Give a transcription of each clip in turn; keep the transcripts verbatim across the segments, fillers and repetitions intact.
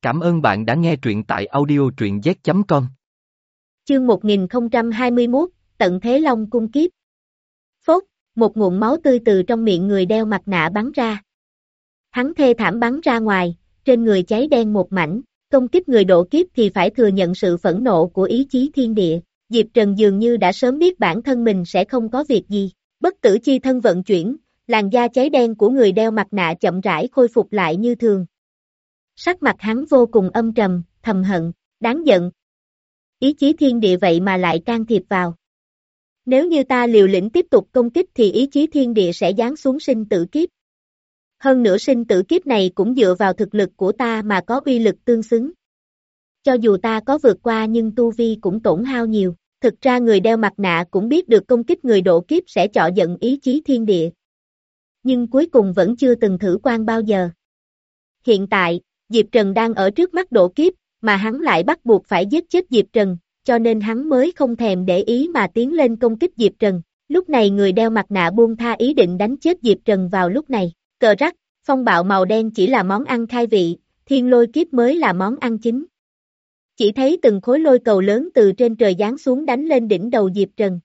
Cảm ơn bạn đã nghe truyện tại audio truyện z chấm com. Chương một nghìn không trăm hai mươi mốt, Tận Thế Long Cung Kiếp. Phốt, một nguồn máu tươi từ trong miệng người đeo mặt nạ bắn ra. Hắn thê thảm bắn ra ngoài, trên người cháy đen một mảnh, công kích người độ kiếp thì phải thừa nhận sự phẫn nộ của ý chí thiên địa. Diệp Trần dường như đã sớm biết bản thân mình sẽ không có việc gì, bất tử chi thân vận chuyển, làn da cháy đen của người đeo mặt nạ chậm rãi khôi phục lại như thường. Sắc mặt hắn vô cùng âm trầm, thầm hận, đáng giận. Ý chí thiên địa vậy mà lại can thiệp vào. Nếu như ta liều lĩnh tiếp tục công kích thì ý chí thiên địa sẽ giáng xuống sinh tử kiếp. Hơn nữa sinh tử kiếp này cũng dựa vào thực lực của ta mà có uy lực tương xứng. Cho dù ta có vượt qua nhưng tu vi cũng tổn hao nhiều. Thực ra người đeo mặt nạ cũng biết được công kích người độ kiếp sẽ chọ giận ý chí thiên địa. Nhưng cuối cùng vẫn chưa từng thử quan bao giờ. Hiện tại, Diệp Trần đang ở trước mắt độ kiếp, mà hắn lại bắt buộc phải giết chết Diệp Trần, cho nên hắn mới không thèm để ý mà tiến lên công kích Diệp Trần. Lúc này người đeo mặt nạ buông tha ý định đánh chết Diệp Trần vào lúc này. Cờ rắc, phong bạo màu đen chỉ là món ăn khai vị, thiên lôi kiếp mới là món ăn chính. Chỉ thấy từng khối lôi cầu lớn từ trên trời giáng xuống đánh lên đỉnh đầu Diệp Trần.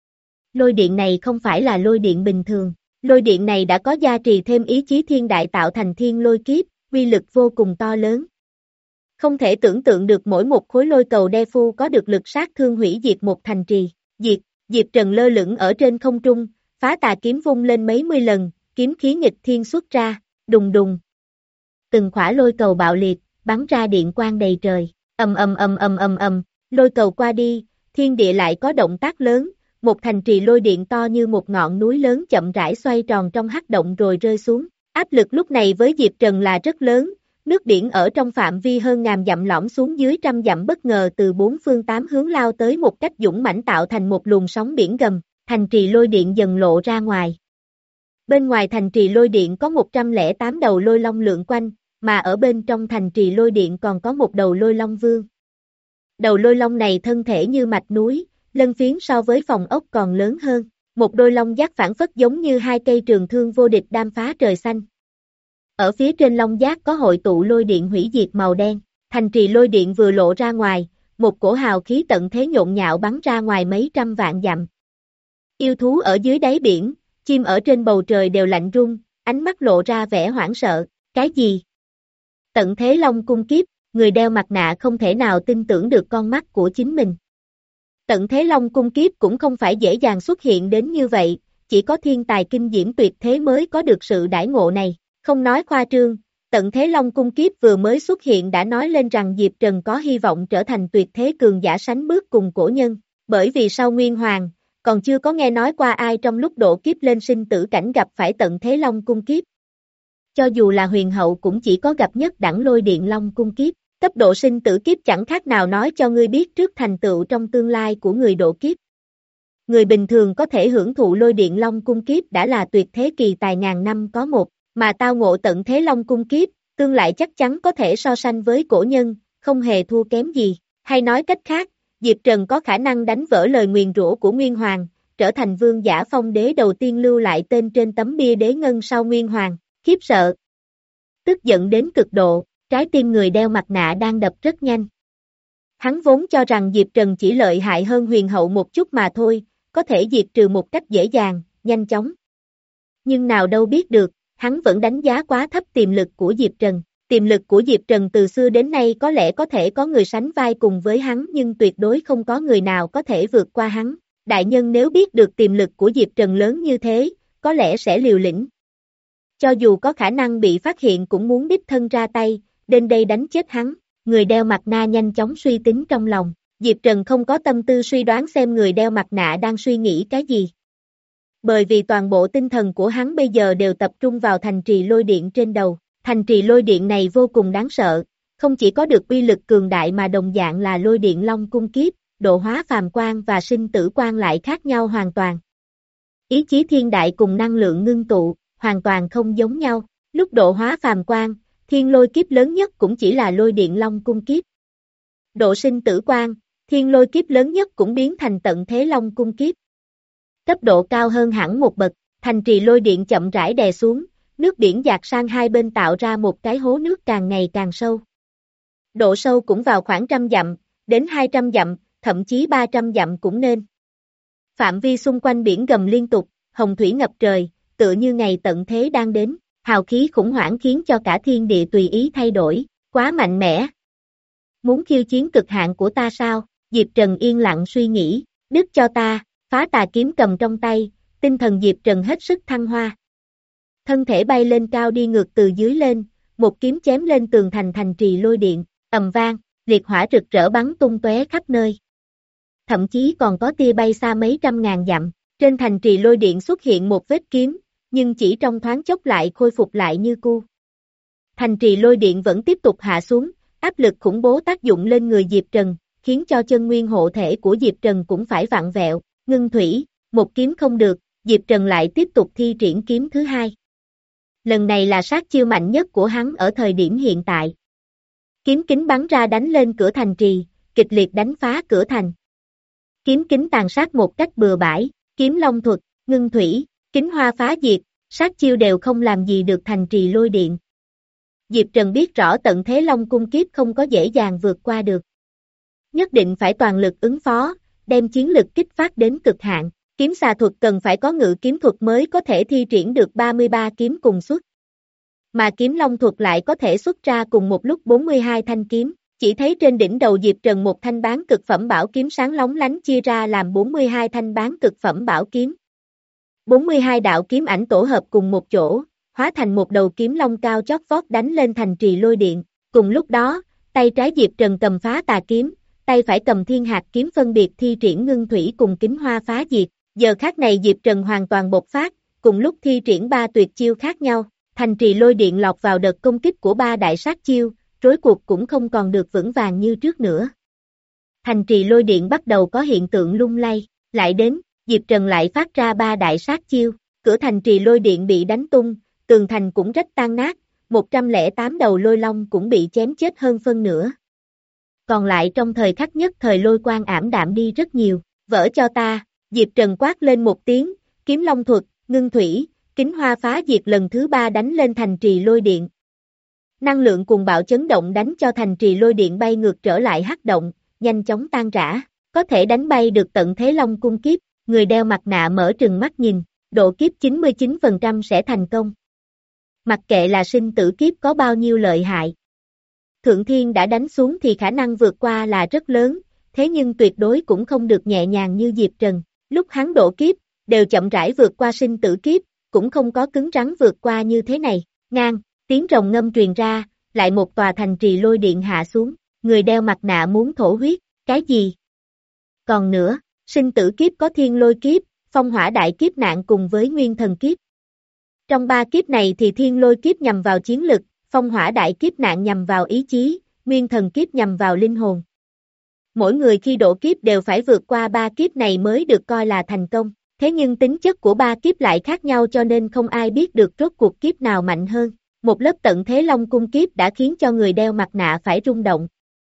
Lôi điện này không phải là lôi điện bình thường, lôi điện này đã có gia trì thêm ý chí thiên đại tạo thành thiên lôi kiếp, uy lực vô cùng to lớn. Không thể tưởng tượng được mỗi một khối lôi cầu đe phu có được lực sát thương hủy diệt một thành trì. Diệt, Diệp Trần lơ lửng ở trên không trung, phá tà kiếm vung lên mấy mươi lần, kiếm khí nghịch thiên xuất ra, đùng đùng. Từng khỏa lôi cầu bạo liệt, bắn ra điện quang đầy trời, ầm ầm ầm ầm ầm ầm, lôi cầu qua đi, thiên địa lại có động tác lớn, một thành trì lôi điện to như một ngọn núi lớn chậm rãi xoay tròn trong hắc động rồi rơi xuống. Áp lực lúc này với Diệp Trần là rất lớn, nước biển ở trong phạm vi hơn ngàn dặm lõm xuống dưới trăm dặm bất ngờ từ bốn phương tám hướng lao tới một cách dũng mãnh tạo thành một luồng sóng biển gầm, thành trì lôi điện dần lộ ra ngoài. Bên ngoài thành trì lôi điện có một trăm lẻ tám đầu lôi long lượn quanh, mà ở bên trong thành trì lôi điện còn có một đầu lôi long vương. Đầu lôi long này thân thể như mạch núi, lân phiến so với phòng ốc còn lớn hơn. Một đôi long giác phản phất giống như hai cây trường thương vô địch đam phá trời xanh. Ở phía trên long giác có hội tụ lôi điện hủy diệt màu đen, thành trì lôi điện vừa lộ ra ngoài, một cổ hào khí tận thế nhộn nhạo bắn ra ngoài mấy trăm vạn dặm. Yêu thú ở dưới đáy biển, chim ở trên bầu trời đều lạnh run, ánh mắt lộ ra vẻ hoảng sợ, cái gì? Tận thế long cung kiếp, người đeo mặt nạ không thể nào tin tưởng được con mắt của chính mình. Tận thế long cung kiếp cũng không phải dễ dàng xuất hiện đến như vậy, chỉ có thiên tài kinh diễm tuyệt thế mới có được sự đãi ngộ này. Không nói khoa trương, tận thế long cung kiếp vừa mới xuất hiện đã nói lên rằng Diệp Trần có hy vọng trở thành tuyệt thế cường giả sánh bước cùng cổ nhân, bởi vì sau Nguyên Hoàng, còn chưa có nghe nói qua ai trong lúc độ kiếp lên sinh tử cảnh gặp phải tận thế long cung kiếp. Cho dù là huyền hậu cũng chỉ có gặp nhất đẳng lôi điện long cung kiếp. Cấp độ sinh tử kiếp chẳng khác nào nói cho ngươi biết trước thành tựu trong tương lai của người độ kiếp. Người bình thường có thể hưởng thụ lôi điện long cung kiếp đã là tuyệt thế kỳ tài ngàn năm có một, mà tao ngộ tận thế long cung kiếp, tương lại chắc chắn có thể so sánh với cổ nhân, không hề thua kém gì. Hay nói cách khác, Diệp Trần có khả năng đánh vỡ lời nguyền rủa của Nguyên Hoàng, trở thành vương giả phong đế đầu tiên lưu lại tên trên tấm bia đế ngân sau Nguyên Hoàng, khiếp sợ. Tức giận đến cực độ. Trái tim người đeo mặt nạ đang đập rất nhanh. Hắn vốn cho rằng Diệp Trần chỉ lợi hại hơn huyền hậu một chút mà thôi, có thể diệt trừ một cách dễ dàng, nhanh chóng. Nhưng nào đâu biết được, hắn vẫn đánh giá quá thấp tiềm lực của Diệp Trần. Tiềm lực của Diệp Trần từ xưa đến nay có lẽ có thể có người sánh vai cùng với hắn nhưng tuyệt đối không có người nào có thể vượt qua hắn. Đại nhân nếu biết được tiềm lực của Diệp Trần lớn như thế, có lẽ sẽ liều lĩnh. Cho dù có khả năng bị phát hiện cũng muốn đích thân ra tay. Đến đây đánh chết hắn, người đeo mặt nạ nhanh chóng suy tính trong lòng, Diệp Trần không có tâm tư suy đoán xem người đeo mặt nạ đang suy nghĩ cái gì. Bởi vì toàn bộ tinh thần của hắn bây giờ đều tập trung vào thành trì lôi điện trên đầu, thành trì lôi điện này vô cùng đáng sợ, không chỉ có được uy lực cường đại mà đồng dạng là lôi điện long cung kiếp, độ hóa phàm quan và sinh tử quan lại khác nhau hoàn toàn. Ý chí thiên đại cùng năng lượng ngưng tụ, hoàn toàn không giống nhau, lúc độ hóa phàm quan, thiên lôi kiếp lớn nhất cũng chỉ là lôi điện long cung kiếp. Độ sinh tử quan, thiên lôi kiếp lớn nhất cũng biến thành tận thế long cung kiếp. Cấp độ cao hơn hẳn một bậc, thành trì lôi điện chậm rãi đè xuống, nước biển dạt sang hai bên tạo ra một cái hố nước càng ngày càng sâu. độ sâu cũng vào khoảng trăm dặm, đến hai trăm dặm, thậm chí ba trăm dặm cũng nên. Phạm vi xung quanh biển gầm liên tục, hồng thủy ngập trời, tựa như ngày tận thế đang đến, hào khí khủng hoảng khiến cho cả thiên địa tùy ý thay đổi, quá mạnh mẽ. Muốn khiêu chiến cực hạn của ta sao? Diệp Trần yên lặng suy nghĩ, đứt cho ta, phá tà kiếm cầm trong tay, tinh thần Diệp Trần hết sức thăng hoa. Thân thể bay lên cao đi ngược từ dưới lên, một kiếm chém lên tường thành thành trì lôi điện, ầm vang, liệt hỏa rực rỡ bắn tung tóe khắp nơi. Thậm chí còn có tia bay xa mấy trăm ngàn dặm, trên thành trì lôi điện xuất hiện một vết kiếm, nhưng chỉ trong thoáng chốc lại khôi phục lại như cũ. Thành trì lôi điện vẫn tiếp tục hạ xuống, áp lực khủng bố tác dụng lên người Diệp Trần, khiến cho chân nguyên hộ thể của Diệp Trần cũng phải vặn vẹo, ngưng thủy, một kiếm không được, Diệp Trần lại tiếp tục thi triển kiếm thứ hai. Lần này là sát chiêu mạnh nhất của hắn ở thời điểm hiện tại. Kiếm kính bắn ra đánh lên cửa thành trì, kịch liệt đánh phá cửa thành. Kiếm kính tàn sát một cách bừa bãi, kiếm long thuật, ngưng thủy, kính hoa phá diệt, sát chiêu đều không làm gì được thành trì lôi điện. Diệp Trần biết rõ tận thế Long cung kiếp không có dễ dàng vượt qua được. Nhất định phải toàn lực ứng phó, đem chiến lực kích phát đến cực hạn. Kiếm xà thuật cần phải có ngự kiếm thuật mới có thể thi triển được ba mươi ba kiếm cùng xuất. Mà kiếm long thuật lại có thể xuất ra cùng một lúc bốn mươi hai thanh kiếm. Chỉ thấy trên đỉnh đầu Diệp Trần một thanh bán cực phẩm bảo kiếm sáng lóng lánh chia ra làm bốn mươi hai thanh bán cực phẩm bảo kiếm. bốn mươi hai đạo kiếm ảnh tổ hợp cùng một chỗ, hóa thành một đầu kiếm long cao chót vót đánh lên thành trì lôi điện. Cùng lúc đó, tay trái Diệp Trần cầm phá tà kiếm, tay phải cầm thiên hạt kiếm phân biệt thi triển ngưng thủy cùng kính hoa phá diệt. Giờ khắc này Diệp Trần hoàn toàn bộc phát, cùng lúc thi triển ba tuyệt chiêu khác nhau, thành trì lôi điện lọt vào đợt công kích của ba đại sát chiêu, rối cuộc cũng không còn được vững vàng như trước nữa. Thành trì lôi điện bắt đầu có hiện tượng lung lay, lại đến, Diệp Trần lại phát ra ba đại sát chiêu, cửa thành trì lôi điện bị đánh tung, tường thành cũng rách tan nát, một trăm lẻ tám đầu lôi long cũng bị chém chết hơn phân nửa. Còn lại trong thời khắc nhất thời lôi quang ảm đạm đi rất nhiều, vỡ cho ta. Diệp Trần quát lên một tiếng, kiếm long thuật, ngưng thủy, kính hoa phá diệt lần thứ ba đánh lên thành trì lôi điện. Năng lượng cuồng bạo chấn động đánh cho thành trì lôi điện bay ngược trở lại hắc động, nhanh chóng tan rã, có thể đánh bay được tận thế Long cung kiếp, người đeo mặt nạ mở trừng mắt nhìn, độ kiếp chín mươi chín phần trăm sẽ thành công. Mặc kệ là sinh tử kiếp có bao nhiêu lợi hại. Thượng thiên đã đánh xuống thì khả năng vượt qua là rất lớn, thế nhưng tuyệt đối cũng không được nhẹ nhàng như Diệp Trần. Lúc hắn độ kiếp, đều chậm rãi vượt qua sinh tử kiếp, cũng không có cứng rắn vượt qua như thế này. Ngang, tiếng rồng ngâm truyền ra, lại một tòa thành trì lôi điện hạ xuống, người đeo mặt nạ muốn thổ huyết, cái gì? Còn nữa, sinh tử kiếp có thiên lôi kiếp, phong hỏa đại kiếp nạn cùng với nguyên thần kiếp. Trong ba kiếp này thì thiên lôi kiếp nhằm vào chiến lực, phong hỏa đại kiếp nạn nhằm vào ý chí, nguyên thần kiếp nhằm vào linh hồn. Mỗi người khi độ kiếp đều phải vượt qua ba kiếp này mới được coi là thành công, thế nhưng tính chất của ba kiếp lại khác nhau cho nên không ai biết được rốt cuộc kiếp nào mạnh hơn. Một lớp tận thế Long cung kiếp đã khiến cho người đeo mặt nạ phải rung động.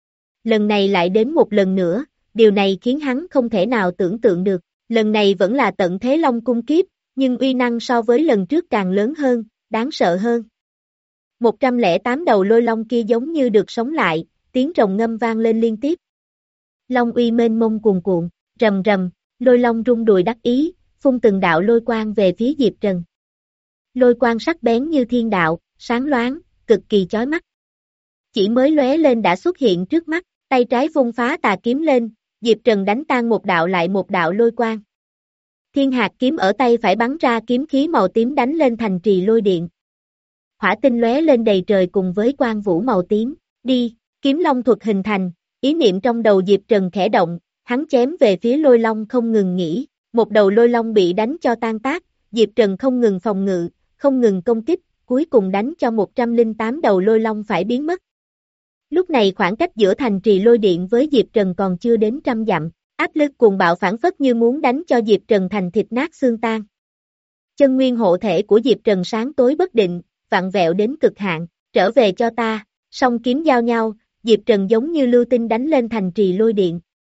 Lần này lại đến một lần nữa, điều này khiến hắn không thể nào tưởng tượng được. Lần này vẫn là tận thế Long cung kiếp, nhưng uy năng so với lần trước càng lớn hơn, đáng sợ hơn. một trăm lẻ tám đầu lôi long kia giống như được sống lại, tiếng rồng ngâm vang lên liên tiếp. Long uy mênh mông cuồn cuộn, rầm rầm, lôi long rung đùi đắc ý, phun từng đạo lôi quang về phía Diệp Trần. Lôi quang sắc bén như thiên đạo, sáng loáng, cực kỳ chói mắt. Chỉ mới lóe lên đã xuất hiện trước mắt, tay trái vung phá tà kiếm lên, Diệp Trần đánh tan một đạo lại một đạo lôi quang. Thiên hạt kiếm ở tay phải bắn ra kiếm khí màu tím đánh lên thành trì lôi điện. Hỏa tinh lóe lên đầy trời cùng với quang vũ màu tím, đi, kiếm long thuật hình thành, ý niệm trong đầu Diệp Trần khẽ động, hắn chém về phía lôi long không ngừng nghỉ, một đầu lôi long bị đánh cho tan tác, Diệp Trần không ngừng phòng ngự, không ngừng công kích, cuối cùng đánh cho một trăm lẻ tám đầu lôi long phải biến mất. Lúc này khoảng cách giữa thành trì lôi điện với Diệp Trần còn chưa đến trăm dặm, áp lực cuồng bạo phản phất như muốn đánh cho Diệp Trần thành thịt nát xương tan. Chân nguyên hộ thể của Diệp Trần sáng tối bất định, vặn vẹo đến cực hạn, trở về cho ta, song kiếm giao nhau, Diệp Trần giống như lưu tinh đánh lên thành trì lôi điện.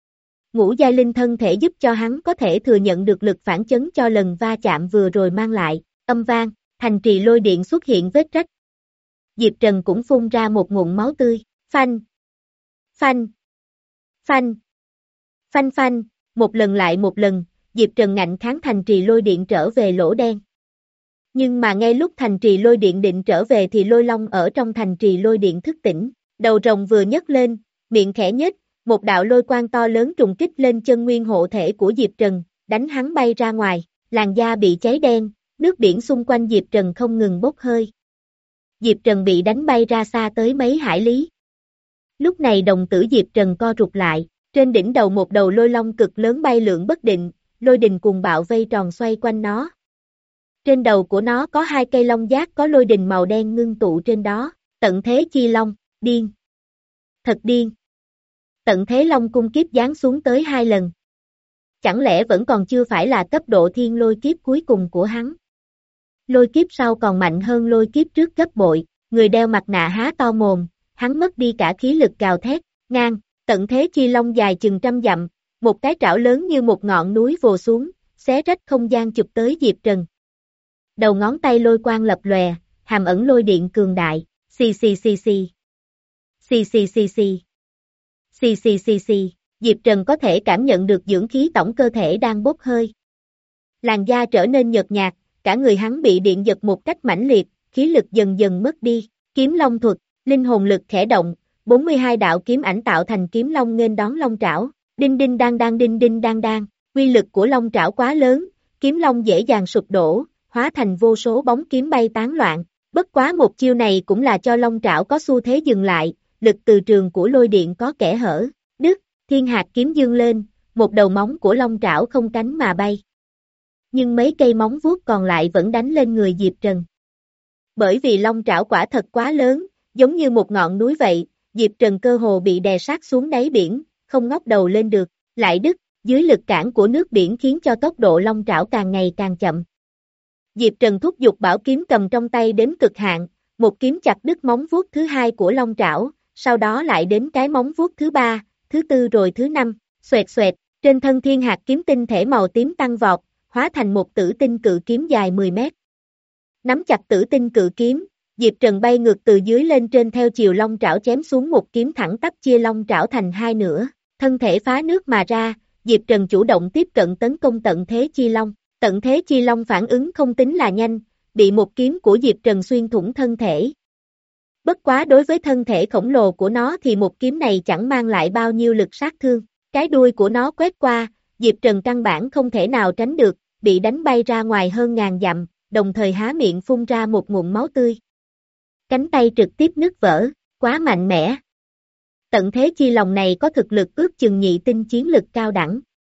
Ngũ giai linh thân thể giúp cho hắn có thể thừa nhận được lực phản chấn cho lần va chạm vừa rồi mang lại, âm vang, thành trì lôi điện xuất hiện vết rách. Diệp Trần cũng phun ra một ngụm máu tươi, phanh, Phanh, phanh, phanh phanh, một lần lại một lần, Diệp Trần ngạnh kháng thành trì lôi điện trở về lỗ đen. Nhưng mà ngay lúc thành trì lôi điện định trở về thì lôi long ở trong thành trì lôi điện thức tỉnh, đầu rồng vừa nhấc lên, miệng khẽ nhếch, một đạo lôi quang to lớn trùng kích lên chân nguyên hộ thể của Diệp Trần, đánh hắn bay ra ngoài, làn da bị cháy đen, nước biển xung quanh Diệp Trần không ngừng bốc hơi. Diệp Trần bị đánh bay ra xa tới mấy hải lý. Lúc này đồng tử Diệp Trần co rụt lại, trên đỉnh đầu một đầu lôi long cực lớn bay lượn bất định, lôi đình cuồng bạo vây tròn xoay quanh nó. Trên đầu của nó có hai cây long giác có lôi đình màu đen ngưng tụ trên đó, tận thế chi long, điên. Thật điên. Tận thế long cung kiếp giáng xuống tới hai lần. Chẳng lẽ vẫn còn chưa phải là cấp độ thiên lôi kiếp cuối cùng của hắn? Lôi kiếp sau còn mạnh hơn lôi kiếp trước gấp bội, người đeo mặt nạ há to mồm, hắn mất đi cả khí lực gào thét, ngang, tận thế chi long dài chừng trăm dặm, một cái trảo lớn như một ngọn núi vồ xuống, xé rách không gian chụp tới Diệp Trần. Đầu ngón tay lôi quang lập lòe, hàm ẩn lôi điện cường đại, xì xì xì xì. Xì xì xì xì. Xì xì xì xì, Diệp Trần có thể cảm nhận được dưỡng khí tổng cơ thể đang bốc hơi. Làn da trở nên nhợt nhạt, cả người hắn bị điện giật một cách mãnh liệt, khí lực dần dần mất đi, kiếm long thuật, linh hồn lực khẽ động, bốn mươi hai đạo kiếm ảnh tạo thành kiếm long nghênh đón long trảo, đinh đinh đang đang đinh đinh đang đang, uy lực của long trảo quá lớn, kiếm long dễ dàng sụp đổ, hóa thành vô số bóng kiếm bay tán loạn, bất quá một chiêu này cũng là cho long trảo có xu thế dừng lại, lực từ trường của lôi điện có kẽ hở, đứt, thiên hạt kiếm dương lên, một đầu móng của long trảo không cánh mà bay. Nhưng mấy cây móng vuốt còn lại vẫn đánh lên người Diệp Trần. Bởi vì long trảo quả thật quá lớn, giống như một ngọn núi vậy, Diệp Trần cơ hồ bị đè sát xuống đáy biển, không ngóc đầu lên được, lại đứt, dưới lực cản của nước biển khiến cho tốc độ long trảo càng ngày càng chậm. Diệp Trần thúc giục bảo kiếm cầm trong tay đến cực hạn, một kiếm chặt đứt móng vuốt thứ hai của long trảo, sau đó lại đến cái móng vuốt thứ ba, thứ tư rồi thứ năm, xoẹt xoẹt, trên thân thiên hạt kiếm tinh thể màu tím tăng vọt, hóa thành một tử tinh cự kiếm dài mười mét. Nắm chặt tử tinh cự kiếm, Diệp Trần bay ngược từ dưới lên trên theo chiều long trảo chém xuống một kiếm thẳng tắp chia long trảo thành hai nửa, thân thể phá nước mà ra, Diệp Trần chủ động tiếp cận tấn công tận thế chi long, tận thế chi long phản ứng không tính là nhanh, bị một kiếm của Diệp Trần xuyên thủng thân thể. Bất quá đối với thân thể khổng lồ của nó thì một kiếm này chẳng mang lại bao nhiêu lực sát thương, cái đuôi của nó quét qua, Diệp Trần căn bản không thể nào tránh được, bị đánh bay ra ngoài hơn ngàn dặm, đồng thời há miệng phun ra một ngụm máu tươi. Cánh tay trực tiếp nứt vỡ, quá mạnh mẽ. Tận thế chi long này có thực lực ước chừng nhị tinh chiến lực cao đẳng.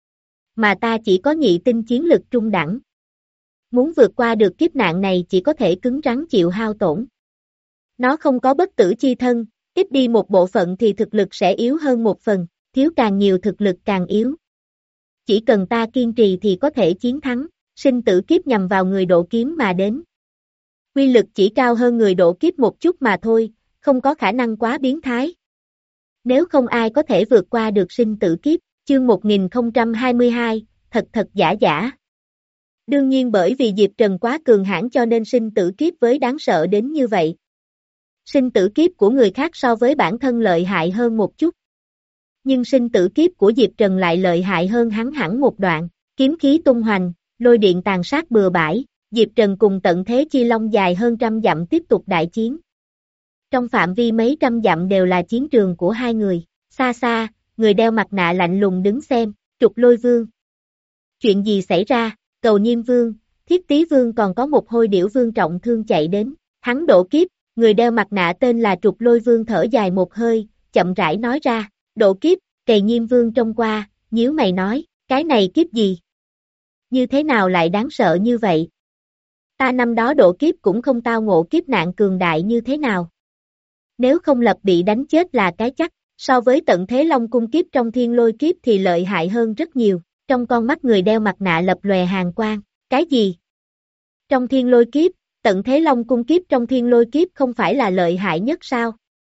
Mà ta chỉ có nhị tinh chiến lực trung đẳng. Muốn vượt qua được kiếp nạn này chỉ có thể cứng rắn chịu hao tổn. Nó không có bất tử chi thân, ít đi một bộ phận thì thực lực sẽ yếu hơn một phần, thiếu càng nhiều thực lực càng yếu. Chỉ cần ta kiên trì thì có thể chiến thắng, sinh tử kiếp nhằm vào người độ kiếm mà đến. Quy lực chỉ cao hơn người độ kiếp một chút mà thôi, không có khả năng quá biến thái. Nếu không ai có thể vượt qua được sinh tử kiếp, chương một nghìn không trăm hai mươi hai, thật thật giả giả. Đương nhiên bởi vì Diệp Trần quá cường hãn cho nên sinh tử kiếp với đáng sợ đến như vậy. Sinh tử kiếp của người khác so với bản thân lợi hại hơn một chút. Nhưng sinh tử kiếp của Diệp Trần lại lợi hại hơn hắn hẳn một đoạn, kiếm khí tung hoành, lôi điện tàn sát bừa bãi, Diệp Trần cùng tận thế chi long dài hơn trăm dặm tiếp tục đại chiến. Trong phạm vi mấy trăm dặm đều là chiến trường của hai người, xa xa, người đeo mặt nạ lạnh lùng đứng xem, Trục Lôi Vương. Chuyện gì xảy ra, Cầu Nhiêm Vương, Thiết Tý Vương còn có một Hôi Điểu Vương trọng thương chạy đến, hắn độ kiếp, người đeo mặt nạ tên là Trục Lôi Vương thở dài một hơi, chậm rãi nói ra, độ kiếp, Cầy Nhiêm Vương trông qua, nhíu mày nói, cái này kiếp gì? Như thế nào lại đáng sợ như vậy? Ta năm đó độ kiếp cũng không tao ngộ kiếp nạn cường đại như thế nào. Nếu không lập bị đánh chết là cái chắc, so với tận thế long cung kiếp trong thiên lôi kiếp thì lợi hại hơn rất nhiều, trong con mắt người đeo mặt nạ lập lòe hàn quang, cái gì? Trong thiên lôi kiếp, tận thế long cung kiếp trong thiên lôi kiếp không phải là lợi hại nhất sao?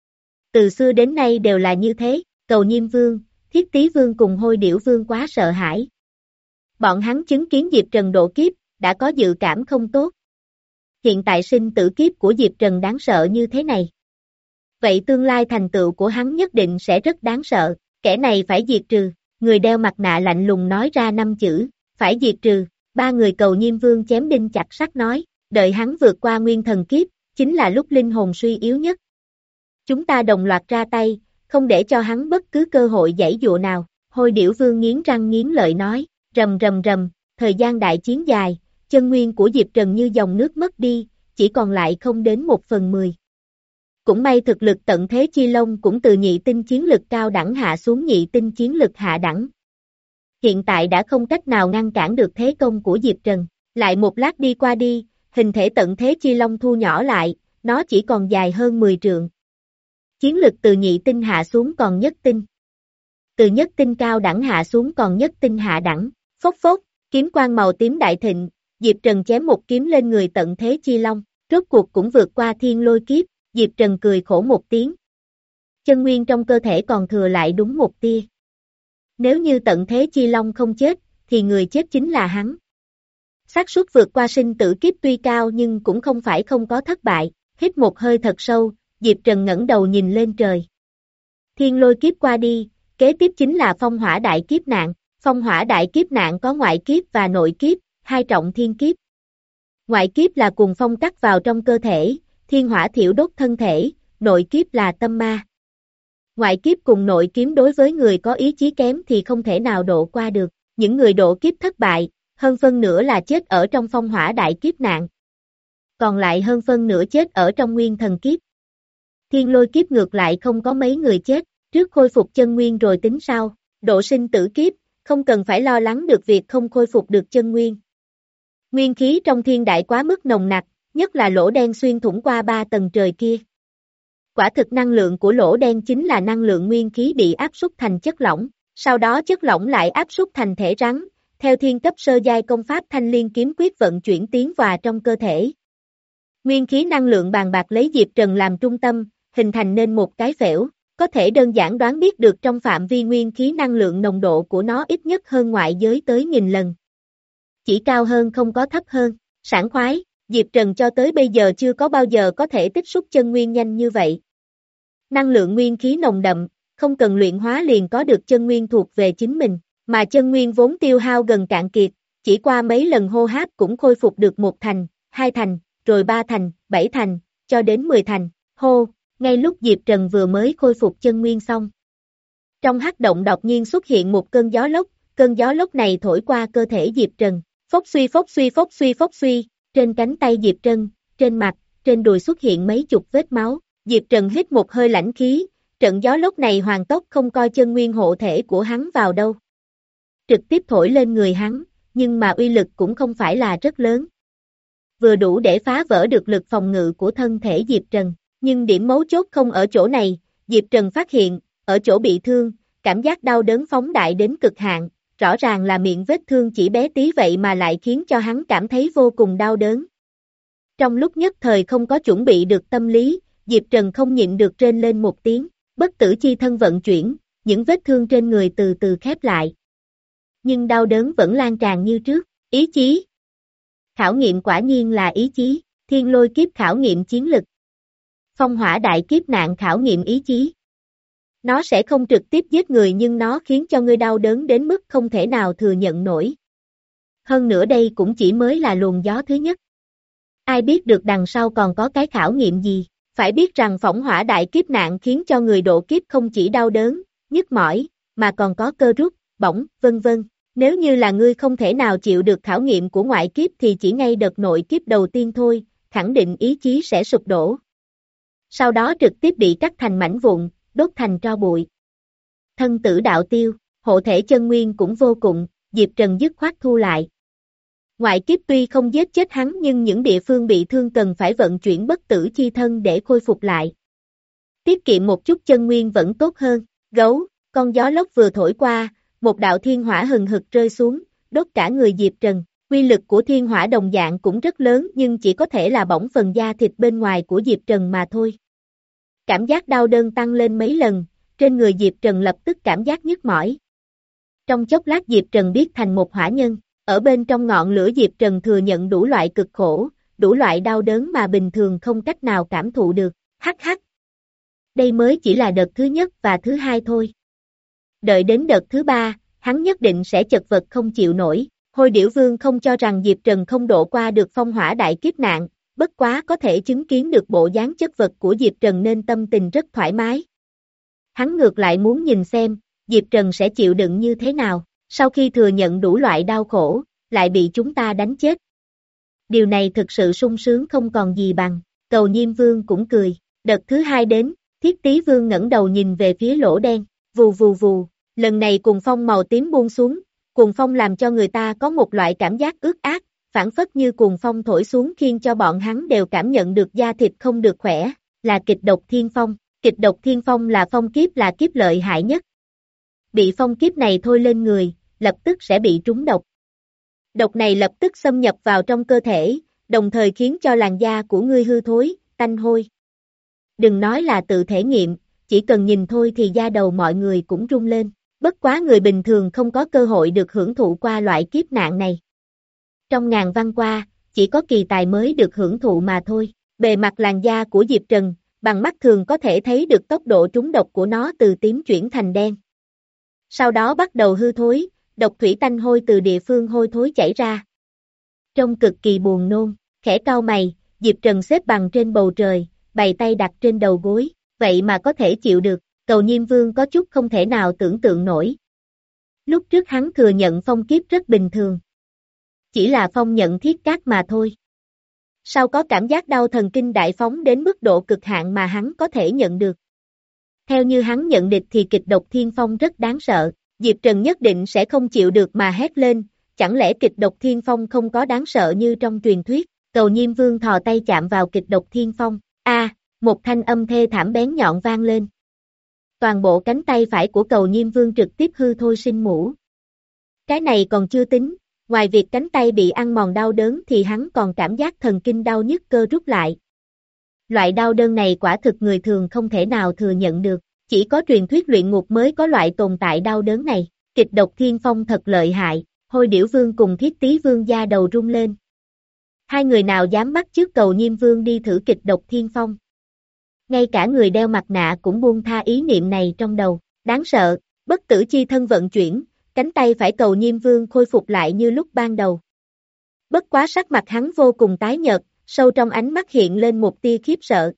Từ xưa đến nay đều là như thế, Cầu Nhiêm Vương, Thiết Tý Vương cùng Hôi Điểu Vương quá sợ hãi. Bọn hắn chứng kiến Diệp Trần độ kiếp, đã có dự cảm không tốt. Hiện tại sinh tử kiếp của Diệp Trần đáng sợ như thế này. vậy tương lai thành tựu của hắn nhất định sẽ rất đáng sợ, kẻ này phải diệt trừ, người đeo mặt nạ lạnh lùng nói ra năm chữ, phải diệt trừ, ba người cầu Nhiêm Vương chém đinh chặt sắt nói, đợi hắn vượt qua nguyên thần kiếp, chính là lúc linh hồn suy yếu nhất. Chúng ta đồng loạt ra tay, không để cho hắn bất cứ cơ hội giãy dụa nào, Hôi Điểu Vương nghiến răng nghiến lợi nói, rầm rầm rầm, thời gian đại chiến dài, chân nguyên của Diệp Trần như dòng nước mất đi, chỉ còn lại không đến một phần mười. Cũng may thực lực tận thế chi long cũng từ nhị tinh chiến lực cao đẳng hạ xuống nhị tinh chiến lực hạ đẳng. Hiện tại đã không cách nào ngăn cản được thế công của Diệp Trần, lại một lát đi qua đi, hình thể tận thế chi long thu nhỏ lại, nó chỉ còn dài hơn mười trượng. Chiến lực từ nhị tinh hạ xuống còn nhất tinh. Từ nhất tinh cao đẳng hạ xuống còn nhất tinh hạ đẳng, phốc phốc, kiếm quang màu tím đại thịnh, Diệp Trần chém một kiếm lên người tận thế chi long, rốt cuộc cũng vượt qua thiên lôi kiếp, Diệp Trần cười khổ một tiếng. Chân nguyên trong cơ thể còn thừa lại đúng một tia. Nếu như tận thế chi long không chết, thì người chết chính là hắn. Xác suất vượt qua sinh tử kiếp tuy cao nhưng cũng không phải không có thất bại, hít một hơi thật sâu, Diệp Trần ngẩng đầu nhìn lên trời. Thiên lôi kiếp qua đi, kế tiếp chính là phong hỏa đại kiếp nạn, phong hỏa đại kiếp nạn có ngoại kiếp và nội kiếp, hai trọng thiên kiếp. Ngoại kiếp là cuồng phong cắt vào trong cơ thể, thiên hỏa thiểu đốt thân thể, nội kiếp là tâm ma. Ngoại kiếp cùng nội kiếm đối với người có ý chí kém thì không thể nào độ qua được, những người độ kiếp thất bại, hơn phân nửa là chết ở trong phong hỏa đại kiếp nạn. Còn lại hơn phân nửa chết ở trong nguyên thần kiếp. Thiên lôi kiếp ngược lại không có mấy người chết, trước khôi phục chân nguyên rồi tính sau, độ sinh tử kiếp, không cần phải lo lắng được việc không khôi phục được chân nguyên. Nguyên khí trong thiên đại quá mức nồng nặc, nhất là lỗ đen xuyên thủng qua ba tầng trời kia. Quả thực năng lượng của lỗ đen chính là năng lượng nguyên khí bị áp suất thành chất lỏng, sau đó chất lỏng lại áp suất thành thể rắn, theo thiên cấp sơ giai công pháp Thanh Liên kiếm quyết vận chuyển tiến vào trong cơ thể. Nguyên khí năng lượng bàn bạc lấy Diệp Trần làm trung tâm, hình thành nên một cái phễu, có thể đơn giản đoán biết được trong phạm vi nguyên khí năng lượng nồng độ của nó ít nhất hơn ngoại giới tới nghìn lần. Chỉ cao hơn không có thấp hơn, sảng khoái, Diệp Trần cho tới bây giờ chưa có bao giờ có thể tích xúc chân nguyên nhanh như vậy. Năng lượng nguyên khí nồng đậm, không cần luyện hóa liền có được chân nguyên thuộc về chính mình, mà chân nguyên vốn tiêu hao gần cạn kiệt, chỉ qua mấy lần hô hấp cũng khôi phục được một thành, hai thành, rồi ba thành, bảy thành, cho đến mười thành, hô, ngay lúc Diệp Trần vừa mới khôi phục chân nguyên xong. Trong hắc động đột nhiên xuất hiện một cơn gió lốc, cơn gió lốc này thổi qua cơ thể Diệp Trần, phốc suy phốc suy phốc suy phốc suy, trên cánh tay Diệp Trần, trên mặt, trên đùi xuất hiện mấy chục vết máu, Diệp Trần hít một hơi lãnh khí, trận gió lốc này hoàn tốc không coi chân nguyên hộ thể của hắn vào đâu. Trực tiếp thổi lên người hắn, nhưng mà uy lực cũng không phải là rất lớn. Vừa đủ để phá vỡ được lực phòng ngự của thân thể Diệp Trần, nhưng điểm mấu chốt không ở chỗ này, Diệp Trần phát hiện, ở chỗ bị thương, cảm giác đau đớn phóng đại đến cực hạn, rõ ràng là miệng vết thương chỉ bé tí vậy mà lại khiến cho hắn cảm thấy vô cùng đau đớn. Trong lúc nhất thời không có chuẩn bị được tâm lý, Diệp Trần không nhịn được rên lên một tiếng, bất tử chi thân vận chuyển, những vết thương trên người từ từ khép lại. Nhưng đau đớn vẫn lan tràn như trước, ý chí. Khảo nghiệm quả nhiên là ý chí, thiên lôi kiếp khảo nghiệm chiến lực. Phong hỏa đại kiếp nạn khảo nghiệm ý chí. Nó sẽ không trực tiếp giết người nhưng nó khiến cho ngươi đau đớn đến mức không thể nào thừa nhận nổi. Hơn nữa đây cũng chỉ mới là luồng gió thứ nhất. Ai biết được đằng sau còn có cái khảo nghiệm gì, phải biết rằng phong hỏa đại kiếp nạn khiến cho người độ kiếp không chỉ đau đớn, nhức mỏi, mà còn có cơ rút, bỏng, vân vân. Nếu như là ngươi không thể nào chịu được khảo nghiệm của ngoại kiếp thì chỉ ngay đợt nội kiếp đầu tiên thôi, khẳng định ý chí sẽ sụp đổ. Sau đó trực tiếp bị cắt thành mảnh vụn, đốt thành tro bụi. Thân tử đạo tiêu, hộ thể chân nguyên cũng vô cùng, Diệp Trần dứt khoát thu lại. Ngoại kiếp tuy không giết chết hắn nhưng những địa phương bị thương cần phải vận chuyển bất tử chi thân để khôi phục lại. Tiết kiệm một chút chân nguyên vẫn tốt hơn, gấu, con gió lốc vừa thổi qua, một đạo thiên hỏa hừng hực rơi xuống, đốt cả người Diệp Trần. Uy lực của thiên hỏa đồng dạng cũng rất lớn nhưng chỉ có thể là bỏng phần da thịt bên ngoài của Diệp Trần mà thôi. Cảm giác đau đớn tăng lên mấy lần, trên người Diệp Trần lập tức cảm giác nhức mỏi. Trong chốc lát Diệp Trần biến thành một hỏa nhân, ở bên trong ngọn lửa Diệp Trần thừa nhận đủ loại cực khổ, đủ loại đau đớn mà bình thường không cách nào cảm thụ được, hắc hắc. đây mới chỉ là đợt thứ nhất và thứ hai thôi. Đợi đến đợt thứ ba, hắn nhất định sẽ chật vật không chịu nổi. Hôi Điểu Vương không cho rằng Diệp Trần không độ qua được phong hỏa đại kiếp nạn, bất quá có thể chứng kiến được bộ dáng chất vật của Diệp Trần nên tâm tình rất thoải mái. Hắn ngược lại muốn nhìn xem, Diệp Trần sẽ chịu đựng như thế nào, sau khi thừa nhận đủ loại đau khổ, lại bị chúng ta đánh chết. Điều này thực sự sung sướng không còn gì bằng, Cầu Nhiêm Vương cũng cười, đợt thứ hai đến, Thiết Tý Vương ngẩng đầu nhìn về phía lỗ đen, vù vù vù, lần này cuồng phong màu tím buông xuống, cuồng phong làm cho người ta có một loại cảm giác ướt át, phản phất như cuồng phong thổi xuống khiến cho bọn hắn đều cảm nhận được da thịt không được khỏe, là kịch độc thiên phong. Kịch độc thiên phong là phong kiếp là kiếp lợi hại nhất. Bị phong kiếp này thôi lên người, lập tức sẽ bị trúng độc. Độc này lập tức xâm nhập vào trong cơ thể, đồng thời khiến cho làn da của ngươi hư thối, tanh hôi. Đừng nói là tự thể nghiệm, chỉ cần nhìn thôi thì da đầu mọi người cũng rung lên. Bất quá người bình thường không có cơ hội được hưởng thụ qua loại kiếp nạn này. Trong ngàn văn qua, chỉ có kỳ tài mới được hưởng thụ mà thôi. Bề mặt làn da của Diệp Trần, bằng mắt thường có thể thấy được tốc độ trúng độc của nó từ tím chuyển thành đen. Sau đó bắt đầu hư thối, độc thủy tanh hôi từ địa phương hôi thối chảy ra. Trông cực kỳ buồn nôn, khẽ cau mày, Diệp Trần xếp bằng trên bầu trời, bày tay đặt trên đầu gối, vậy mà có thể chịu được, Cầu Nhiêm Vương có chút không thể nào tưởng tượng nổi. Lúc trước hắn thừa nhận phong kiếp rất bình thường. Chỉ là phong nhận thiết cát mà thôi. Sao có cảm giác đau thần kinh đại phóng đến mức độ cực hạn mà hắn có thể nhận được. Theo như hắn nhận địch thì kịch độc thiên phong rất đáng sợ, Diệp Trần nhất định sẽ không chịu được mà hét lên, chẳng lẽ kịch độc thiên phong không có đáng sợ như trong truyền thuyết. Cầu Nhiêm Vương thò tay chạm vào kịch độc thiên phong, a, một thanh âm thê thảm bén nhọn vang lên. Toàn bộ cánh tay phải của Cầu Nhiêm Vương trực tiếp hư thôi sinh mũ. Cái này còn chưa tính, ngoài việc cánh tay bị ăn mòn đau đớn thì hắn còn cảm giác thần kinh đau nhức cơ rút lại. Loại đau đớn này quả thực người thường không thể nào thừa nhận được, chỉ có truyền thuyết luyện ngục mới có loại tồn tại đau đớn này. Kịch độc thiên phong thật lợi hại, Hôi Điểu Vương cùng Thiết Tý Vương da đầu rung lên. Hai người nào dám bắt chước Cầu Nhiêm Vương đi thử kịch độc thiên phong. Ngay cả người đeo mặt nạ cũng buông tha ý niệm này trong đầu, đáng sợ, bất tử chi thân vận chuyển, cánh tay phải Cầu Nhiêm Vương khôi phục lại như lúc ban đầu. Bất quá sắc mặt hắn vô cùng tái nhợt, sâu trong ánh mắt hiện lên một tia khiếp sợ.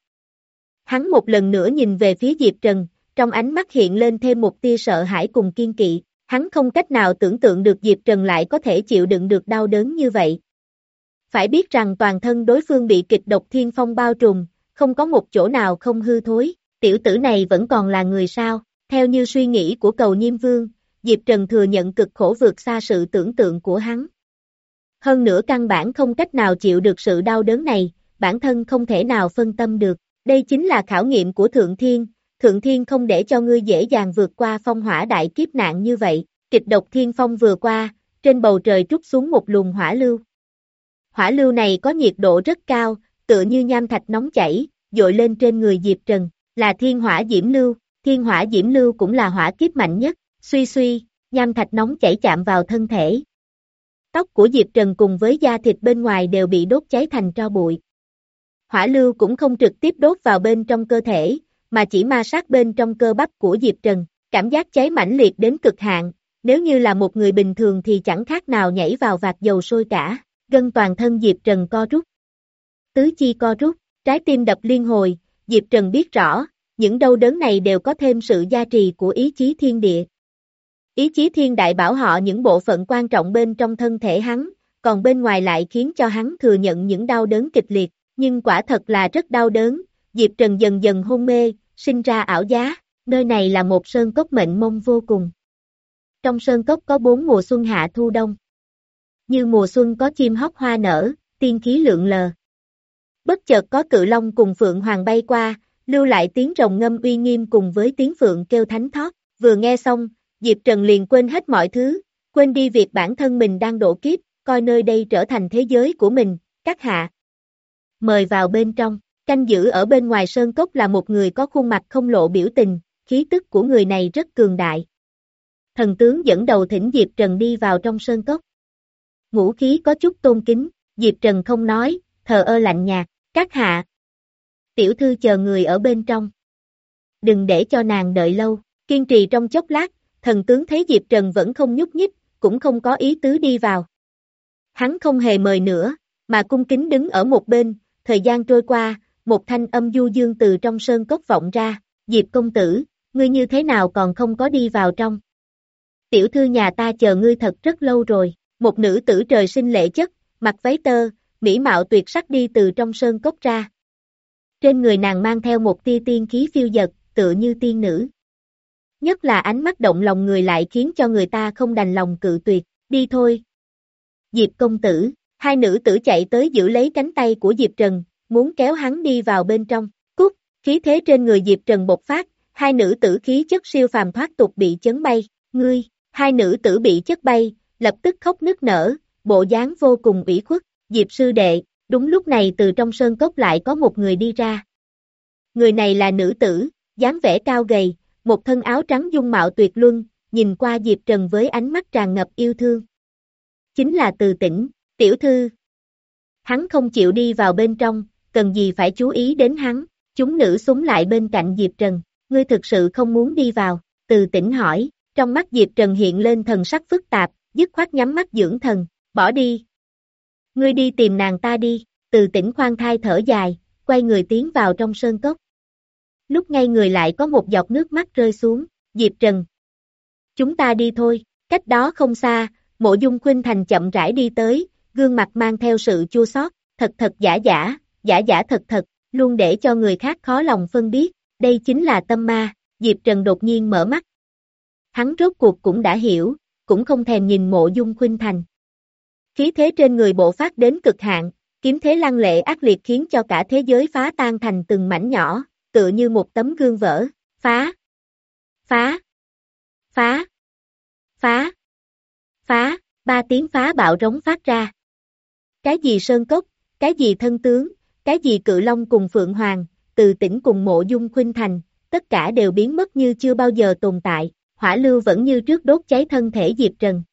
Hắn một lần nữa nhìn về phía Diệp Trần, trong ánh mắt hiện lên thêm một tia sợ hãi cùng kiên kỵ, hắn không cách nào tưởng tượng được Diệp Trần lại có thể chịu đựng được đau đớn như vậy. Phải biết rằng toàn thân đối phương bị kịch độc thiên phong bao trùm, không có một chỗ nào không hư thối, tiểu tử này vẫn còn là người sao, theo như suy nghĩ của Cầu Nhiêm Vương, Diệp Trần thừa nhận cực khổ vượt xa sự tưởng tượng của hắn. Hơn nữa căn bản không cách nào chịu được sự đau đớn này, bản thân không thể nào phân tâm được, đây chính là khảo nghiệm của Thượng Thiên, Thượng Thiên không để cho ngươi dễ dàng vượt qua phong hỏa đại kiếp nạn như vậy, kịch độc thiên phong vừa qua, trên bầu trời trút xuống một luồng hỏa lưu. Hỏa lưu này có nhiệt độ rất cao, tựa như nham thạch nóng chảy, dội lên trên người Diệp Trần, là thiên hỏa diễm lưu, thiên hỏa diễm lưu cũng là hỏa kiếp mạnh nhất, suy suy, nham thạch nóng chảy chạm vào thân thể. Tóc của Diệp Trần cùng với da thịt bên ngoài đều bị đốt cháy thành tro bụi. Hỏa lưu cũng không trực tiếp đốt vào bên trong cơ thể, mà chỉ ma sát bên trong cơ bắp của Diệp Trần, cảm giác cháy mãnh liệt đến cực hạn, nếu như là một người bình thường thì chẳng khác nào nhảy vào vạc dầu sôi cả, gân toàn thân Diệp Trần co rút. Tứ chi co rút, trái tim đập liên hồi, Diệp Trần biết rõ, những đau đớn này đều có thêm sự gia trì của ý chí thiên địa. Ý chí thiên đại bảo họ những bộ phận quan trọng bên trong thân thể hắn, còn bên ngoài lại khiến cho hắn thừa nhận những đau đớn kịch liệt, nhưng quả thật là rất đau đớn, Diệp Trần dần dần hôn mê, sinh ra ảo giá, nơi này là một sơn cốc mênh mông vô cùng. Trong sơn cốc có bốn mùa xuân hạ thu đông. Như mùa xuân có chim hót hoa nở, tiên khí lượn lờ. Bất chợt có cự long cùng phượng hoàng bay qua, lưu lại tiếng rồng ngâm uy nghiêm cùng với tiếng phượng kêu thánh thót, vừa nghe xong, Diệp Trần liền quên hết mọi thứ, quên đi việc bản thân mình đang độ kiếp, coi nơi đây trở thành thế giới của mình, các hạ. Mời vào bên trong, canh giữ ở bên ngoài sơn cốc là một người có khuôn mặt không lộ biểu tình, khí tức của người này rất cường đại. Thần tướng dẫn đầu thỉnh Diệp Trần đi vào trong sơn cốc. Ngũ khí có chút tôn kính, Diệp Trần không nói, thờ ơ lạnh nhạt, các hạ. Tiểu thư chờ người ở bên trong. đừng để cho nàng đợi lâu. Kiên trì trong chốc lát, thần tướng thấy Diệp Trần vẫn không nhúc nhích, cũng không có ý tứ đi vào. Hắn không hề mời nữa, mà cung kính đứng ở một bên, thời gian trôi qua, một thanh âm du dương từ trong sơn cốc vọng ra, Diệp công tử, ngươi như thế nào còn không có đi vào trong? Tiểu thư nhà ta chờ ngươi thật rất lâu rồi, một nữ tử trời sinh lệ chất, mặc váy tơ, mỹ mạo tuyệt sắc đi từ trong sơn cốc ra. Trên người nàng mang theo một tia tiên khí phiêu dật, tựa như tiên nữ. Nhất là ánh mắt động lòng người lại khiến cho người ta không đành lòng cự tuyệt, đi thôi. Diệp công tử, hai nữ tử chạy tới giữ lấy cánh tay của Diệp Trần, muốn kéo hắn đi vào bên trong, cút, khí thế trên người Diệp Trần bộc phát, hai nữ tử khí chất siêu phàm thoát tục bị chấn bay, ngươi, hai nữ tử bị chất bay, lập tức khóc nức nở, bộ dáng vô cùng ủy khuất, Diệp sư đệ, đúng lúc này từ trong sơn cốc lại có một người đi ra. Người này là nữ tử, dáng vẻ cao gầy, một thân áo trắng dung mạo tuyệt luân, nhìn qua Diệp Trần với ánh mắt tràn ngập yêu thương. Chính là Từ Tĩnh, tiểu thư. Hắn không chịu đi vào bên trong, cần gì phải chú ý đến hắn, chúng nữ súng lại bên cạnh Diệp Trần, ngươi thực sự không muốn đi vào, Từ Tĩnh hỏi, trong mắt Diệp Trần hiện lên thần sắc phức tạp, dứt khoát nhắm mắt dưỡng thần, bỏ đi. Ngươi đi tìm nàng ta đi, Từ Tĩnh khoan thai thở dài, quay người tiến vào trong sơn cốc. Lúc ngay người lại có một giọt nước mắt rơi xuống, Diệp Trần. Chúng ta đi thôi, cách đó không xa, Mộ Dung Khuynh Thành chậm rãi đi tới, gương mặt mang theo sự chua xót, thật thật giả giả, giả giả thật thật, luôn để cho người khác khó lòng phân biết, đây chính là tâm ma, Diệp Trần đột nhiên mở mắt. Hắn rốt cuộc cũng đã hiểu, cũng không thèm nhìn Mộ Dung Khuynh Thành. Khí thế trên người bộ phát đến cực hạn, kiếm thế lăng lệ ác liệt khiến cho cả thế giới phá tan thành từng mảnh nhỏ, tựa như một tấm gương vỡ, phá, phá, phá, phá, phá, ba tiếng phá bạo rống phát ra. Cái gì sơn cốc, cái gì thân tướng, cái gì cự long cùng Phượng Hoàng, Từ Tĩnh cùng Mộ Dung Khuynh Thành, tất cả đều biến mất như chưa bao giờ tồn tại, hỏa lưu vẫn như trước đốt cháy thân thể Diệp Trần.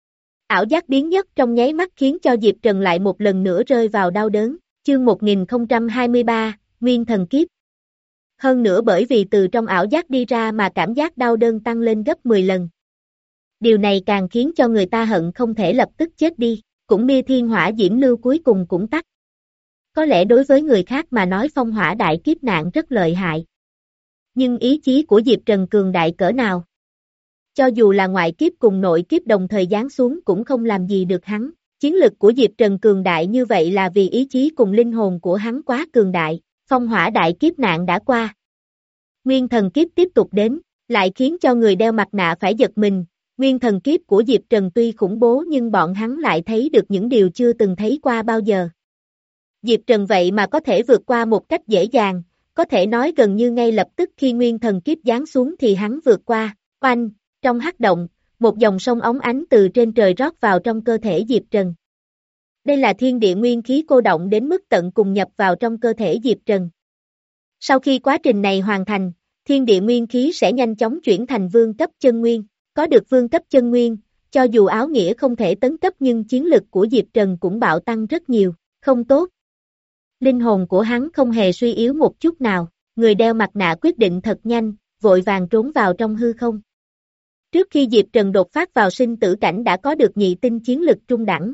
Ảo giác biến nhất trong nháy mắt khiến cho Diệp Trần lại một lần nữa rơi vào đau đớn, chương một nghìn không trăm hai mươi ba, Nguyên Thần Kiếp. Hơn nữa bởi vì từ trong ảo giác đi ra mà cảm giác đau đớn tăng lên gấp mười lần. Điều này càng khiến cho người ta hận không thể lập tức chết đi, cũng Mia Thiên Hỏa Diễm Lưu cuối cùng cũng tắt. Có lẽ đối với người khác mà nói phong hỏa đại kiếp nạn rất lợi hại. Nhưng ý chí của Diệp Trần cường đại cỡ nào? Cho dù là ngoại kiếp cùng nội kiếp đồng thời giáng xuống cũng không làm gì được hắn. Chiến lực của Diệp Trần cường đại như vậy là vì ý chí cùng linh hồn của hắn quá cường đại. Phong hỏa đại kiếp nạn đã qua. Nguyên thần kiếp tiếp tục đến, lại khiến cho người đeo mặt nạ phải giật mình. Nguyên thần kiếp của Diệp Trần tuy khủng bố nhưng bọn hắn lại thấy được những điều chưa từng thấy qua bao giờ. Diệp Trần vậy mà có thể vượt qua một cách dễ dàng, có thể nói gần như ngay lập tức khi nguyên thần kiếp giáng xuống thì hắn vượt qua. Oanh, trong hắc động, một dòng sông óng ánh từ trên trời rót vào trong cơ thể Diệp Trần. Đây là thiên địa nguyên khí cô động đến mức tận cùng nhập vào trong cơ thể Diệp Trần. Sau khi quá trình này hoàn thành, thiên địa nguyên khí sẽ nhanh chóng chuyển thành vương cấp chân nguyên. Có được vương cấp chân nguyên, cho dù áo nghĩa không thể tấn cấp nhưng chiến lực của Diệp Trần cũng bạo tăng rất nhiều, không tốt. Linh hồn của hắn không hề suy yếu một chút nào, người đeo mặt nạ quyết định thật nhanh, vội vàng trốn vào trong hư không. Trước khi Diệp Trần đột phát vào sinh tử cảnh đã có được nhị tinh chiến lực trung đẳng.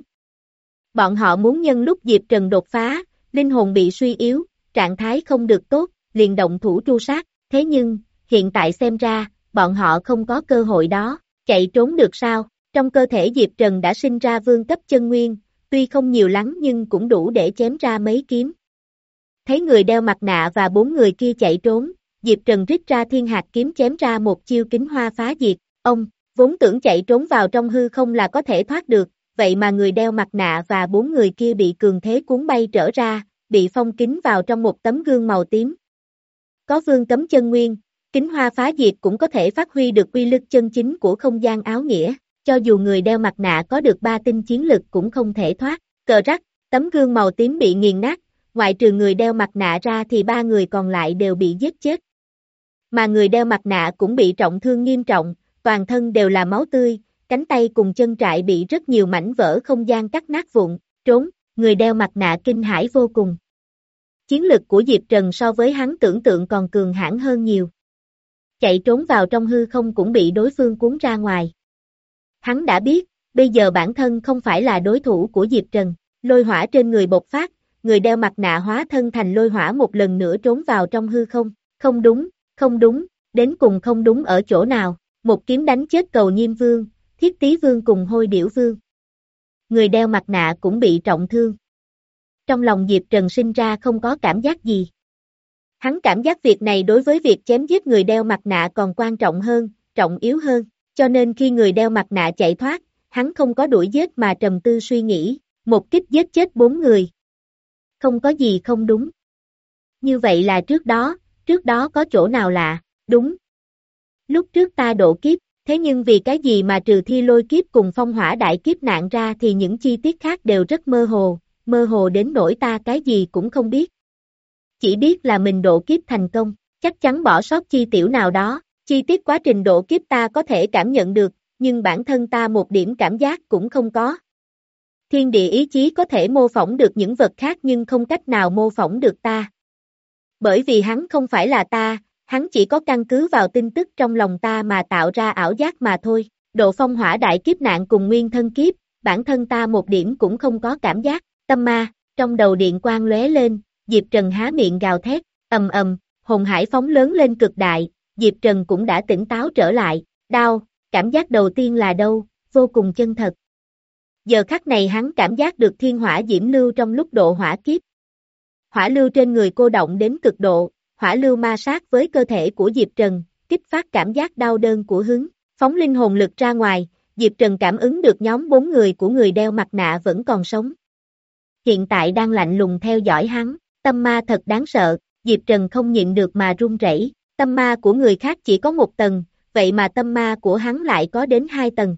Bọn họ muốn nhân lúc Diệp Trần đột phá, linh hồn bị suy yếu, trạng thái không được tốt, liền động thủ tru sát, thế nhưng, hiện tại xem ra, bọn họ không có cơ hội đó, chạy trốn được sao? Trong cơ thể Diệp Trần đã sinh ra vương cấp chân nguyên, tuy không nhiều lắm nhưng cũng đủ để chém ra mấy kiếm. Thấy người đeo mặt nạ và bốn người kia chạy trốn, Diệp Trần rít ra thiên hạt kiếm chém ra một chiêu kính hoa phá diệt. Ông, vốn tưởng chạy trốn vào trong hư không là có thể thoát được, vậy mà người đeo mặt nạ và bốn người kia bị cường thế cuốn bay trở ra, bị phong kín vào trong một tấm gương màu tím. Có vương cấm chân nguyên, kính hoa phá diệt cũng có thể phát huy được uy lực chân chính của không gian áo nghĩa, cho dù người đeo mặt nạ có được ba tinh chiến lực cũng không thể thoát. Cờ rắc, tấm gương màu tím bị nghiền nát, ngoại trừ người đeo mặt nạ ra thì ba người còn lại đều bị giết chết. Mà người đeo mặt nạ cũng bị trọng thương nghiêm trọng, toàn thân đều là máu tươi, cánh tay cùng chân trại bị rất nhiều mảnh vỡ không gian cắt nát vụn, trốn, người đeo mặt nạ kinh hãi vô cùng. Chiến lực của Diệp Trần so với hắn tưởng tượng còn cường hãn hơn nhiều. chạy trốn vào trong hư không cũng bị đối phương cuốn ra ngoài. Hắn đã biết, bây giờ bản thân không phải là đối thủ của Diệp Trần, lôi hỏa trên người bộc phát, người đeo mặt nạ hóa thân thành lôi hỏa một lần nữa trốn vào trong hư không, không đúng, không đúng, đến cùng không đúng ở chỗ nào, một kiếm đánh chết Cầu Nhiêm Vương, Thiết Tý Vương cùng Hôi Điểu Vương. Người đeo mặt nạ cũng bị trọng thương. Trong lòng Diệp Trần sinh ra không có cảm giác gì. Hắn cảm giác việc này đối với việc chém giết người đeo mặt nạ còn quan trọng hơn, trọng yếu hơn, cho nên khi người đeo mặt nạ chạy thoát, hắn không có đuổi giết mà trầm tư suy nghĩ, một kích giết chết bốn người. Không có gì không đúng. Như vậy là trước đó, trước đó có chỗ nào lạ, đúng. Lúc trước ta độ kiếp, thế nhưng vì cái gì mà trừ thi lôi kiếp cùng phong hỏa đại kiếp nạn ra thì những chi tiết khác đều rất mơ hồ, mơ hồ đến nỗi ta cái gì cũng không biết. Chỉ biết là mình độ kiếp thành công, chắc chắn bỏ sót chi tiểu nào đó, chi tiết quá trình độ kiếp ta có thể cảm nhận được, nhưng bản thân ta một điểm cảm giác cũng không có. Thiên địa ý chí có thể mô phỏng được những vật khác nhưng không cách nào mô phỏng được ta. Bởi vì hắn không phải là ta, hắn chỉ có căn cứ vào tin tức trong lòng ta mà tạo ra ảo giác mà thôi. Độ phong hỏa đại kiếp nạn cùng nguyên thân kiếp, bản thân ta một điểm cũng không có cảm giác. Tâm ma, trong đầu điện quang lóe lên, Diệp Trần há miệng gào thét, ầm ầm, hồn hải phóng lớn lên cực đại, Diệp Trần cũng đã tỉnh táo trở lại, đau, cảm giác đầu tiên là đâu, vô cùng chân thật. Giờ khắc này hắn cảm giác được thiên hỏa diễm lưu trong lúc độ hỏa kiếp. Hỏa lưu trên người cô động đến cực độ, hỏa lưu ma sát với cơ thể của Diệp Trần, kích phát cảm giác đau đớn của hứng, phóng linh hồn lực ra ngoài, Diệp Trần cảm ứng được nhóm bốn người của người đeo mặt nạ vẫn còn sống. Hiện tại đang lạnh lùng theo dõi hắn, tâm ma thật đáng sợ, Diệp Trần không nhịn được mà run rẩy. Tâm ma của người khác chỉ có một tầng, vậy mà tâm ma của hắn lại có đến hai tầng.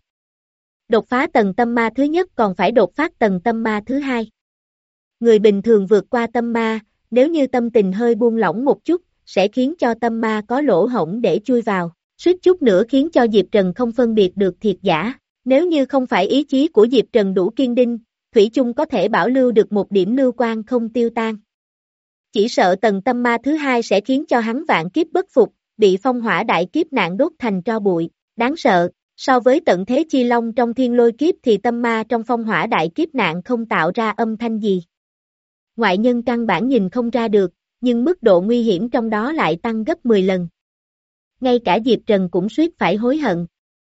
Đột phá tầng tâm ma thứ nhất còn phải đột phát tầng tâm ma thứ hai. Người bình thường vượt qua tâm ma, nếu như tâm tình hơi buông lỏng một chút, sẽ khiến cho tâm ma có lỗ hổng để chui vào, suýt chút nữa khiến cho Diệp Trần không phân biệt được thiệt giả. Nếu như không phải ý chí của Diệp Trần đủ kiên định, thủy chung có thể bảo lưu được một điểm lưu quan không tiêu tan. Chỉ sợ tầng tâm ma thứ hai sẽ khiến cho hắn vạn kiếp bất phục, bị phong hỏa đại kiếp nạn đốt thành tro bụi, đáng sợ. So với tận thế chi long trong thiên lôi kiếp thì tâm ma trong phong hỏa đại kiếp nạn không tạo ra âm thanh gì. Ngoại nhân căn bản nhìn không ra được, nhưng mức độ nguy hiểm trong đó lại tăng gấp mười lần. Ngay cả Diệp Trần cũng suýt phải hối hận.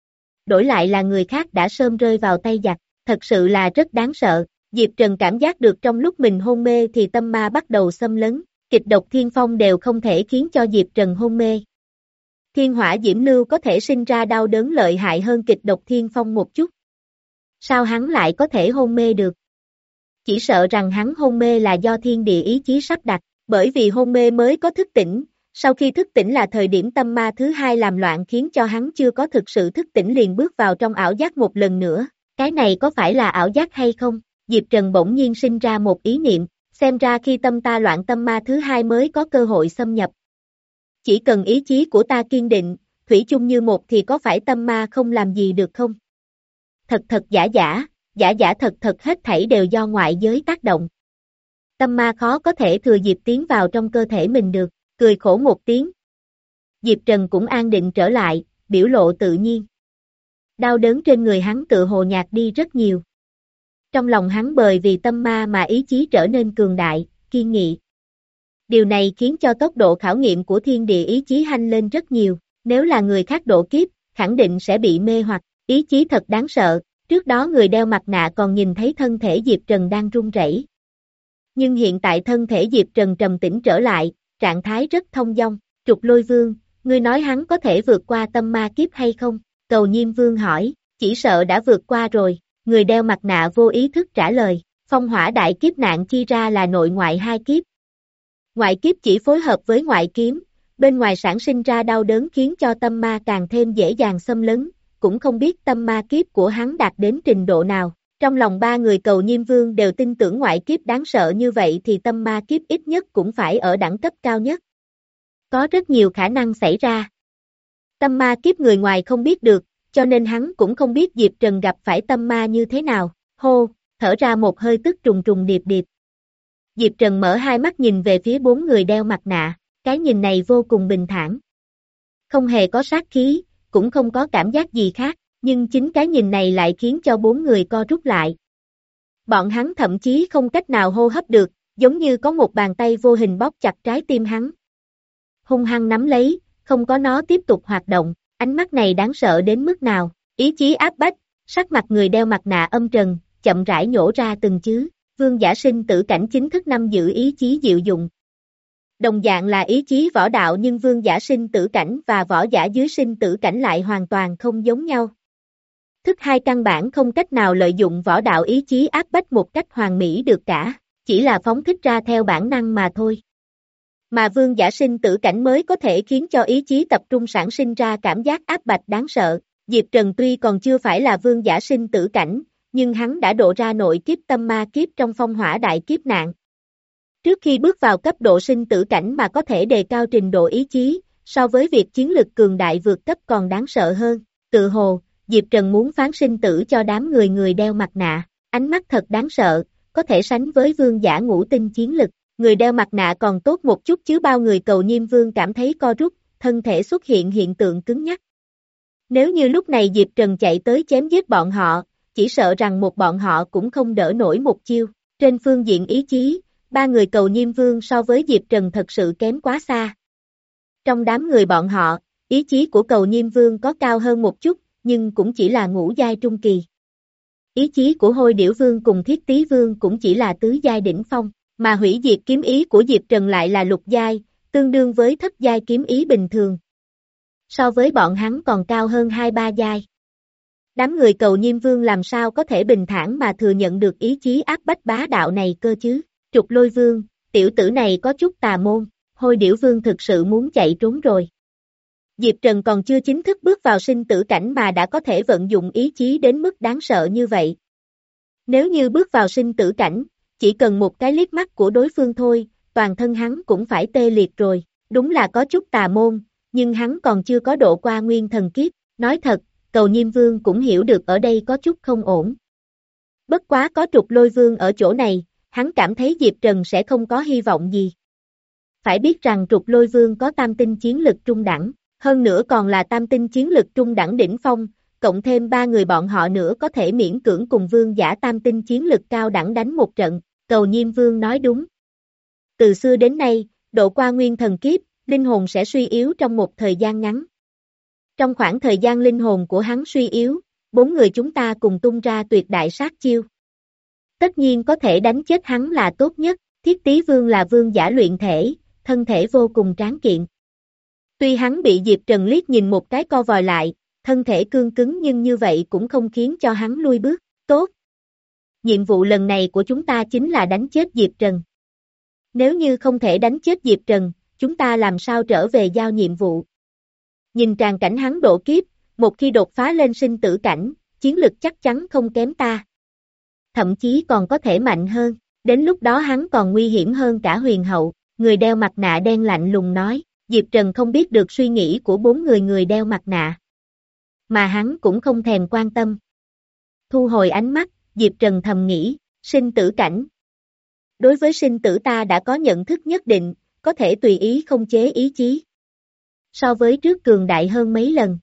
Đổi lại là người khác đã sớm rơi vào tay giặc, thật sự là rất đáng sợ. Diệp Trần cảm giác được trong lúc mình hôn mê thì tâm ma bắt đầu xâm lấn, kịch độc thiên phong đều không thể khiến cho Diệp Trần hôn mê. Thiên hỏa diễm lưu có thể sinh ra đau đớn lợi hại hơn kịch độc thiên phong một chút. Sao hắn lại có thể hôn mê được? Chỉ sợ rằng hắn hôn mê là do thiên địa ý chí sắp đặt, bởi vì hôn mê mới có thức tỉnh, sau khi thức tỉnh là thời điểm tâm ma thứ hai làm loạn khiến cho hắn chưa có thực sự thức tỉnh liền bước vào trong ảo giác một lần nữa. Cái này có phải là ảo giác hay không? Diệp Trần bỗng nhiên sinh ra một ý niệm, xem ra khi tâm ta loạn tâm ma thứ hai mới có cơ hội xâm nhập. Chỉ cần ý chí của ta kiên định, thủy chung như một thì có phải tâm ma không làm gì được không? Thật thật giả giả, giả giả thật thật hết thảy đều do ngoại giới tác động. Tâm ma khó có thể thừa dịp tiến vào trong cơ thể mình được, cười khổ một tiếng. Diệp Trần cũng an định trở lại, biểu lộ tự nhiên. Đau đớn trên người hắn tự hồ nhạt đi rất nhiều. Trong lòng hắn bởi vì tâm ma mà ý chí trở nên cường đại, kiên nghị. Điều này khiến cho tốc độ khảo nghiệm của thiên địa ý chí nhanh lên rất nhiều, nếu là người khác độ kiếp, khẳng định sẽ bị mê hoặc, ý chí thật đáng sợ, trước đó người đeo mặt nạ còn nhìn thấy thân thể Diệp Trần đang run rẩy. Nhưng hiện tại thân thể Diệp Trần trầm tĩnh trở lại, trạng thái rất thông dong, Trục Lôi Vương, ngươi nói hắn có thể vượt qua tâm ma kiếp hay không? Cầu Nhiêm Vương hỏi, chỉ sợ đã vượt qua rồi, người đeo mặt nạ vô ý thức trả lời, phong hỏa đại kiếp nạn chia ra là nội ngoại hai kiếp. Ngoại kiếp chỉ phối hợp với ngoại kiếm, bên ngoài sản sinh ra đau đớn khiến cho tâm ma càng thêm dễ dàng xâm lấn, cũng không biết tâm ma kiếp của hắn đạt đến trình độ nào. Trong lòng ba người Cầu Nhiêm Vương đều tin tưởng ngoại kiếp đáng sợ như vậy thì tâm ma kiếp ít nhất cũng phải ở đẳng cấp cao nhất. Có rất nhiều khả năng xảy ra. Tâm ma kiếp người ngoài không biết được, cho nên hắn cũng không biết Diệp Trần gặp phải tâm ma như thế nào. Hô, thở ra một hơi tức trùng trùng điệp điệp. Diệp Trần mở hai mắt nhìn về phía bốn người đeo mặt nạ, cái nhìn này vô cùng bình thản. không hề có sát khí, cũng không có cảm giác gì khác, nhưng chính cái nhìn này lại khiến cho bốn người co rút lại. Bọn hắn thậm chí không cách nào hô hấp được, giống như có một bàn tay vô hình bóp chặt trái tim hắn. Hung hăng nắm lấy, không có nó tiếp tục hoạt động, ánh mắt này đáng sợ đến mức nào, ý chí áp bách, sắc mặt người đeo mặt nạ âm trần, chậm rãi nhổ ra từng chữ, vương giả sinh tử cảnh chính thức nắm giữ ý chí diệu dụng. Đồng dạng là ý chí võ đạo nhưng vương giả sinh tử cảnh và võ giả dưới sinh tử cảnh lại hoàn toàn không giống nhau. Thức hai căn bản không cách nào lợi dụng võ đạo ý chí áp bách một cách hoàn mỹ được cả, chỉ là phóng thích ra theo bản năng mà thôi. Mà vương giả sinh tử cảnh mới có thể khiến cho ý chí tập trung sản sinh ra cảm giác áp bách đáng sợ. Diệp Trần tuy còn chưa phải là vương giả sinh tử cảnh, nhưng hắn đã độ ra nội kiếp tâm ma kiếp trong phong hỏa đại kiếp nạn. Trước khi bước vào cấp độ sinh tử cảnh mà có thể đề cao trình độ ý chí, so với việc chiến lực cường đại vượt cấp còn đáng sợ hơn. Tự hồ, Diệp Trần muốn phán sinh tử cho đám người người đeo mặt nạ, ánh mắt thật đáng sợ, có thể sánh với vương giả ngũ tinh chiến lực. Người đeo mặt nạ còn tốt một chút chứ bao người cầu Nhiêm Vương cảm thấy co rút, thân thể xuất hiện hiện tượng cứng nhắc. Nếu như lúc này Diệp Trần chạy tới chém giết bọn họ, chỉ sợ rằng một bọn họ cũng không đỡ nổi một chiêu. Trên phương diện ý chí, ba người cầu Nhiêm Vương so với Diệp Trần thật sự kém quá xa. Trong đám người bọn họ, ý chí của cầu Nhiêm Vương có cao hơn một chút, nhưng cũng chỉ là ngũ giai trung kỳ. Ý chí của Hôi Điểu Vương cùng Thiết Tý Vương cũng chỉ là tứ giai đỉnh phong, mà hủy diệt kiếm ý của Diệp Trần lại là lục giai, tương đương với thất giai kiếm ý bình thường. So với bọn hắn còn cao hơn hai ba giai. Đám người cầu Nhiêm Vương làm sao có thể bình thản mà thừa nhận được ý chí áp bách bá đạo này cơ chứ? Trục Lôi Vương, tiểu tử này có chút tà môn, Hôi Điểu Vương thực sự muốn chạy trốn rồi. Diệp Trần còn chưa chính thức bước vào sinh tử cảnh mà đã có thể vận dụng ý chí đến mức đáng sợ như vậy. Nếu như bước vào sinh tử cảnh, chỉ cần một cái liếc mắt của đối phương thôi, toàn thân hắn cũng phải tê liệt rồi, đúng là có chút tà môn, nhưng hắn còn chưa có độ qua nguyên thần kiếp, nói thật, cầu Nhiêm Vương cũng hiểu được ở đây có chút không ổn. Bất quá có Trục Lôi Vương ở chỗ này, hắn cảm thấy Diệp Trần sẽ không có hy vọng gì. Phải biết rằng Trục Lôi Vương có tam tinh chiến lực trung đẳng, hơn nữa còn là tam tinh chiến lực trung đẳng đỉnh phong, cộng thêm ba người bọn họ nữa có thể miễn cưỡng cùng vương giả tam tinh chiến lực cao đẳng đánh một trận, cầu Nhiêm Vương nói đúng. Từ xưa đến nay, độ qua nguyên thần kiếp, linh hồn sẽ suy yếu trong một thời gian ngắn. Trong khoảng thời gian linh hồn của hắn suy yếu, bốn người chúng ta cùng tung ra tuyệt đại sát chiêu. Tất nhiên có thể đánh chết hắn là tốt nhất, Thiết Tý Vương là vương giả luyện thể, thân thể vô cùng tráng kiện. Tuy hắn bị Diệp Trần liếc nhìn một cái co vòi lại, thân thể cương cứng nhưng như vậy cũng không khiến cho hắn lui bước, tốt. Nhiệm vụ lần này của chúng ta chính là đánh chết Diệp Trần. Nếu như không thể đánh chết Diệp Trần, chúng ta làm sao trở về giao nhiệm vụ. Nhìn tràn cảnh hắn độ kiếp, một khi đột phá lên sinh tử cảnh, chiến lực chắc chắn không kém ta. Thậm chí còn có thể mạnh hơn, đến lúc đó hắn còn nguy hiểm hơn cả huyền hậu, người đeo mặt nạ đen lạnh lùng nói, Diệp Trần không biết được suy nghĩ của bốn người người đeo mặt nạ. Mà hắn cũng không thèm quan tâm. Thu hồi ánh mắt, Diệp Trần thầm nghĩ, sinh tử cảnh. Đối với sinh tử ta đã có nhận thức nhất định, có thể tùy ý không chế ý chí. So với trước cường đại hơn mấy lần.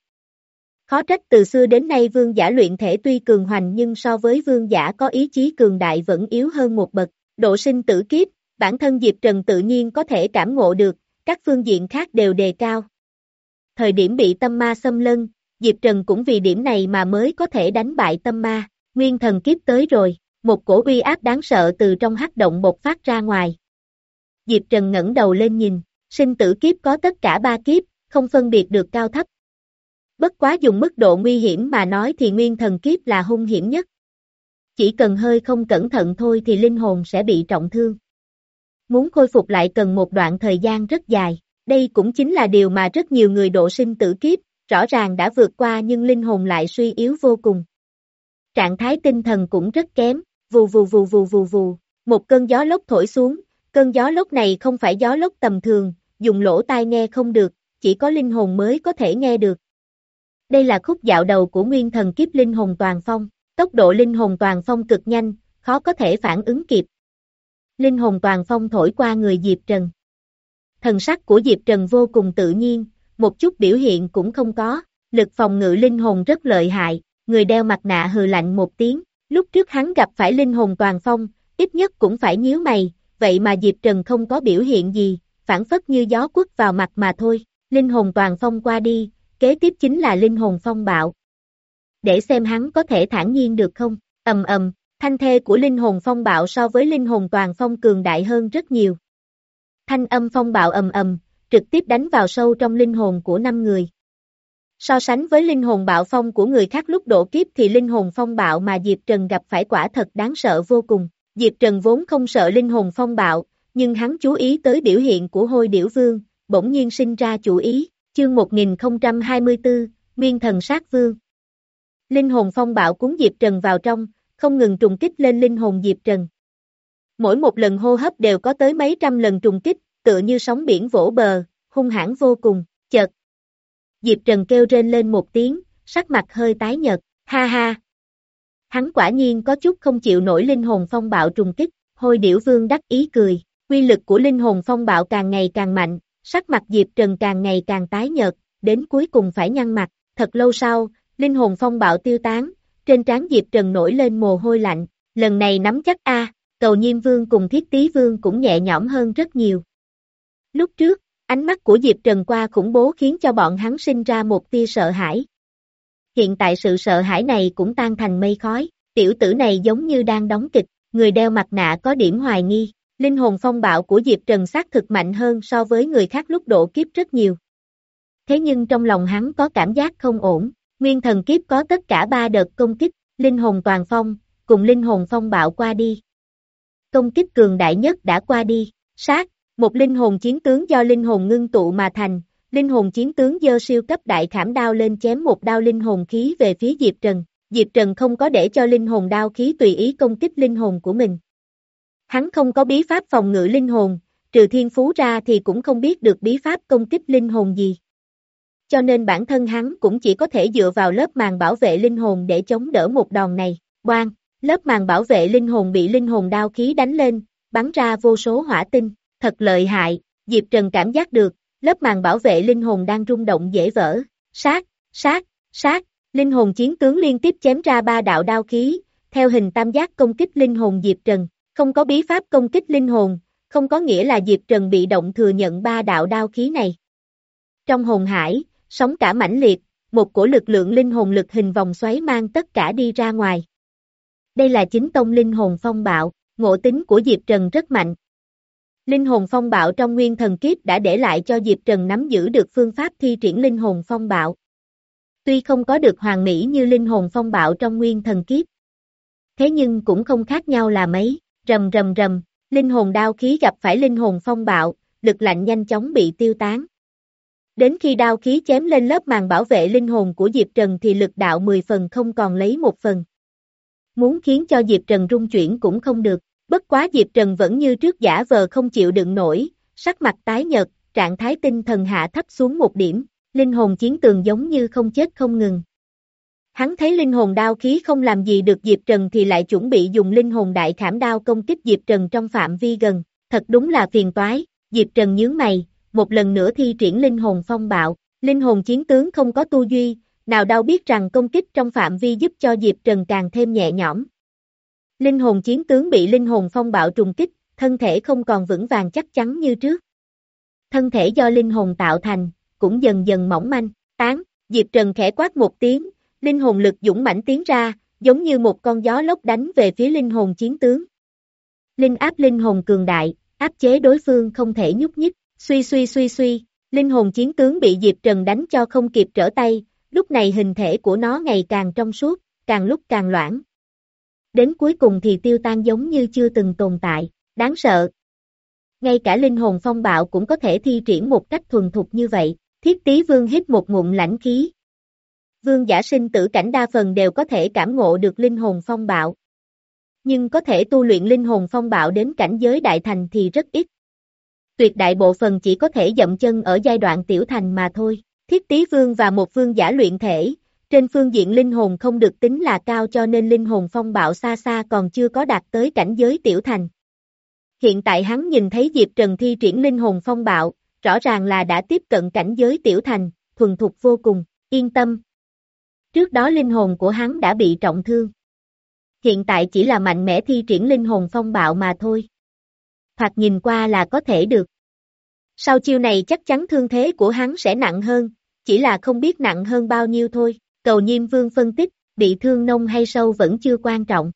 Khó trách từ xưa đến nay vương giả luyện thể tuy cường hoành nhưng so với vương giả có ý chí cường đại vẫn yếu hơn một bậc. Độ sinh tử kiếp, bản thân Diệp Trần tự nhiên có thể cảm ngộ được, các phương diện khác đều đề cao. Thời điểm bị tâm ma xâm lấn, Diệp Trần cũng vì điểm này mà mới có thể đánh bại tâm ma. Nguyên thần kiếp tới rồi, một cổ uy áp đáng sợ từ trong hắc động bộc phát ra ngoài. Diệp Trần ngẩng đầu lên nhìn, sinh tử kiếp có tất cả ba kiếp, không phân biệt được cao thấp. Bất quá dùng mức độ nguy hiểm mà nói thì nguyên thần kiếp là hung hiểm nhất. Chỉ cần hơi không cẩn thận thôi thì linh hồn sẽ bị trọng thương. Muốn khôi phục lại cần một đoạn thời gian rất dài. Đây cũng chính là điều mà rất nhiều người độ sinh tử kiếp, rõ ràng đã vượt qua nhưng linh hồn lại suy yếu vô cùng. Trạng thái tinh thần cũng rất kém, vù vù vù vù vù vù, một cơn gió lốc thổi xuống, cơn gió lốc này không phải gió lốc tầm thường, dùng lỗ tai nghe không được, chỉ có linh hồn mới có thể nghe được. Đây là khúc dạo đầu của nguyên thần kiếp linh hồn toàn phong, tốc độ linh hồn toàn phong cực nhanh, khó có thể phản ứng kịp. Linh hồn toàn phong thổi qua người Diệp Trần. Thần sắc của Diệp Trần vô cùng tự nhiên, một chút biểu hiện cũng không có, lực phòng ngự linh hồn rất lợi hại, người đeo mặt nạ hừ lạnh một tiếng, lúc trước hắn gặp phải linh hồn toàn phong, ít nhất cũng phải nhíu mày, vậy mà Diệp Trần không có biểu hiện gì, phản phất như gió quất vào mặt mà thôi, linh hồn toàn phong qua đi, kế tiếp chính là linh hồn phong bạo. Để xem hắn có thể thản nhiên được không, ầm ầm, thanh thê của linh hồn phong bạo so với linh hồn toàn phong cường đại hơn rất nhiều. Thanh âm phong bạo ầm ầm, trực tiếp đánh vào sâu trong linh hồn của năm người. So sánh với linh hồn bạo phong của người khác lúc độ kiếp thì linh hồn phong bạo mà Diệp Trần gặp phải quả thật đáng sợ vô cùng. Diệp Trần vốn không sợ linh hồn phong bạo, nhưng hắn chú ý tới biểu hiện của Hôi Điểu Vương, bỗng nhiên sinh ra chủ ý. Chương một nghìn không trăm hai mươi tư, Nguyên Thần Sát Vương. Linh hồn phong bạo cuốn Diệp Trần vào trong, không ngừng trùng kích lên linh hồn Diệp Trần. Mỗi một lần hô hấp đều có tới mấy trăm lần trùng kích, tựa như sóng biển vỗ bờ, hung hãn vô cùng, chợt. Diệp Trần kêu rên lên một tiếng, sắc mặt hơi tái nhợt, ha ha. Hắn quả nhiên có chút không chịu nổi linh hồn phong bạo trùng kích, Hôi Điểu Vương đắc ý cười, quy lực của linh hồn phong bạo càng ngày càng mạnh, sắc mặt Diệp Trần càng ngày càng tái nhợt, đến cuối cùng phải nhăn mặt, thật lâu sau, linh hồn phong bạo tiêu tán, trên trán Diệp Trần nổi lên mồ hôi lạnh, lần này nắm chắc a, Cầu Nhiêm Vương cùng Thiết Tý Vương cũng nhẹ nhõm hơn rất nhiều. Lúc trước, ánh mắt của Diệp Trần qua khủng bố khiến cho bọn hắn sinh ra một tia sợ hãi. Hiện tại sự sợ hãi này cũng tan thành mây khói, tiểu tử này giống như đang đóng kịch, người đeo mặt nạ có điểm hoài nghi, linh hồn phong bạo của Diệp Trần xác thực mạnh hơn so với người khác lúc độ kiếp rất nhiều. Thế nhưng trong lòng hắn có cảm giác không ổn, Nguyên Thần Kiếp có tất cả ba đợt công kích, linh hồn toàn phong, cùng linh hồn phong bạo qua đi. Công kích cường đại nhất đã qua đi, sát, một linh hồn chiến tướng do linh hồn ngưng tụ mà thành, linh hồn chiến tướng giơ siêu cấp đại khảm đao lên chém một đao linh hồn khí về phía Diệp Trần. Diệp Trần không có để cho linh hồn đao khí tùy ý công kích linh hồn của mình. Hắn không có bí pháp phòng ngự linh hồn, trừ thiên phú ra thì cũng không biết được bí pháp công kích linh hồn gì. Cho nên bản thân hắn cũng chỉ có thể dựa vào lớp màng bảo vệ linh hồn để chống đỡ một đòn này. Oan, lớp màng bảo vệ linh hồn bị linh hồn đao khí đánh lên, bắn ra vô số hỏa tinh, thật lợi hại, Diệp Trần cảm giác được, lớp màng bảo vệ linh hồn đang rung động dễ vỡ, sát, sát, sát, linh hồn chiến tướng liên tiếp chém ra ba đạo đao khí, theo hình tam giác công kích linh hồn Diệp Trần, không có bí pháp công kích linh hồn, không có nghĩa là Diệp Trần bị động thừa nhận ba đạo đao khí này. Trong hồn hải, sóng cả mãnh liệt, một cổ lực lượng linh hồn lực hình vòng xoáy mang tất cả đi ra ngoài. Đây là chính tông linh hồn phong bạo, ngộ tính của Diệp Trần rất mạnh. Linh hồn phong bạo trong Nguyên Thần Kiếp đã để lại cho Diệp Trần nắm giữ được phương pháp thi triển linh hồn phong bạo. Tuy không có được hoàn mỹ như linh hồn phong bạo trong Nguyên Thần Kiếp, thế nhưng cũng không khác nhau là mấy, rầm rầm rầm, linh hồn đao khí gặp phải linh hồn phong bạo, lực lạnh nhanh chóng bị tiêu tán. Đến khi đao khí chém lên lớp màng bảo vệ linh hồn của Diệp Trần thì lực đạo mười phần không còn lấy một phần. Muốn khiến cho Diệp Trần rung chuyển cũng không được, bất quá Diệp Trần vẫn như trước giả vờ không chịu đựng nổi, sắc mặt tái nhợt, trạng thái tinh thần hạ thấp xuống một điểm, linh hồn chiến tường giống như không chết không ngừng. Hắn thấy linh hồn đao khí không làm gì được Diệp Trần thì lại chuẩn bị dùng linh hồn đại khảm đao công kích Diệp Trần trong phạm vi gần, thật đúng là phiền toái, Diệp Trần nhướng mày, một lần nữa thi triển linh hồn phong bạo, linh hồn chiến tướng không có tu duy, nào đâu biết rằng công kích trong phạm vi giúp cho Diệp Trần càng thêm nhẹ nhõm. Linh hồn chiến tướng bị linh hồn phong bạo trùng kích, thân thể không còn vững vàng chắc chắn như trước. Thân thể do linh hồn tạo thành, cũng dần dần mỏng manh, tán, Diệp Trần khẽ quát một tiếng, linh hồn lực dũng mãnh tiến ra, giống như một con gió lốc đánh về phía linh hồn chiến tướng. Linh áp linh hồn cường đại, áp chế đối phương không thể nhúc nhích, suy suy suy suy, linh hồn chiến tướng bị Diệp Trần đánh cho không kịp trở tay, lúc này hình thể của nó ngày càng trong suốt, càng lúc càng loãng. Đến cuối cùng thì tiêu tan giống như chưa từng tồn tại, đáng sợ. Ngay cả linh hồn phong bạo cũng có thể thi triển một cách thuần thục như vậy, Thiết Tý Vương hít một ngụm lãnh khí. Vương giả sinh tử cảnh đa phần đều có thể cảm ngộ được linh hồn phong bạo. Nhưng có thể tu luyện linh hồn phong bạo đến cảnh giới đại thành thì rất ít. Tuyệt đại bộ phần chỉ có thể dậm chân ở giai đoạn tiểu thành mà thôi. Thiết Tý Vương và một vương giả luyện thể, trên phương diện linh hồn không được tính là cao cho nên linh hồn phong bạo xa xa còn chưa có đạt tới cảnh giới tiểu thành. Hiện tại hắn nhìn thấy Diệp Trần thi triển linh hồn phong bạo, rõ ràng là đã tiếp cận cảnh giới tiểu thành, thuần thục vô cùng, yên tâm. Trước đó linh hồn của hắn đã bị trọng thương. Hiện tại chỉ là mạnh mẽ thi triển linh hồn phong bạo mà thôi. Thoạt nhìn qua là có thể được. Sau chiêu này chắc chắn thương thế của hắn sẽ nặng hơn, chỉ là không biết nặng hơn bao nhiêu thôi. Cầu Nhiêm Vương phân tích, bị thương nông hay sâu vẫn chưa quan trọng.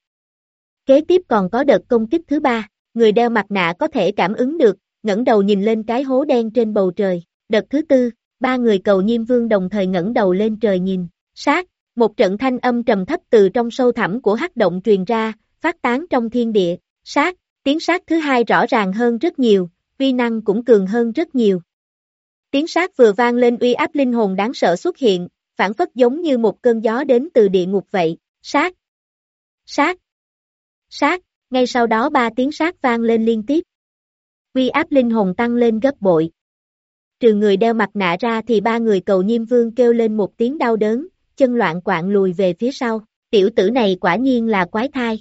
Kế tiếp còn có đợt công kích thứ ba, người đeo mặt nạ có thể cảm ứng được, ngẩng đầu nhìn lên cái hố đen trên bầu trời. Đợt thứ tư, ba người Cầu Nhiêm Vương đồng thời ngẩng đầu lên trời nhìn, sát, một trận thanh âm trầm thấp từ trong sâu thẳm của hắc động truyền ra, phát tán trong thiên địa, sát, tiếng sát thứ hai rõ ràng hơn rất nhiều, uy năng cũng cường hơn rất nhiều. Tiếng sát vừa vang lên uy áp linh hồn đáng sợ xuất hiện, phản phất giống như một cơn gió đến từ địa ngục vậy, sát, sát, sát, ngay sau đó ba tiếng sát vang lên liên tiếp. Uy áp linh hồn tăng lên gấp bội. Trừ người đeo mặt nạ ra thì ba người Cầu Nhiêm Vương kêu lên một tiếng đau đớn, chân loạn quạng lùi về phía sau, tiểu tử này quả nhiên là quái thai.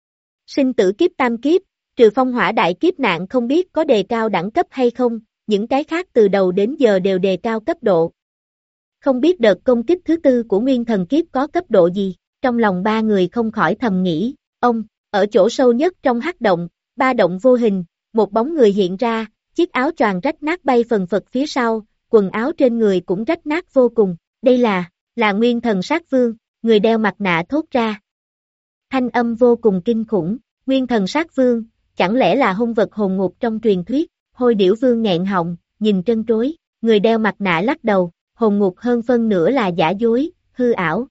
Sinh tử kiếp tam kiếp, trừ phong hỏa đại kiếp nạn không biết có đề cao đẳng cấp hay không, những cái khác từ đầu đến giờ đều đề cao cấp độ. Không biết đợt công kích thứ tư của nguyên thần kiếp có cấp độ gì, trong lòng ba người không khỏi thầm nghĩ, ông, ở chỗ sâu nhất trong hắc động, ba động vô hình, một bóng người hiện ra, chiếc áo choàng rách nát bay phần phật phía sau, quần áo trên người cũng rách nát vô cùng, đây là, là nguyên thần sát vương, người đeo mặt nạ thốt ra. Thanh âm vô cùng kinh khủng, nguyên thần sát vương, chẳng lẽ là hung vật hồn ngục trong truyền thuyết, Hôi Điểu Vương nghẹn họng, nhìn trân trối, người đeo mặt nạ lắc đầu, hồn ngục hơn phân nửa là giả dối, hư ảo.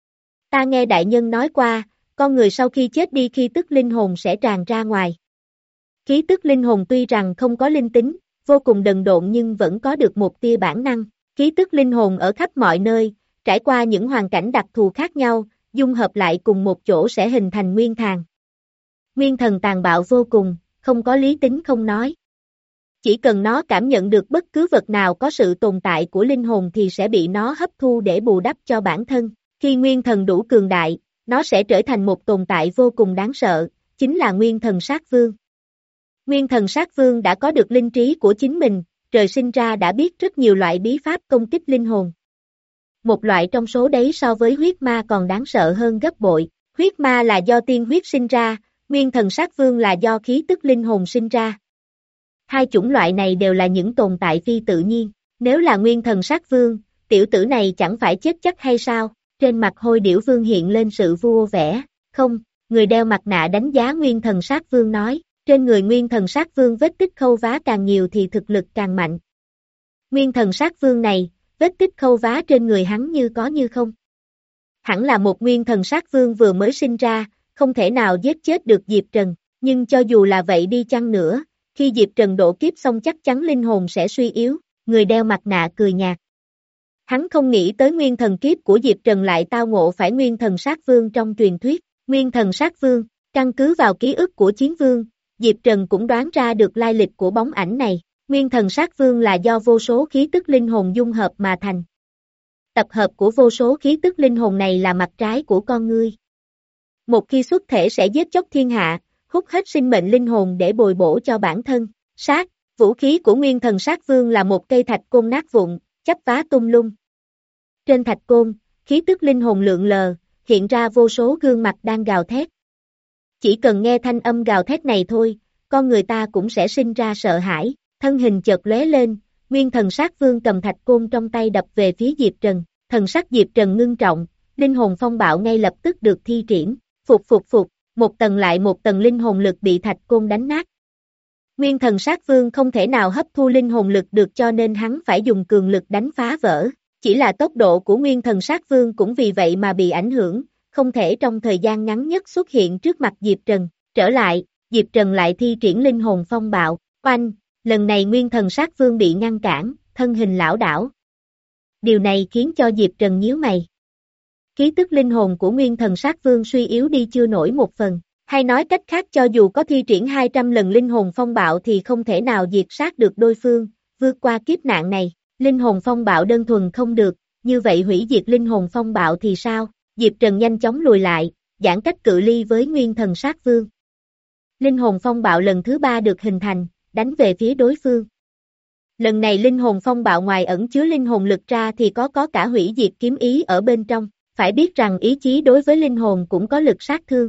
Ta nghe đại nhân nói qua, con người sau khi chết đi khí tức linh hồn sẽ tràn ra ngoài. Khí tức linh hồn tuy rằng không có linh tính, vô cùng đần độn nhưng vẫn có được một tia bản năng, khí tức linh hồn ở khắp mọi nơi, trải qua những hoàn cảnh đặc thù khác nhau, dung hợp lại cùng một chỗ sẽ hình thành nguyên thần. Nguyên thần tàn bạo vô cùng, không có lý tính không nói. Chỉ cần nó cảm nhận được bất cứ vật nào có sự tồn tại của linh hồn thì sẽ bị nó hấp thu để bù đắp cho bản thân. Khi nguyên thần đủ cường đại, nó sẽ trở thành một tồn tại vô cùng đáng sợ, chính là nguyên thần sát vương. Nguyên thần sát vương đã có được linh trí của chính mình, trời sinh ra đã biết rất nhiều loại bí pháp công kích linh hồn. Một loại trong số đấy so với huyết ma còn đáng sợ hơn gấp bội. Huyết ma là do tiên huyết sinh ra, nguyên thần sát vương là do khí tức linh hồn sinh ra. Hai chủng loại này đều là những tồn tại phi tự nhiên. Nếu là nguyên thần sát vương, tiểu tử này chẳng phải chết chắc hay sao? Trên mặt Hôi Điểu Vương hiện lên sự vô vẻ. Không, người đeo mặt nạ đánh giá nguyên thần sát vương nói, trên người nguyên thần sát vương vết tích khâu vá càng nhiều thì thực lực càng mạnh. Nguyên thần sát vương này, vết tích khâu vá trên người hắn như có như không. Hẳn là một nguyên thần sát vương vừa mới sinh ra, không thể nào giết chết được Diệp Trần, nhưng cho dù là vậy đi chăng nữa, khi Diệp Trần độ kiếp xong chắc chắn linh hồn sẽ suy yếu, người đeo mặt nạ cười nhạt. Hắn không nghĩ tới nguyên thần kiếp của Diệp Trần lại tao ngộ phải nguyên thần sát vương trong truyền thuyết, nguyên thần sát vương, căn cứ vào ký ức của chiến vương, Diệp Trần cũng đoán ra được lai lịch của bóng ảnh này, nguyên thần sát vương là do vô số khí tức linh hồn dung hợp mà thành. Tập hợp của vô số khí tức linh hồn này là mặt trái của con ngươi. Một khi xuất thể sẽ giết chóc thiên hạ, hút hết sinh mệnh linh hồn để bồi bổ cho bản thân. Sát, vũ khí của nguyên thần sát vương là một cây thạch côn nát vụn, chắp vá tung lung. Trên thạch côn, khí tức linh hồn lượn lờ, hiện ra vô số gương mặt đang gào thét. Chỉ cần nghe thanh âm gào thét này thôi, con người ta cũng sẽ sinh ra sợ hãi, thân hình chợt lóe lên, nguyên thần sát vương cầm thạch côn trong tay đập về phía Diệp Trần, thần sắc Diệp Trần ngưng trọng, linh hồn phong bạo ngay lập tức được thi triển, phục phục phục, một tầng lại một tầng linh hồn lực bị thạch côn đánh nát. Nguyên thần sát vương không thể nào hấp thu linh hồn lực được cho nên hắn phải dùng cường lực đánh phá vỡ, chỉ là tốc độ của nguyên thần sát vương cũng vì vậy mà bị ảnh hưởng, không thể trong thời gian ngắn nhất xuất hiện trước mặt Diệp Trần, trở lại, Diệp Trần lại thi triển linh hồn phong bạo, oanh, lần này nguyên thần sát vương bị ngăn cản, thân hình lảo đảo. Điều này khiến cho Diệp Trần nhíu mày. Khí tức linh hồn của nguyên thần sát vương suy yếu đi chưa nổi một phần, hay nói cách khác cho dù có thi triển hai trăm lần linh hồn phong bạo thì không thể nào diệt sát được đối phương, vượt qua kiếp nạn này, linh hồn phong bạo đơn thuần không được, như vậy hủy diệt linh hồn phong bạo thì sao? Diệp Trần nhanh chóng lùi lại, giãn cách cự ly với nguyên thần sát vương. Linh hồn phong bạo lần thứ ba được hình thành, đánh về phía đối phương. Lần này linh hồn phong bạo ngoài ẩn chứa linh hồn lực ra thì có có cả hủy diệt kiếm ý ở bên trong, phải biết rằng ý chí đối với linh hồn cũng có lực sát thương.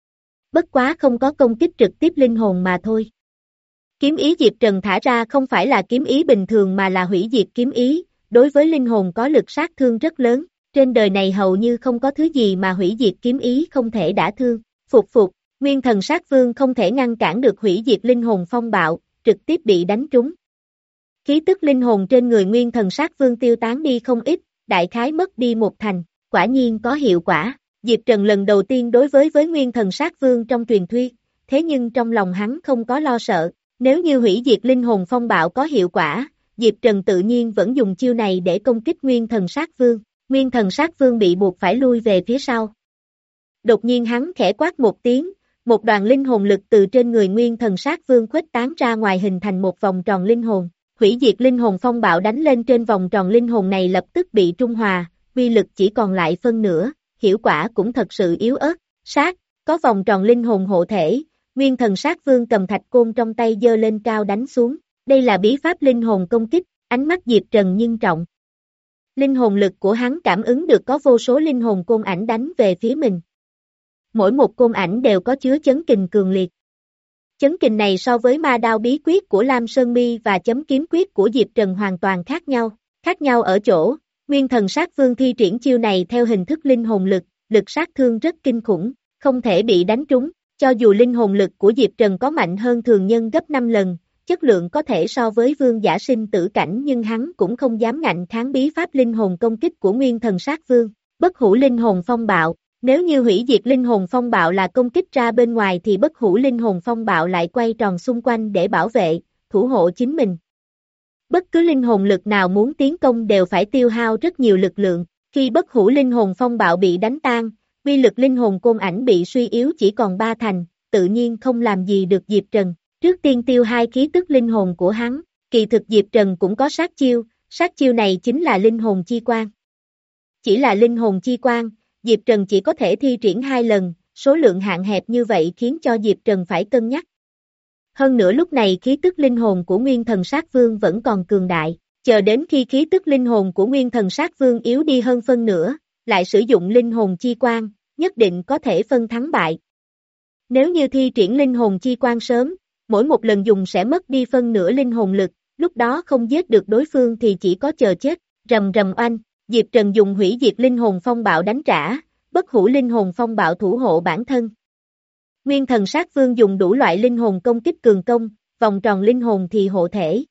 Bất quá không có công kích trực tiếp linh hồn mà thôi. Kiếm ý Diệp Trần thả ra không phải là kiếm ý bình thường mà là hủy diệt kiếm ý, đối với linh hồn có lực sát thương rất lớn, trên đời này hầu như không có thứ gì mà hủy diệt kiếm ý không thể đả thương. Phục phục, Nguyên Thần Sát Vương không thể ngăn cản được hủy diệt linh hồn phong bạo, trực tiếp bị đánh trúng. Khí tức linh hồn trên người Nguyên Thần Sát Vương tiêu tán đi không ít, đại khái mất đi một thành, quả nhiên có hiệu quả. Diệp Trần lần đầu tiên đối với với Nguyên Thần Sát Vương trong truyền thuyết, thế nhưng trong lòng hắn không có lo sợ, nếu như hủy diệt linh hồn phong bạo có hiệu quả, Diệp Trần tự nhiên vẫn dùng chiêu này để công kích Nguyên Thần Sát Vương, Nguyên Thần Sát Vương bị buộc phải lui về phía sau. Đột nhiên hắn khẽ quát một tiếng, một đoàn linh hồn lực từ trên người Nguyên Thần Sát Vương khuếch tán ra ngoài hình thành một vòng tròn linh hồn, hủy diệt linh hồn phong bạo đánh lên trên vòng tròn linh hồn này lập tức bị trung hòa, uy lực chỉ còn lại phân nửa, hiệu quả cũng thật sự yếu ớt, sát, có vòng tròn linh hồn hộ thể, Nguyên Thần Sát Vương cầm thạch côn trong tay giơ lên cao đánh xuống, đây là bí pháp linh hồn công kích, ánh mắt Diệp Trần nghiêm trọng. Linh hồn lực của hắn cảm ứng được có vô số linh hồn côn ảnh đánh về phía mình. Mỗi một côn ảnh đều có chứa chấn kình cường liệt. Chấn kình này so với ma đao bí quyết của Lam Sơn Mi và chấm kiếm quyết của Diệp Trần hoàn toàn khác nhau, khác nhau ở chỗ, Nguyên Thần Sát Vương thi triển chiêu này theo hình thức linh hồn lực, lực sát thương rất kinh khủng, không thể bị đánh trúng, cho dù linh hồn lực của Diệp Trần có mạnh hơn thường nhân gấp năm lần, chất lượng có thể so với vương giả sinh tử cảnh nhưng hắn cũng không dám ngạnh kháng bí pháp linh hồn công kích của Nguyên Thần Sát Vương, bất hủ linh hồn phong bạo. Nếu như hủy diệt linh hồn phong bạo là công kích ra bên ngoài thì bất hủ linh hồn phong bạo lại quay tròn xung quanh để bảo vệ, thủ hộ chính mình. Bất cứ linh hồn lực nào muốn tiến công đều phải tiêu hao rất nhiều lực lượng, khi bất hủ linh hồn phong bạo bị đánh tan, uy lực linh hồn côn ảnh bị suy yếu chỉ còn ba thành, tự nhiên không làm gì được Diệp Trần, trước tiên tiêu hai khí tức linh hồn của hắn, kỳ thực Diệp Trần cũng có sát chiêu, sát chiêu này chính là linh hồn chi quang. Chỉ là linh hồn chi quang, Diệp Trần chỉ có thể thi triển hai lần, số lượng hạn hẹp như vậy khiến cho Diệp Trần phải cân nhắc. Hơn nữa lúc này khí tức linh hồn của Nguyên Thần Sát Vương vẫn còn cường đại, chờ đến khi khí tức linh hồn của Nguyên Thần Sát Vương yếu đi hơn phân nửa, lại sử dụng linh hồn chi quang, nhất định có thể phân thắng bại. Nếu như thi triển linh hồn chi quang sớm, mỗi một lần dùng sẽ mất đi phân nửa linh hồn lực, lúc đó không giết được đối phương thì chỉ có chờ chết, rầm rầm oanh. Diệp Trần dùng hủy diệt linh hồn phong bạo đánh trả, bất hủ linh hồn phong bạo thủ hộ bản thân. Nguyên Thần Sát Vương dùng đủ loại linh hồn công kích cường công, vòng tròn linh hồn thì hộ thể.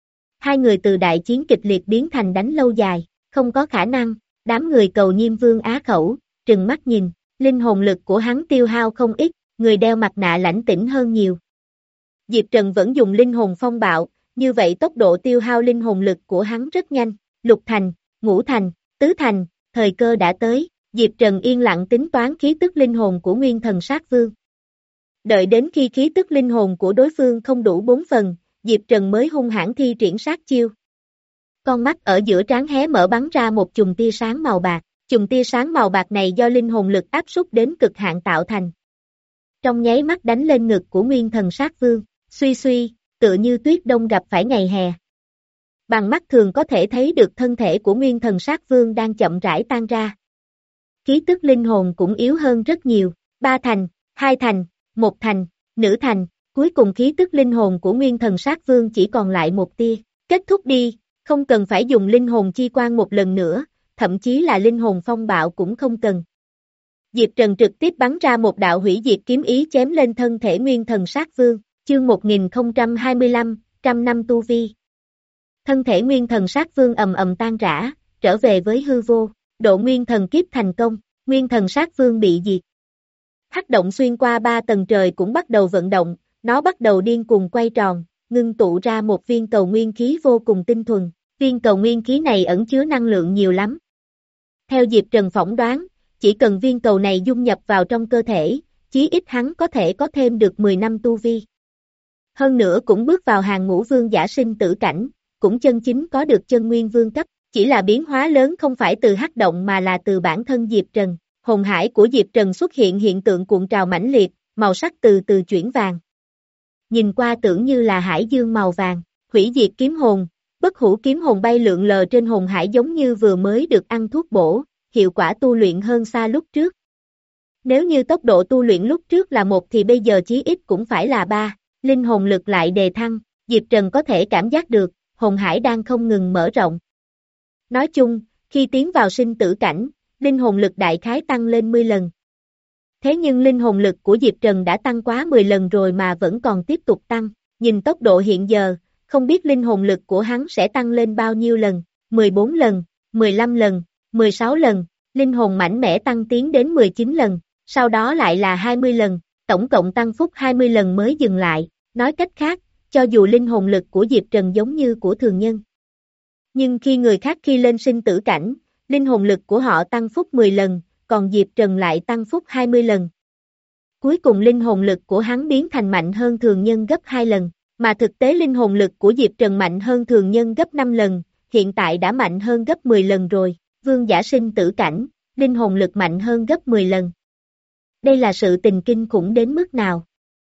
Hai người từ đại chiến kịch liệt biến thành đánh lâu dài, không có khả năng, đám người cầu Nhiêm Vương á khẩu, trừng mắt nhìn, linh hồn lực của hắn tiêu hao không ít, người đeo mặt nạ lãnh tĩnh hơn nhiều. Diệp Trần vẫn dùng linh hồn phong bạo, như vậy tốc độ tiêu hao linh hồn lực của hắn rất nhanh, lục thành, ngũ thành, tứ thành, thời cơ đã tới, Diệp Trần yên lặng tính toán khí tức linh hồn của Nguyên Thần Sát Vương. Đợi đến khi khí tức linh hồn của đối phương không đủ bốn phần, Diệp Trần mới hung hãn thi triển sát chiêu. Con mắt ở giữa trán hé mở bắn ra một chùm tia sáng màu bạc, chùm tia sáng màu bạc này do linh hồn lực áp suất đến cực hạn tạo thành. Trong nháy mắt đánh lên ngực của Nguyên Thần Sát Vương, suy suy, tựa như tuyết đông gặp phải ngày hè. Bằng mắt thường có thể thấy được thân thể của Nguyên Thần Sát Vương đang chậm rãi tan ra. Khí tức linh hồn cũng yếu hơn rất nhiều, ba thành, hai thành, một thành, nửa thành, cuối cùng khí tức linh hồn của Nguyên Thần Sát Vương chỉ còn lại một tia, kết thúc đi, không cần phải dùng linh hồn chi quang một lần nữa, thậm chí là linh hồn phong bạo cũng không cần. Diệp Trần trực tiếp bắn ra một đạo hủy diệt kiếm ý chém lên thân thể Nguyên Thần Sát Vương, chương một nghìn không trăm hai mươi lăm, trăm năm tu vi. Thân thể Nguyên Thần Sát Vương ầm ầm tan rã, trở về với hư vô, độ Nguyên Thần kiếp thành công, Nguyên Thần Sát Vương bị diệt. Hắc động xuyên qua ba tầng trời cũng bắt đầu vận động, nó bắt đầu điên cuồng quay tròn, ngưng tụ ra một viên cầu nguyên khí vô cùng tinh thuần, viên cầu nguyên khí này ẩn chứa năng lượng nhiều lắm. Theo Diệp Trần phỏng đoán, chỉ cần viên cầu này dung nhập vào trong cơ thể, chí ít hắn có thể có thêm được mười năm tu vi. Hơn nữa cũng bước vào hàng ngũ vương giả sinh tử cảnh, cũng chân chính có được chân nguyên vương cấp, chỉ là biến hóa lớn không phải từ hắc động mà là từ bản thân Diệp Trần. Hồn hải của Diệp Trần xuất hiện hiện tượng cuộn trào mãnh liệt, màu sắc từ từ chuyển vàng. Nhìn qua tưởng như là hải dương màu vàng, hủy diệt kiếm hồn, Bất hủ kiếm hồn bay lượn lờ trên hồn hải giống như vừa mới được ăn thuốc bổ, hiệu quả tu luyện hơn xa lúc trước. Nếu như tốc độ tu luyện lúc trước là một thì bây giờ chí ít cũng phải là ba, linh hồn lực lại đề thăng, Diệp Trần có thể cảm giác được, hồn hải đang không ngừng mở rộng. Nói chung, khi tiến vào sinh tử cảnh, linh hồn lực đại khái tăng lên mười lần. Thế nhưng linh hồn lực của Diệp Trần đã tăng quá mười lần rồi mà vẫn còn tiếp tục tăng, nhìn tốc độ hiện giờ, không biết linh hồn lực của hắn sẽ tăng lên bao nhiêu lần, mười bốn lần, mười lăm lần, mười sáu lần, linh hồn mạnh mẽ tăng tiến đến mười chín lần, sau đó lại là hai mươi lần, tổng cộng tăng phúc hai mươi lần mới dừng lại, nói cách khác, cho dù linh hồn lực của Diệp Trần giống như của thường nhân. Nhưng khi người khác khi lên sinh tử cảnh, linh hồn lực của họ tăng phúc mười lần, còn Diệp Trần lại tăng phúc hai mươi lần. Cuối cùng linh hồn lực của hắn biến thành mạnh hơn thường nhân gấp hai lần, mà thực tế linh hồn lực của Diệp Trần mạnh hơn thường nhân gấp năm lần, hiện tại đã mạnh hơn gấp mười lần rồi, vương giả sinh tử cảnh, linh hồn lực mạnh hơn gấp mười lần. Đây là sự tình kinh khủng đến mức nào?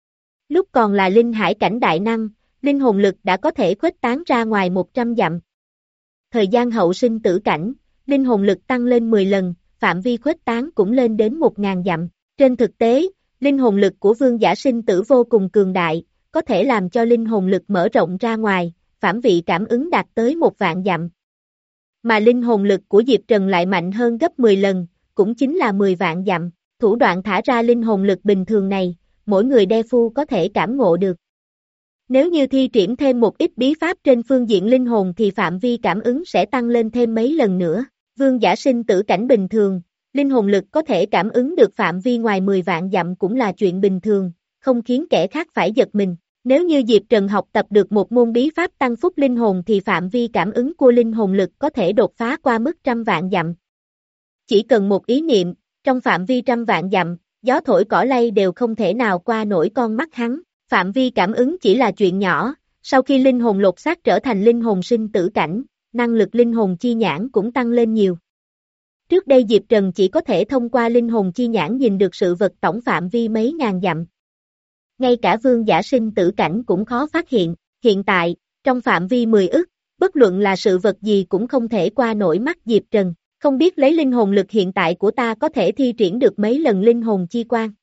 Lúc còn là linh hải cảnh đại năng, linh hồn lực đã có thể khuếch tán ra ngoài một trăm dặm. Thời gian hậu sinh tử cảnh, linh hồn lực tăng lên mười lần, phạm vi khuếch tán cũng lên đến một nghìn dặm. Trên thực tế, linh hồn lực của vương giả sinh tử vô cùng cường đại, có thể làm cho linh hồn lực mở rộng ra ngoài, phạm vị cảm ứng đạt tới một vạn dặm. Mà linh hồn lực của Diệp Trần lại mạnh hơn gấp mười lần, cũng chính là mười vạn dặm. Thủ đoạn thả ra linh hồn lực bình thường này, mỗi người đe phu có thể cảm ngộ được. Nếu như thi triển thêm một ít bí pháp trên phương diện linh hồn thì phạm vi cảm ứng sẽ tăng lên thêm mấy lần nữa. Vương giả sinh tử cảnh bình thường, linh hồn lực có thể cảm ứng được phạm vi ngoài mười vạn dặm cũng là chuyện bình thường, không khiến kẻ khác phải giật mình. Nếu như Diệp Trần học tập được một môn bí pháp tăng phúc linh hồn thì phạm vi cảm ứng của linh hồn lực có thể đột phá qua mức trăm vạn dặm. Chỉ cần một ý niệm, trong phạm vi trăm vạn dặm, gió thổi cỏ lay đều không thể nào qua nổi con mắt hắn. Phạm vi cảm ứng chỉ là chuyện nhỏ, sau khi linh hồn lột xác trở thành linh hồn sinh tử cảnh, năng lực linh hồn chi nhãn cũng tăng lên nhiều. Trước đây Diệp Trần chỉ có thể thông qua linh hồn chi nhãn nhìn được sự vật tổng phạm vi mấy ngàn dặm. Ngay cả vương giả sinh tử cảnh cũng khó phát hiện, hiện tại, trong phạm vi mười ức, bất luận là sự vật gì cũng không thể qua nổi mắt Diệp Trần, không biết lấy linh hồn lực hiện tại của ta có thể thi triển được mấy lần linh hồn chi quang.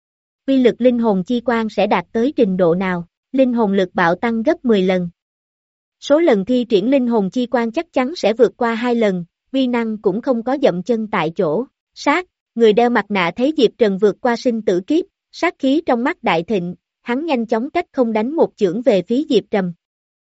Uy lực linh hồn chi quang sẽ đạt tới trình độ nào, linh hồn lực bạo tăng gấp mười lần. Số lần thi triển linh hồn chi quang chắc chắn sẽ vượt qua hai lần, uy năng cũng không có dậm chân tại chỗ. Sát, người đeo mặt nạ thấy Diệp Trần vượt qua sinh tử kiếp, sát khí trong mắt đại thịnh, hắn nhanh chóng cách không đánh một chưởng về phía Diệp Trần.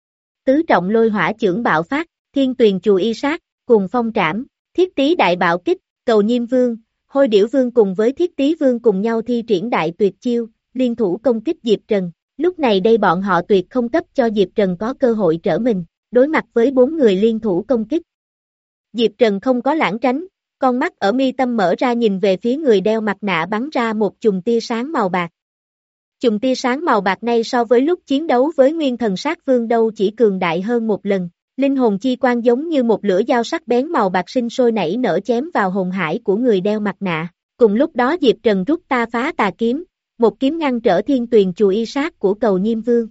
Tứ trọng lôi hỏa chưởng bạo phát, thiên tuyền chù y sát, cùng phong trảm, thiết tý đại bạo kích, cầu nhiêm vương. Hôi Điểu Vương cùng với Thiết Tý Vương cùng nhau thi triển đại tuyệt chiêu, liên thủ công kích Diệp Trần. Lúc này đây bọn họ tuyệt không cấp cho Diệp Trần có cơ hội trở mình, đối mặt với bốn người liên thủ công kích. Diệp Trần không có lãng tránh, con mắt ở mi tâm mở ra nhìn về phía người đeo mặt nạ bắn ra một chùm tia sáng màu bạc. Chùm tia sáng màu bạc này so với lúc chiến đấu với Nguyên Thần Sát Vương đâu chỉ cường đại hơn một lần. Linh hồn chi quang giống như một lưỡi dao sắc bén màu bạc sinh sôi nảy nở chém vào hồn hải của người đeo mặt nạ. Cùng lúc đó Diệp Trần rút ta phá tà kiếm, một kiếm ngăn trở thiên tuyền chù y sát của cầu nhiêm vương.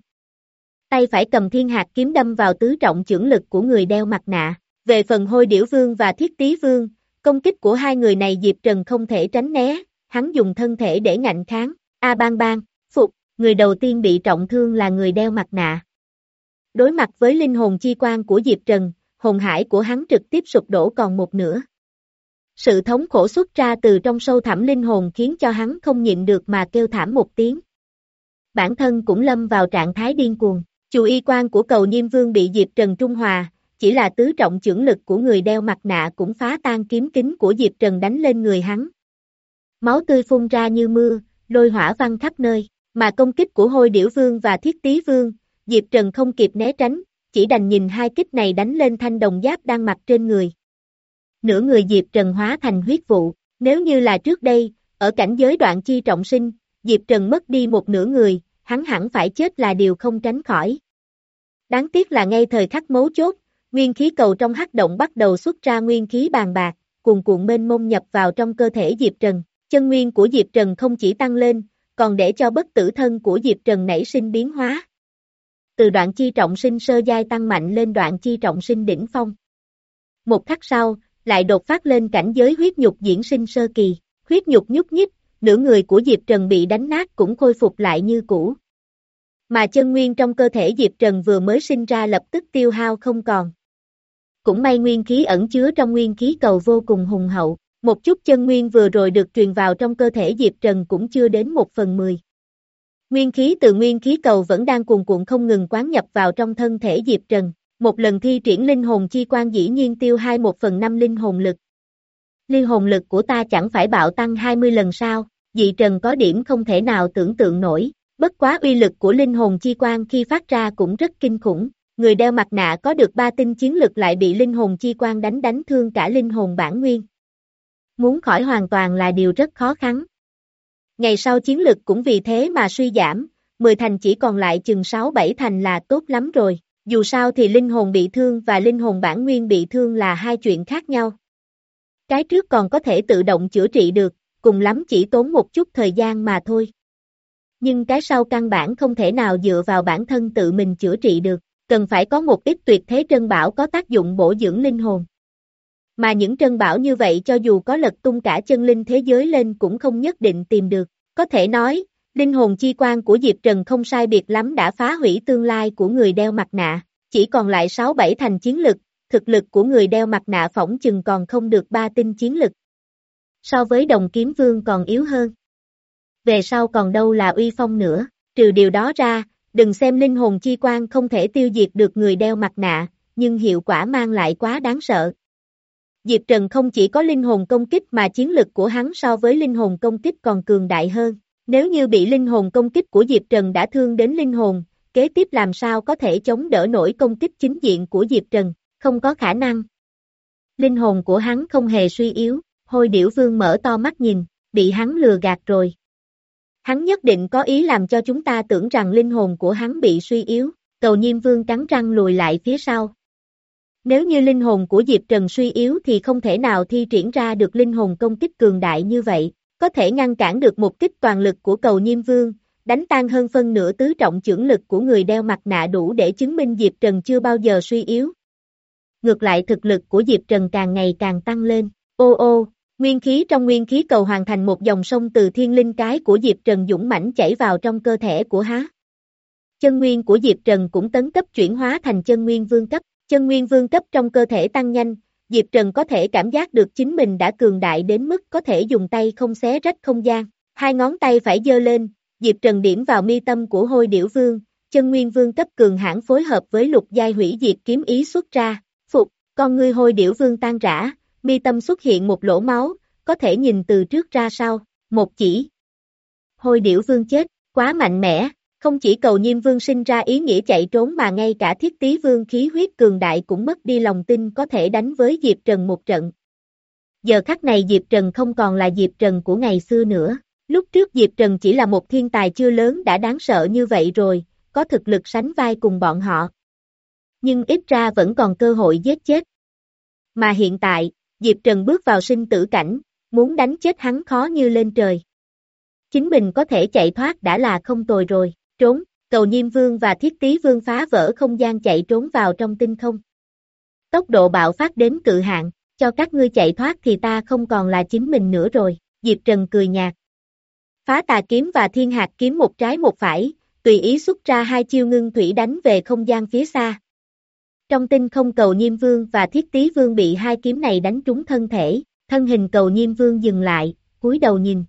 Tay phải cầm thiên hạt kiếm đâm vào tứ trọng chưởng lực của người đeo mặt nạ. Về phần Hôi Điểu Vương và Thiết Tý Vương, công kích của hai người này Diệp Trần không thể tránh né, hắn dùng thân thể để ngạnh kháng. A bang bang, phục, người đầu tiên bị trọng thương là người đeo mặt nạ. Đối mặt với linh hồn chi quang của Diệp Trần, hồn hải của hắn trực tiếp sụp đổ còn một nửa. Sự thống khổ xuất ra từ trong sâu thẳm linh hồn khiến cho hắn không nhịn được mà kêu thảm một tiếng. Bản thân cũng lâm vào trạng thái điên cuồng, chù y quang của cầu nhiêm vương bị Diệp Trần trung hòa, chỉ là tứ trọng chưởng lực của người đeo mặt nạ cũng phá tan kiếm kính của Diệp Trần đánh lên người hắn. Máu tươi phun ra như mưa, lôi hỏa văng khắp nơi, mà công kích của Hôi Điểu Vương và Thiết Tý Vương, Diệp Trần không kịp né tránh, chỉ đành nhìn hai kích này đánh lên thanh đồng giáp đang mặc trên người. Nửa người Diệp Trần hóa thành huyết vụ, nếu như là trước đây, ở cảnh giới đoạn chi trọng sinh, Diệp Trần mất đi một nửa người, hắn hẳn phải chết là điều không tránh khỏi. Đáng tiếc là ngay thời khắc mấu chốt, nguyên khí cầu trong hắc động bắt đầu xuất ra nguyên khí bàn bạc, cuồn cuộn mênh mông nhập vào trong cơ thể Diệp Trần, chân nguyên của Diệp Trần không chỉ tăng lên, còn để cho bất tử thân của Diệp Trần nảy sinh biến hóa. từ đoạn chi trọng sinh sơ giai tăng mạnh lên đoạn chi trọng sinh đỉnh phong. Một khắc sau, lại đột phát lên cảnh giới huyết nhục diễn sinh sơ kỳ, huyết nhục nhúc nhích, nửa người của Diệp Trần bị đánh nát cũng khôi phục lại như cũ. Mà chân nguyên trong cơ thể Diệp Trần vừa mới sinh ra lập tức tiêu hao không còn. Cũng may nguyên khí ẩn chứa trong nguyên khí cầu vô cùng hùng hậu, một chút chân nguyên vừa rồi được truyền vào trong cơ thể Diệp Trần cũng chưa đến một phần mười. Nguyên khí từ nguyên khí cầu vẫn đang cuồn cuộn không ngừng quán nhập vào trong thân thể Diệp Trần, một lần thi triển linh hồn chi quan dĩ nhiên tiêu hai một phần năm linh hồn lực. Linh hồn lực của ta chẳng phải bạo tăng hai mươi lần sao, Dị Trần có điểm không thể nào tưởng tượng nổi, bất quá uy lực của linh hồn chi quan khi phát ra cũng rất kinh khủng, người đeo mặt nạ có được ba tinh chiến lực lại bị linh hồn chi quan đánh đánh thương cả linh hồn bản nguyên. Muốn khỏi hoàn toàn là điều rất khó khăn. Ngày sau chiến lực cũng vì thế mà suy giảm, mười thành chỉ còn lại chừng sáu bảy thành là tốt lắm rồi, dù sao thì linh hồn bị thương và linh hồn bản nguyên bị thương là hai chuyện khác nhau. Cái trước còn có thể tự động chữa trị được, cùng lắm chỉ tốn một chút thời gian mà thôi. Nhưng cái sau căn bản không thể nào dựa vào bản thân tự mình chữa trị được, cần phải có một ít tuyệt thế trân bảo có tác dụng bổ dưỡng linh hồn. Mà những trân bảo như vậy cho dù có lật tung cả chân linh thế giới lên cũng không nhất định tìm được. Có thể nói, linh hồn chi quan của Diệp Trần không sai biệt lắm đã phá hủy tương lai của người đeo mặt nạ, chỉ còn lại sáu bảy thành chiến lực, thực lực của người đeo mặt nạ phỏng chừng còn không được ba tinh chiến lực. So với Đồng Kiếm Vương còn yếu hơn. Về sau còn đâu là uy phong nữa, trừ điều đó ra, đừng xem linh hồn chi quan không thể tiêu diệt được người đeo mặt nạ, nhưng hiệu quả mang lại quá đáng sợ. Diệp Trần không chỉ có linh hồn công kích mà chiến lực của hắn so với linh hồn công kích còn cường đại hơn. Nếu như bị linh hồn công kích của Diệp Trần đã thương đến linh hồn, kế tiếp làm sao có thể chống đỡ nổi công kích chính diện của Diệp Trần, không có khả năng. Linh hồn của hắn không hề suy yếu, Hôi Điểu Vương mở to mắt nhìn, bị hắn lừa gạt rồi. Hắn nhất định có ý làm cho chúng ta tưởng rằng linh hồn của hắn bị suy yếu, Cầu Nhiêm Vương cắn răng lùi lại phía sau. Nếu như linh hồn của Diệp Trần suy yếu thì không thể nào thi triển ra được linh hồn công kích cường đại như vậy, có thể ngăn cản được một kích toàn lực của Cầu Nhiêm Vương, đánh tan hơn phân nửa tứ trọng chưởng lực của người đeo mặt nạ đủ để chứng minh Diệp Trần chưa bao giờ suy yếu. Ngược lại thực lực của Diệp Trần càng ngày càng tăng lên, ô ô, nguyên khí trong nguyên khí cầu hoàn thành một dòng sông từ thiên linh cái của Diệp Trần dũng mãnh chảy vào trong cơ thể của hắn. Chân nguyên của Diệp Trần cũng tấn cấp chuyển hóa thành chân nguyên vương cấp. Chân nguyên vương cấp trong cơ thể tăng nhanh, Diệp Trần có thể cảm giác được chính mình đã cường đại đến mức có thể dùng tay không xé rách không gian. Hai ngón tay phải giơ lên, Diệp Trần điểm vào mi tâm của Hôi Điểu Vương, chân nguyên vương cấp cường hãn phối hợp với lục giai hủy diệt kiếm ý xuất ra. Phục, con ngươi Hôi Điểu Vương tan rã, mi tâm xuất hiện một lỗ máu, có thể nhìn từ trước ra sau, một chỉ. Hôi Điểu Vương chết, quá mạnh mẽ. Không chỉ Cầu Nhiêm Vương sinh ra ý nghĩa chạy trốn mà ngay cả Thiết Tý Vương khí huyết cường đại cũng mất đi lòng tin có thể đánh với Diệp Trần một trận. Giờ khắc này Diệp Trần không còn là Diệp Trần của ngày xưa nữa. Lúc trước Diệp Trần chỉ là một thiên tài chưa lớn đã đáng sợ như vậy rồi, có thực lực sánh vai cùng bọn họ. Nhưng ít ra vẫn còn cơ hội giết chết. Mà hiện tại, Diệp Trần bước vào sinh tử cảnh, muốn đánh chết hắn khó như lên trời. Chính mình có thể chạy thoát đã là không tồi rồi. Trốn, Cầu Nhiêm Vương và Thiết Tý Vương phá vỡ không gian chạy trốn vào trong tinh không. Tốc độ bạo phát đến cự hạn, cho các ngươi chạy thoát thì ta không còn là chính mình nữa rồi, Diệp Trần cười nhạt. Phá Tà Kiếm và Thiên Hạt Kiếm một trái một phải, tùy ý xuất ra hai chiêu ngưng thủy đánh về không gian phía xa. Trong tinh không Cầu Nhiêm Vương và Thiết Tý Vương bị hai kiếm này đánh trúng thân thể, thân hình Cầu Nhiêm Vương dừng lại, cúi đầu nhìn.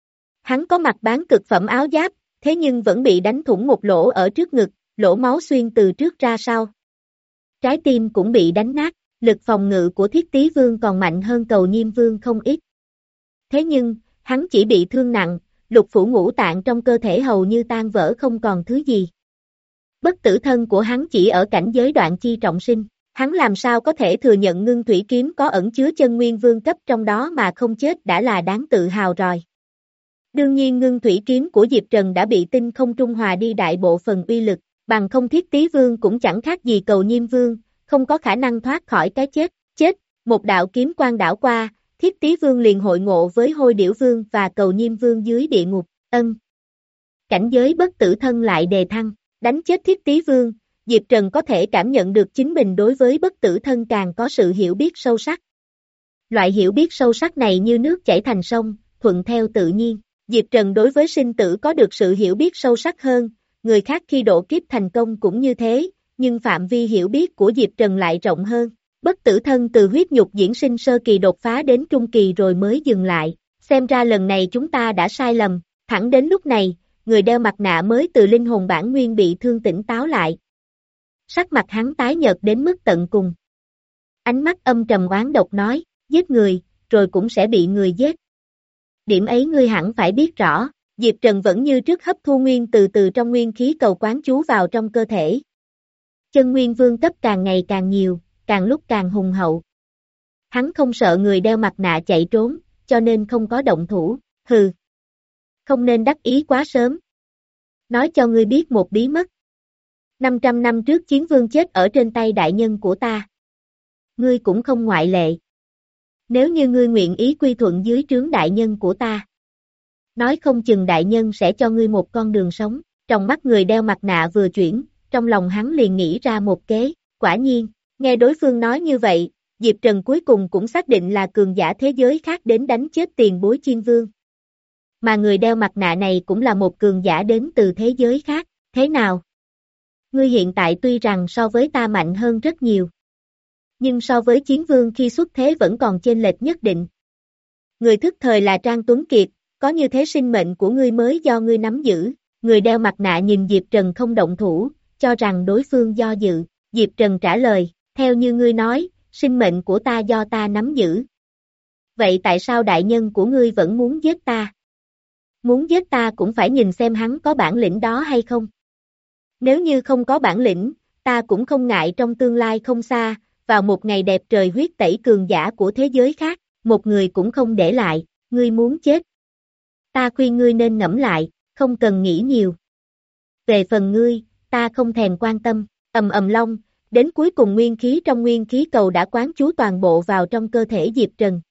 Hắn có mặc bán cực phẩm áo giáp, thế nhưng vẫn bị đánh thủng một lỗ ở trước ngực, lỗ máu xuyên từ trước ra sau. Trái tim cũng bị đánh nát, lực phòng ngự của Thiết Tý Vương còn mạnh hơn Cầu Nhiêm Vương không ít. Thế nhưng, hắn chỉ bị thương nặng, lục phủ ngũ tạng trong cơ thể hầu như tan vỡ không còn thứ gì. Bất tử thân của hắn chỉ ở cảnh giới đoạn chi trọng sinh, hắn làm sao có thể thừa nhận ngưng thủy kiếm có ẩn chứa chân nguyên vương cấp trong đó mà không chết đã là đáng tự hào rồi. Đương nhiên ngưng thủy kiếm của Diệp Trần đã bị tinh không trung hòa đi đại bộ phần uy lực, bằng không Thiết Tý Vương cũng chẳng khác gì Cầu Nhiêm Vương, không có khả năng thoát khỏi cái chết, chết, một đạo kiếm quang đảo qua, Thiết Tý Vương liền hội ngộ với Hôi Điểu Vương và Cầu Nhiêm Vương dưới địa ngục, ân. Cảnh giới bất tử thân lại đề thăng, Đánh chết Thiết Tý Vương, Diệp Trần có thể cảm nhận được chính mình đối với bất tử thân càng có sự hiểu biết sâu sắc. Loại hiểu biết sâu sắc này như nước chảy thành sông, thuận theo tự nhiên. Diệp Trần đối với sinh tử có được sự hiểu biết sâu sắc hơn, người khác khi độ kiếp thành công cũng như thế, nhưng phạm vi hiểu biết của Diệp Trần lại rộng hơn. Bất tử thân từ huyết nhục diễn sinh sơ kỳ đột phá đến trung kỳ rồi mới dừng lại, xem ra lần này chúng ta đã sai lầm, thẳng đến lúc này, người đeo mặt nạ mới từ linh hồn bản nguyên bị thương tỉnh táo lại. Sắc mặt hắn tái nhợt đến mức tận cùng. Ánh mắt âm trầm oán độc nói, giết người, rồi cũng sẽ bị người giết. Điểm ấy ngươi hẳn phải biết rõ, Diệp Trần vẫn như trước hấp thu nguyên từ từ trong nguyên khí cầu quán chú vào trong cơ thể. Chân nguyên vương cấp càng ngày càng nhiều, càng lúc càng hùng hậu. Hắn không sợ người đeo mặt nạ chạy trốn, cho nên không có động thủ, hừ. Không nên đắc ý quá sớm. Nói cho ngươi biết một bí mật. năm trăm năm trước chiến vương chết ở trên tay đại nhân của ta. Ngươi cũng không ngoại lệ. Nếu như ngươi nguyện ý quy thuận dưới trướng đại nhân của ta. Nói không chừng đại nhân sẽ cho ngươi một con đường sống. Trong mắt người đeo mặt nạ vừa chuyển, trong lòng hắn liền nghĩ ra một kế. Quả nhiên, nghe đối phương nói như vậy, Diệp Trần cuối cùng cũng xác định là cường giả thế giới khác đến đánh chết tiền bối Chiên Vương. Mà người đeo mặt nạ này cũng là một cường giả đến từ thế giới khác. Thế nào? Ngươi hiện tại tuy rằng so với ta mạnh hơn rất nhiều. Nhưng so với Chiến Vương khi xuất thế vẫn còn chênh lệch nhất định. Người thức thời là Trang Tuấn Kiệt, có như thế sinh mệnh của ngươi mới do ngươi nắm giữ. Người đeo mặt nạ nhìn Diệp Trần không động thủ, cho rằng đối phương do dự. Diệp Trần trả lời, theo như ngươi nói, sinh mệnh của ta do ta nắm giữ. Vậy tại sao đại nhân của ngươi vẫn muốn giết ta? Muốn giết ta cũng phải nhìn xem hắn có bản lĩnh đó hay không. Nếu như không có bản lĩnh, ta cũng không ngại trong tương lai không xa, vào một ngày đẹp trời huyết tẩy cường giả của thế giới khác, một người cũng không để lại, ngươi muốn chết. Ta khuyên ngươi nên ngẫm lại, không cần nghĩ nhiều. Về phần ngươi, ta không thèm quan tâm, ầm ầm long, đến cuối cùng nguyên khí trong nguyên khí cầu đã quán chú toàn bộ vào trong cơ thể Diệp Trần.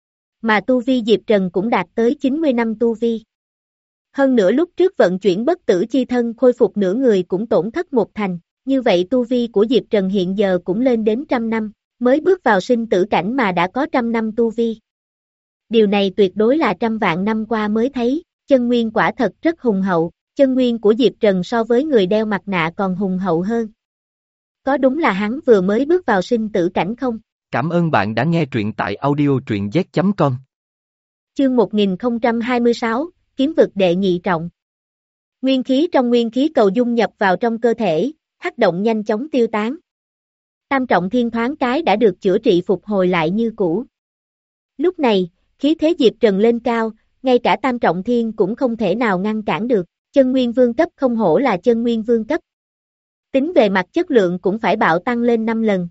Mà tu vi Diệp Trần cũng đạt tới chín mươi năm tu vi. Hơn nữa lúc trước vận chuyển bất tử chi thân khôi phục nửa người cũng tổn thất một thành, như vậy tu vi của Diệp Trần hiện giờ cũng lên đến trăm năm, mới bước vào sinh tử cảnh mà đã có trăm năm tu vi. Điều này tuyệt đối là trăm vạn năm qua mới thấy, chân nguyên quả thật rất hùng hậu, chân nguyên của Diệp Trần so với người đeo mặt nạ còn hùng hậu hơn. Có đúng là hắn vừa mới bước vào sinh tử cảnh không? Cảm ơn bạn đã nghe truyện tại audio truyện z chấm com. Chương một nghìn không trăm hai mươi sáu, Kiếm vực đệ nhị trọng. Nguyên khí trong nguyên khí cầu dung nhập vào trong cơ thể, hắc động nhanh chóng tiêu tán. Tam trọng thiên thoáng cái đã được chữa trị phục hồi lại như cũ. Lúc này, khí thế Diệp Trần lên cao, ngay cả tam trọng thiên cũng không thể nào ngăn cản được, chân nguyên vương cấp không hổ là chân nguyên vương cấp. Tính về mặt chất lượng cũng phải bạo tăng lên năm lần.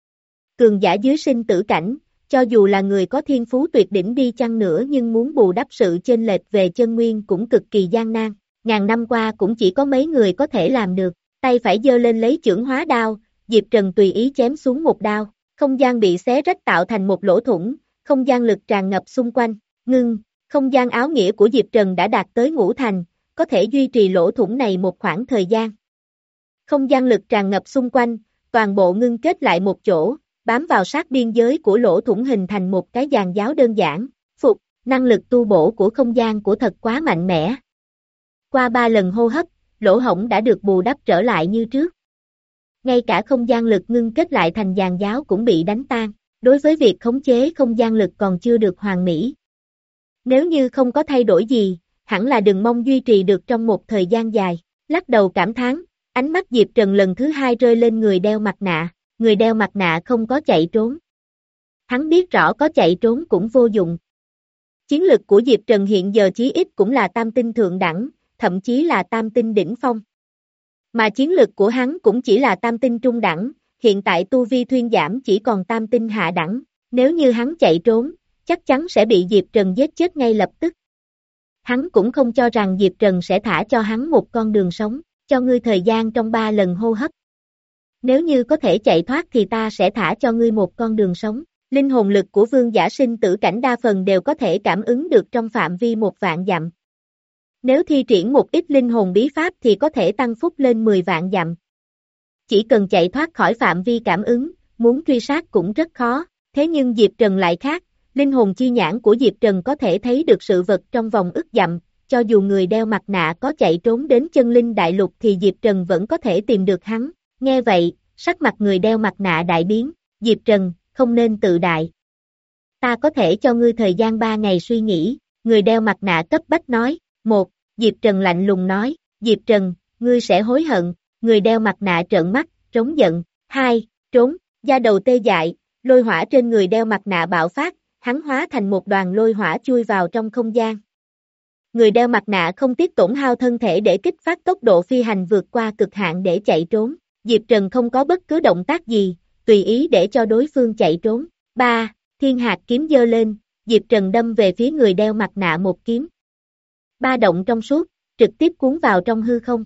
Cường giả dưới sinh tử cảnh, cho dù là người có thiên phú tuyệt đỉnh đi chăng nữa nhưng muốn bù đắp sự chênh lệch về chân nguyên cũng cực kỳ gian nan, ngàn năm qua cũng chỉ có mấy người có thể làm được, tay phải giơ lên lấy chưởng hóa đao, Diệp Trần tùy ý chém xuống một đao, không gian bị xé rách tạo thành một lỗ thủng, không gian lực tràn ngập xung quanh, ngưng, không gian áo nghĩa của Diệp Trần đã đạt tới ngũ thành, có thể duy trì lỗ thủng này một khoảng thời gian. Không gian lực tràn ngập xung quanh, toàn bộ ngưng kết lại một chỗ, bám vào sát biên giới của lỗ thủng hình thành một cái giàn giáo đơn giản, phục, năng lực tu bổ của không gian của thật quá mạnh mẽ. Qua ba lần hô hấp, lỗ hổng đã được bù đắp trở lại như trước. Ngay cả không gian lực ngưng kết lại thành giàn giáo cũng bị đánh tan, đối với việc khống chế không gian lực còn chưa được hoàn mỹ. Nếu như không có thay đổi gì, hẳn là đừng mong duy trì được trong một thời gian dài, lắc đầu cảm thán, ánh mắt Diệp Trần lần thứ hai rơi lên người đeo mặt nạ. Người đeo mặt nạ không có chạy trốn. Hắn biết rõ có chạy trốn cũng vô dụng. Chiến lực của Diệp Trần hiện giờ chí ít cũng là tam tinh thượng đẳng, thậm chí là tam tinh đỉnh phong. Mà chiến lực của hắn cũng chỉ là tam tinh trung đẳng, hiện tại tu vi thuyên giảm chỉ còn tam tinh hạ đẳng. Nếu như hắn chạy trốn, chắc chắn sẽ bị Diệp Trần giết chết ngay lập tức. Hắn cũng không cho rằng Diệp Trần sẽ thả cho hắn một con đường sống, cho ngươi thời gian trong ba lần hô hấp. Nếu như có thể chạy thoát thì ta sẽ thả cho ngươi một con đường sống. Linh hồn lực của vương giả sinh tử cảnh đa phần đều có thể cảm ứng được trong phạm vi một vạn dặm. Nếu thi triển một ít linh hồn bí pháp thì có thể tăng phúc lên mười vạn dặm. Chỉ cần chạy thoát khỏi phạm vi cảm ứng, muốn truy sát cũng rất khó, thế nhưng Diệp Trần lại khác, linh hồn chi nhãn của Diệp Trần có thể thấy được sự vật trong vòng ức dặm, cho dù người đeo mặt nạ có chạy trốn đến chân linh đại lục thì Diệp Trần vẫn có thể tìm được hắn, nghe vậy, sắc mặt người đeo mặt nạ đại biến, Diệp Trần, không nên tự đại. Ta có thể cho ngươi thời gian ba ngày suy nghĩ, người đeo mặt nạ cấp bách nói, một, Diệp Trần lạnh lùng nói, Diệp Trần, ngươi sẽ hối hận, người đeo mặt nạ trợn mắt, trống giận, hai, trốn, da đầu tê dại, lôi hỏa trên người đeo mặt nạ bạo phát, hắn hóa thành một đoàn lôi hỏa chui vào trong không gian. Người đeo mặt nạ không tiếc tổn hao thân thể để kích phát tốc độ phi hành vượt qua cực hạn để chạy trốn, Diệp Trần không có bất cứ động tác gì, tùy ý để cho đối phương chạy trốn. ba. Thiên hạt kiếm giơ lên, Diệp Trần đâm về phía người đeo mặt nạ một kiếm. Ba động trong suốt, trực tiếp cuốn vào trong hư không.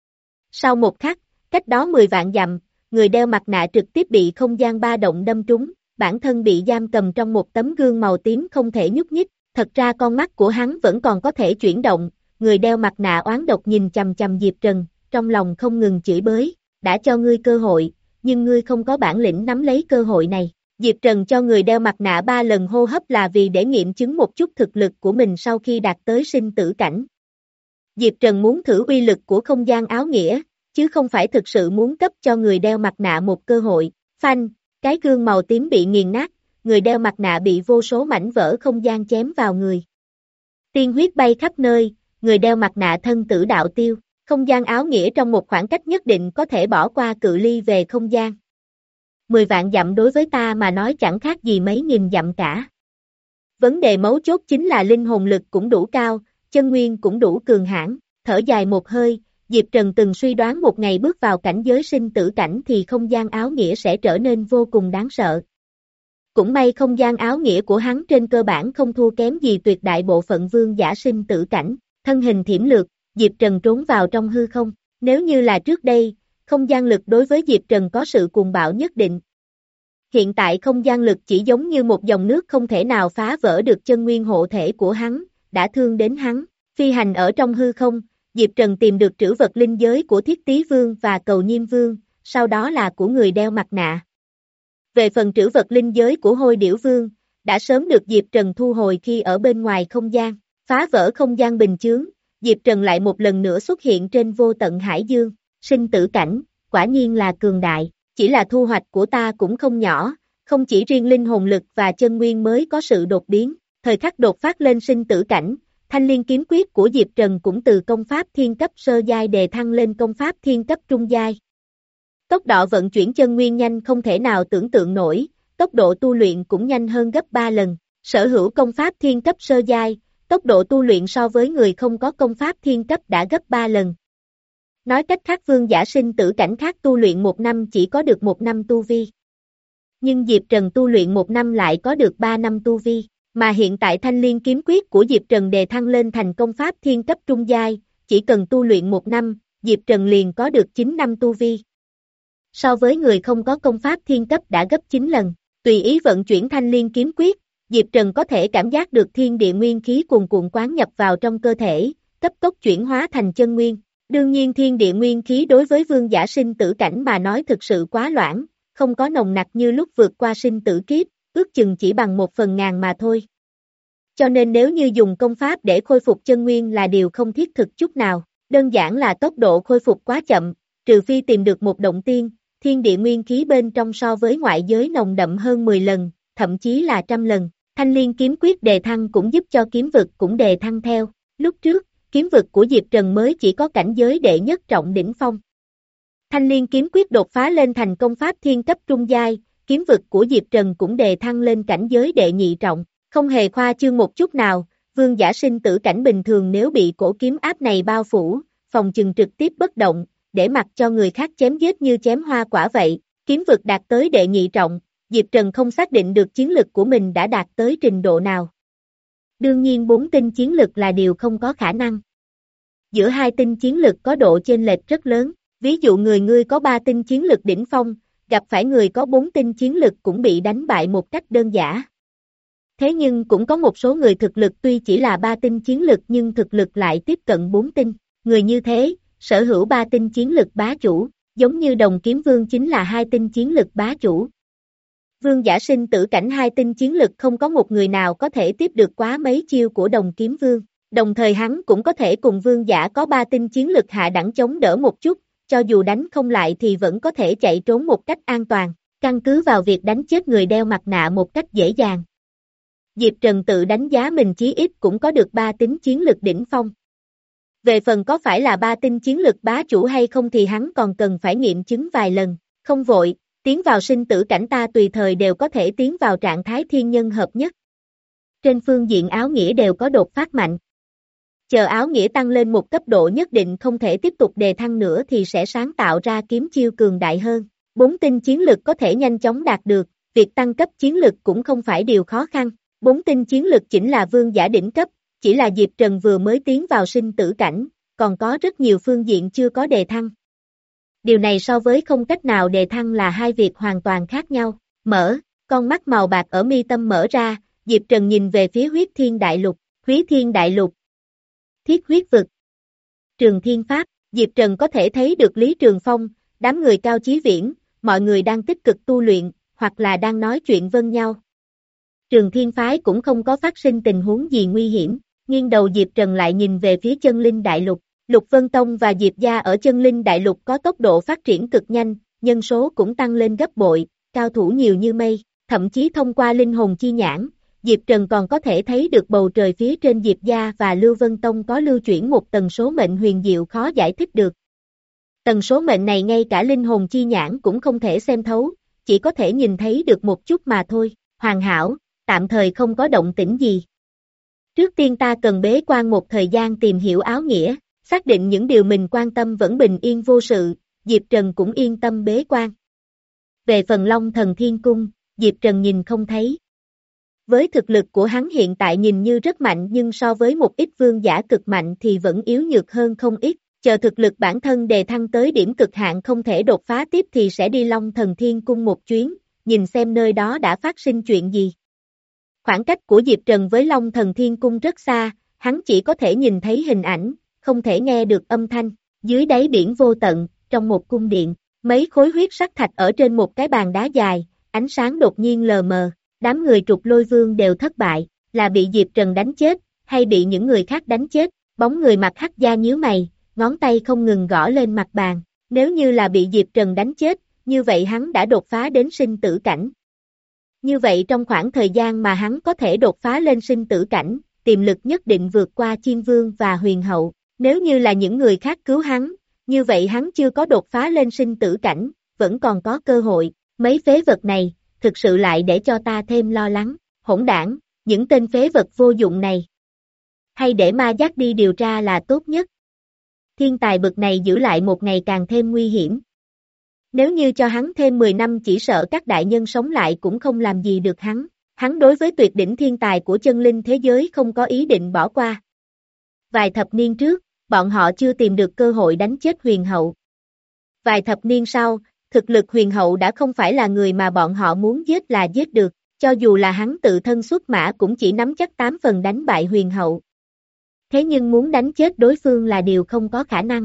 Sau một khắc, cách đó mười vạn dặm, người đeo mặt nạ trực tiếp bị không gian ba động đâm trúng, bản thân bị giam cầm trong một tấm gương màu tím không thể nhúc nhích, thật ra con mắt của hắn vẫn còn có thể chuyển động, người đeo mặt nạ oán độc nhìn chằm chằm Diệp Trần, trong lòng không ngừng chửi bới, đã cho ngươi cơ hội, nhưng ngươi không có bản lĩnh nắm lấy cơ hội này. Diệp Trần cho người đeo mặt nạ ba lần hô hấp là vì để nghiệm chứng một chút thực lực của mình sau khi đạt tới sinh tử cảnh. Diệp Trần muốn thử uy lực của không gian áo nghĩa, chứ không phải thực sự muốn cấp cho người đeo mặt nạ một cơ hội. Phanh, cái gương màu tím bị nghiền nát, người đeo mặt nạ bị vô số mảnh vỡ không gian chém vào người. Tiên huyết bay khắp nơi, người đeo mặt nạ thân tử đạo tiêu, không gian áo nghĩa trong một khoảng cách nhất định có thể bỏ qua cự ly về không gian. Mười vạn dặm đối với ta mà nói chẳng khác gì mấy nghìn dặm cả. Vấn đề mấu chốt chính là linh hồn lực cũng đủ cao, chân nguyên cũng đủ cường hãn, thở dài một hơi, Diệp Trần từng suy đoán một ngày bước vào cảnh giới sinh tử cảnh thì không gian áo nghĩa sẽ trở nên vô cùng đáng sợ. Cũng may không gian áo nghĩa của hắn trên cơ bản không thua kém gì tuyệt đại bộ phận vương giả sinh tử cảnh, thân hình thiểm lược, Diệp Trần trốn vào trong hư không, nếu như là trước đây, không gian lực đối với Diệp Trần có sự cuồng bạo nhất định. Hiện tại không gian lực chỉ giống như một dòng nước không thể nào phá vỡ được chân nguyên hộ thể của hắn, đã thương đến hắn. Phi hành ở trong hư không, Diệp Trần tìm được trữ vật linh giới của Thiết Tý Vương và Cầu Nhiêm Vương, sau đó là của người đeo mặt nạ. Về phần trữ vật linh giới của Hôi Điểu Vương, đã sớm được Diệp Trần thu hồi khi ở bên ngoài không gian, phá vỡ không gian bình chướng, Diệp Trần lại một lần nữa xuất hiện trên vô tận hải dương. Sinh tử cảnh, quả nhiên là cường đại, chỉ là thu hoạch của ta cũng không nhỏ, không chỉ riêng linh hồn lực và chân nguyên mới có sự đột biến, thời khắc đột phát lên sinh tử cảnh, thanh liên kiếm quyết của Diệp Trần cũng từ công pháp thiên cấp sơ giai đề thăng lên công pháp thiên cấp trung giai. Tốc độ vận chuyển chân nguyên nhanh không thể nào tưởng tượng nổi, tốc độ tu luyện cũng nhanh hơn gấp ba lần, sở hữu công pháp thiên cấp sơ giai, tốc độ tu luyện so với người không có công pháp thiên cấp đã gấp ba lần. Nói cách khác vương giả sinh tử cảnh khác tu luyện một năm chỉ có được một năm tu vi. Nhưng Diệp Trần tu luyện một năm lại có được ba năm tu vi, mà hiện tại thanh liên kiếm quyết của Diệp Trần đề thăng lên thành công pháp thiên cấp trung giai, chỉ cần tu luyện một năm, Diệp Trần liền có được chín năm tu vi. So với người không có công pháp thiên cấp đã gấp chín lần, tùy ý vận chuyển thanh liên kiếm quyết, Diệp Trần có thể cảm giác được thiên địa nguyên khí cuồn cuộn quán nhập vào trong cơ thể, cấp tốc chuyển hóa thành chân nguyên. Đương nhiên thiên địa nguyên khí đối với vương giả sinh tử cảnh mà nói thực sự quá loãng, không có nồng nặc như lúc vượt qua sinh tử kiếp, ước chừng chỉ bằng một phần ngàn mà thôi. Cho nên nếu như dùng công pháp để khôi phục chân nguyên là điều không thiết thực chút nào, đơn giản là tốc độ khôi phục quá chậm, trừ phi tìm được một động tiên, thiên địa nguyên khí bên trong so với ngoại giới nồng đậm hơn mười lần, thậm chí là trăm lần. Thanh liên kiếm quyết đề thăng cũng giúp cho kiếm vực cũng đề thăng theo, lúc trước, kiếm vực của Diệp Trần mới chỉ có cảnh giới đệ nhất trọng đỉnh phong. Thanh liên kiếm quyết đột phá lên thành công pháp thiên cấp trung giai, kiếm vực của Diệp Trần cũng đề thăng lên cảnh giới đệ nhị trọng, không hề khoa trương một chút nào, vương giả sinh tử cảnh bình thường nếu bị cổ kiếm áp này bao phủ, phòng chừng trực tiếp bất động, để mặc cho người khác chém giết như chém hoa quả vậy, kiếm vực đạt tới đệ nhị trọng, Diệp Trần không xác định được chiến lực của mình đã đạt tới trình độ nào. Đương nhiên bốn tinh chiến lực là điều không có khả năng. Giữa hai tinh chiến lực có độ chênh lệch rất lớn, ví dụ người ngươi có ba tinh chiến lực đỉnh phong, gặp phải người có bốn tinh chiến lực cũng bị đánh bại một cách đơn giản. Thế nhưng cũng có một số người thực lực tuy chỉ là ba tinh chiến lực nhưng thực lực lại tiếp cận bốn tinh. Người như thế, sở hữu ba tinh chiến lực bá chủ, giống như Đồng Kiếm Vương chính là hai tinh chiến lực bá chủ. Vương giả sinh tử cảnh hai tinh chiến lực không có một người nào có thể tiếp được quá mấy chiêu của Đồng Kiếm Vương. Đồng thời hắn cũng có thể cùng vương giả có ba tinh chiến lực hạ đẳng chống đỡ một chút, cho dù đánh không lại thì vẫn có thể chạy trốn một cách an toàn, căn cứ vào việc đánh chết người đeo mặt nạ một cách dễ dàng. Diệp Trần tự đánh giá mình chí ít cũng có được ba tinh chiến lực đỉnh phong. Về phần có phải là ba tinh chiến lực bá chủ hay không thì hắn còn cần phải nghiệm chứng vài lần, không vội, tiến vào sinh tử cảnh ta tùy thời đều có thể tiến vào trạng thái thiên nhân hợp nhất. Trên phương diện áo nghĩa đều có đột phát mạnh. Chờ áo nghĩa tăng lên một cấp độ nhất định không thể tiếp tục đề thăng nữa thì sẽ sáng tạo ra kiếm chiêu cường đại hơn. Bốn tinh chiến lực có thể nhanh chóng đạt được, việc tăng cấp chiến lực cũng không phải điều khó khăn. Bốn tinh chiến lực chính là vương giả đỉnh cấp, chỉ là Diệp Trần vừa mới tiến vào sinh tử cảnh, còn có rất nhiều phương diện chưa có đề thăng. Điều này so với không cách nào đề thăng là hai việc hoàn toàn khác nhau. Mở, con mắt màu bạc ở mi tâm mở ra, Diệp Trần nhìn về phía huyết thiên đại lục, huyết thiên đại lục. Thiết huyết vực. Trường Thiên Pháp, Diệp Trần có thể thấy được Lý Trường Phong, đám người Cao Chí Viễn, mọi người đang tích cực tu luyện, hoặc là đang nói chuyện vân nhau. Trường Thiên Phái cũng không có phát sinh tình huống gì nguy hiểm, nghiêng đầu Diệp Trần lại nhìn về phía Chân Linh Đại Lục. Lục Vân Tông và Diệp Gia ở Chân Linh Đại Lục có tốc độ phát triển cực nhanh, nhân số cũng tăng lên gấp bội, cao thủ nhiều như mây, thậm chí thông qua linh hồn chi nhãn, Diệp Trần còn có thể thấy được bầu trời phía trên Diệp Gia và Lưu Vân Tông có lưu chuyển một tần số mệnh huyền diệu khó giải thích được. Tần số mệnh này ngay cả linh hồn chi nhãn cũng không thể xem thấu, chỉ có thể nhìn thấy được một chút mà thôi. Hoàn hảo, tạm thời không có động tĩnh gì. Trước tiên ta cần bế quan một thời gian tìm hiểu áo nghĩa, xác định những điều mình quan tâm vẫn bình yên vô sự, Diệp Trần cũng yên tâm bế quan. Về phần Long Thần Thiên Cung, Diệp Trần nhìn không thấy. Với thực lực của hắn hiện tại nhìn như rất mạnh nhưng so với một ít vương giả cực mạnh thì vẫn yếu nhược hơn không ít, chờ thực lực bản thân đề thăng tới điểm cực hạn không thể đột phá tiếp thì sẽ đi Long Thần Thiên Cung một chuyến, nhìn xem nơi đó đã phát sinh chuyện gì. Khoảng cách của Diệp Trần với Long Thần Thiên Cung rất xa, hắn chỉ có thể nhìn thấy hình ảnh, không thể nghe được âm thanh. Dưới đáy biển vô tận, trong một cung điện, mấy khối huyết sắc thạch ở trên một cái bàn đá dài, ánh sáng đột nhiên lờ mờ, đám người Trục Lôi Vương đều thất bại, là bị Diệp Trần đánh chết, hay bị những người khác đánh chết. Bóng người mặc hắc da nhíu mày, ngón tay không ngừng gõ lên mặt bàn, nếu như là bị Diệp Trần đánh chết, như vậy hắn đã đột phá đến sinh tử cảnh. Như vậy trong khoảng thời gian mà hắn có thể đột phá lên sinh tử cảnh, tiềm lực nhất định vượt qua Chiên Vương và Huyền Hậu, nếu như là những người khác cứu hắn, như vậy hắn chưa có đột phá lên sinh tử cảnh, vẫn còn có cơ hội, mấy phế vật này, thực sự lại để cho ta thêm lo lắng, hỗn đảng, những tên phế vật vô dụng này. Hay để ma giác đi điều tra là tốt nhất. Thiên tài bực này giữ lại một ngày càng thêm nguy hiểm. Nếu như cho hắn thêm mười năm chỉ sợ các đại nhân sống lại cũng không làm gì được hắn. Hắn đối với tuyệt đỉnh thiên tài của chân linh thế giới không có ý định bỏ qua. Vài thập niên trước, bọn họ chưa tìm được cơ hội đánh chết huyền hậu. Vài thập niên sau, thực lực huyền hậu đã không phải là người mà bọn họ muốn giết là giết được, cho dù là hắn tự thân xuất mã cũng chỉ nắm chắc tám phần đánh bại huyền hậu. Thế nhưng muốn đánh chết đối phương là điều không có khả năng.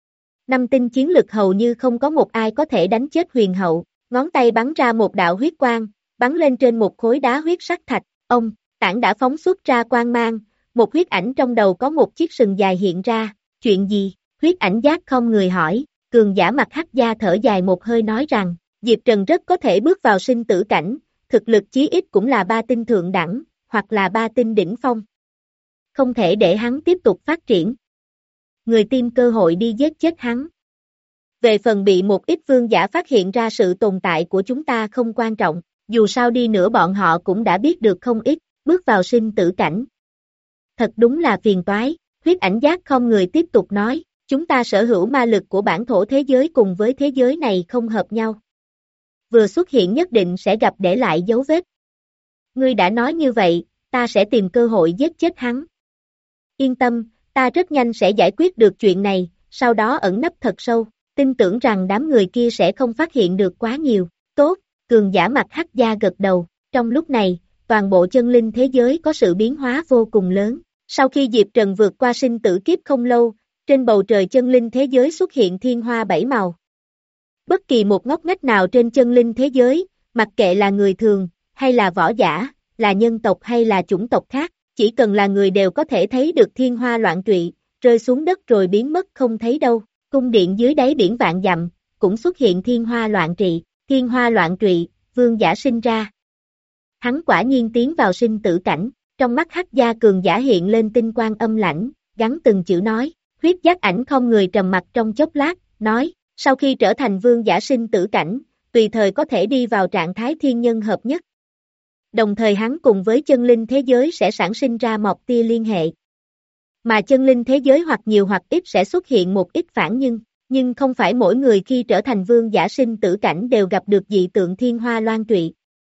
Năm tinh chiến lực hầu như không có một ai có thể đánh chết huyền hậu, ngón tay bắn ra một đạo huyết quang, bắn lên trên một khối đá huyết sắc thạch, ông, tảng đã phóng xuất ra quang mang, một huyết ảnh trong đầu có một chiếc sừng dài hiện ra, chuyện gì, huyết ảnh giác không người hỏi, cường giả mặt hắc da thở dài một hơi nói rằng, Diệp Trần rất có thể bước vào sinh tử cảnh, thực lực chí ít cũng là ba tinh thượng đẳng, hoặc là ba tinh đỉnh phong. Không thể để hắn tiếp tục phát triển. Người tìm cơ hội đi giết chết hắn. Về phần bị một ít vương giả phát hiện ra sự tồn tại của chúng ta không quan trọng, dù sao đi nữa bọn họ cũng đã biết được không ít, bước vào sinh tử cảnh. Thật đúng là phiền toái, huyết ảnh giác không người tiếp tục nói, chúng ta sở hữu ma lực của bản thổ thế giới cùng với thế giới này không hợp nhau. Vừa xuất hiện nhất định sẽ gặp để lại dấu vết. Ngươi đã nói như vậy, ta sẽ tìm cơ hội giết chết hắn. Yên tâm, ta rất nhanh sẽ giải quyết được chuyện này, sau đó ẩn nấp thật sâu, tin tưởng rằng đám người kia sẽ không phát hiện được quá nhiều. Tốt, cường giả mặt hắc da gật đầu, trong lúc này, toàn bộ chân linh thế giới có sự biến hóa vô cùng lớn. Sau khi Diệp Trần vượt qua sinh tử kiếp không lâu, trên bầu trời chân linh thế giới xuất hiện thiên hoa bảy màu. Bất kỳ một ngóc ngách nào trên chân linh thế giới, mặc kệ là người thường, hay là võ giả, là nhân tộc hay là chủng tộc khác, chỉ cần là người đều có thể thấy được thiên hoa loạn trụy, rơi xuống đất rồi biến mất không thấy đâu. Cung điện dưới đáy biển vạn dặm, cũng xuất hiện thiên hoa loạn trụy, thiên hoa loạn trụy, vương giả sinh ra. Hắn quả nhiên tiến vào sinh tử cảnh, trong mắt Hắc Gia cường giả hiện lên tinh quang âm lãnh, gắn từng chữ nói, huyết giác ảnh không người trầm mặt trong chốc lát, nói, sau khi trở thành vương giả sinh tử cảnh, tùy thời có thể đi vào trạng thái thiên nhân hợp nhất. Đồng thời hắn cùng với chân linh thế giới sẽ sản sinh ra một tia liên hệ. Mà chân linh thế giới hoặc nhiều hoặc ít sẽ xuất hiện một ít phản nhưng, nhưng không phải mỗi người khi trở thành vương giả sinh tử cảnh đều gặp được dị tượng thiên hoa loan trụy.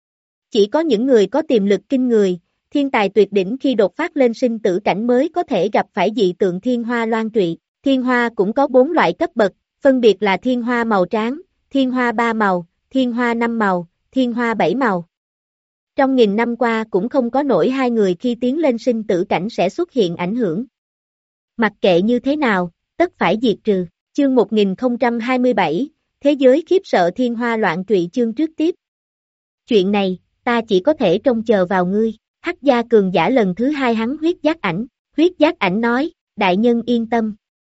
Chỉ có những người có tiềm lực kinh người, thiên tài tuyệt đỉnh khi đột phát lên sinh tử cảnh mới có thể gặp phải dị tượng thiên hoa loan trụy. Thiên hoa cũng có bốn loại cấp bậc, phân biệt là thiên hoa màu trắng, thiên hoa ba màu, thiên hoa năm màu, thiên hoa bảy màu. Trong nghìn năm qua cũng không có nổi hai người khi tiến lên sinh tử cảnh sẽ xuất hiện ảnh hưởng. Mặc kệ như thế nào, tất phải diệt trừ. Chương một nghìn không trăm hai mươi bảy, Thế giới khiếp sợ thiên hoa loạn trụy chương trước tiếp. Chuyện này, ta chỉ có thể trông chờ vào ngươi. Hắc Gia cường giả lần thứ hai hắn huyết giác ảnh. Huyết giác ảnh nói, đại nhân yên tâm.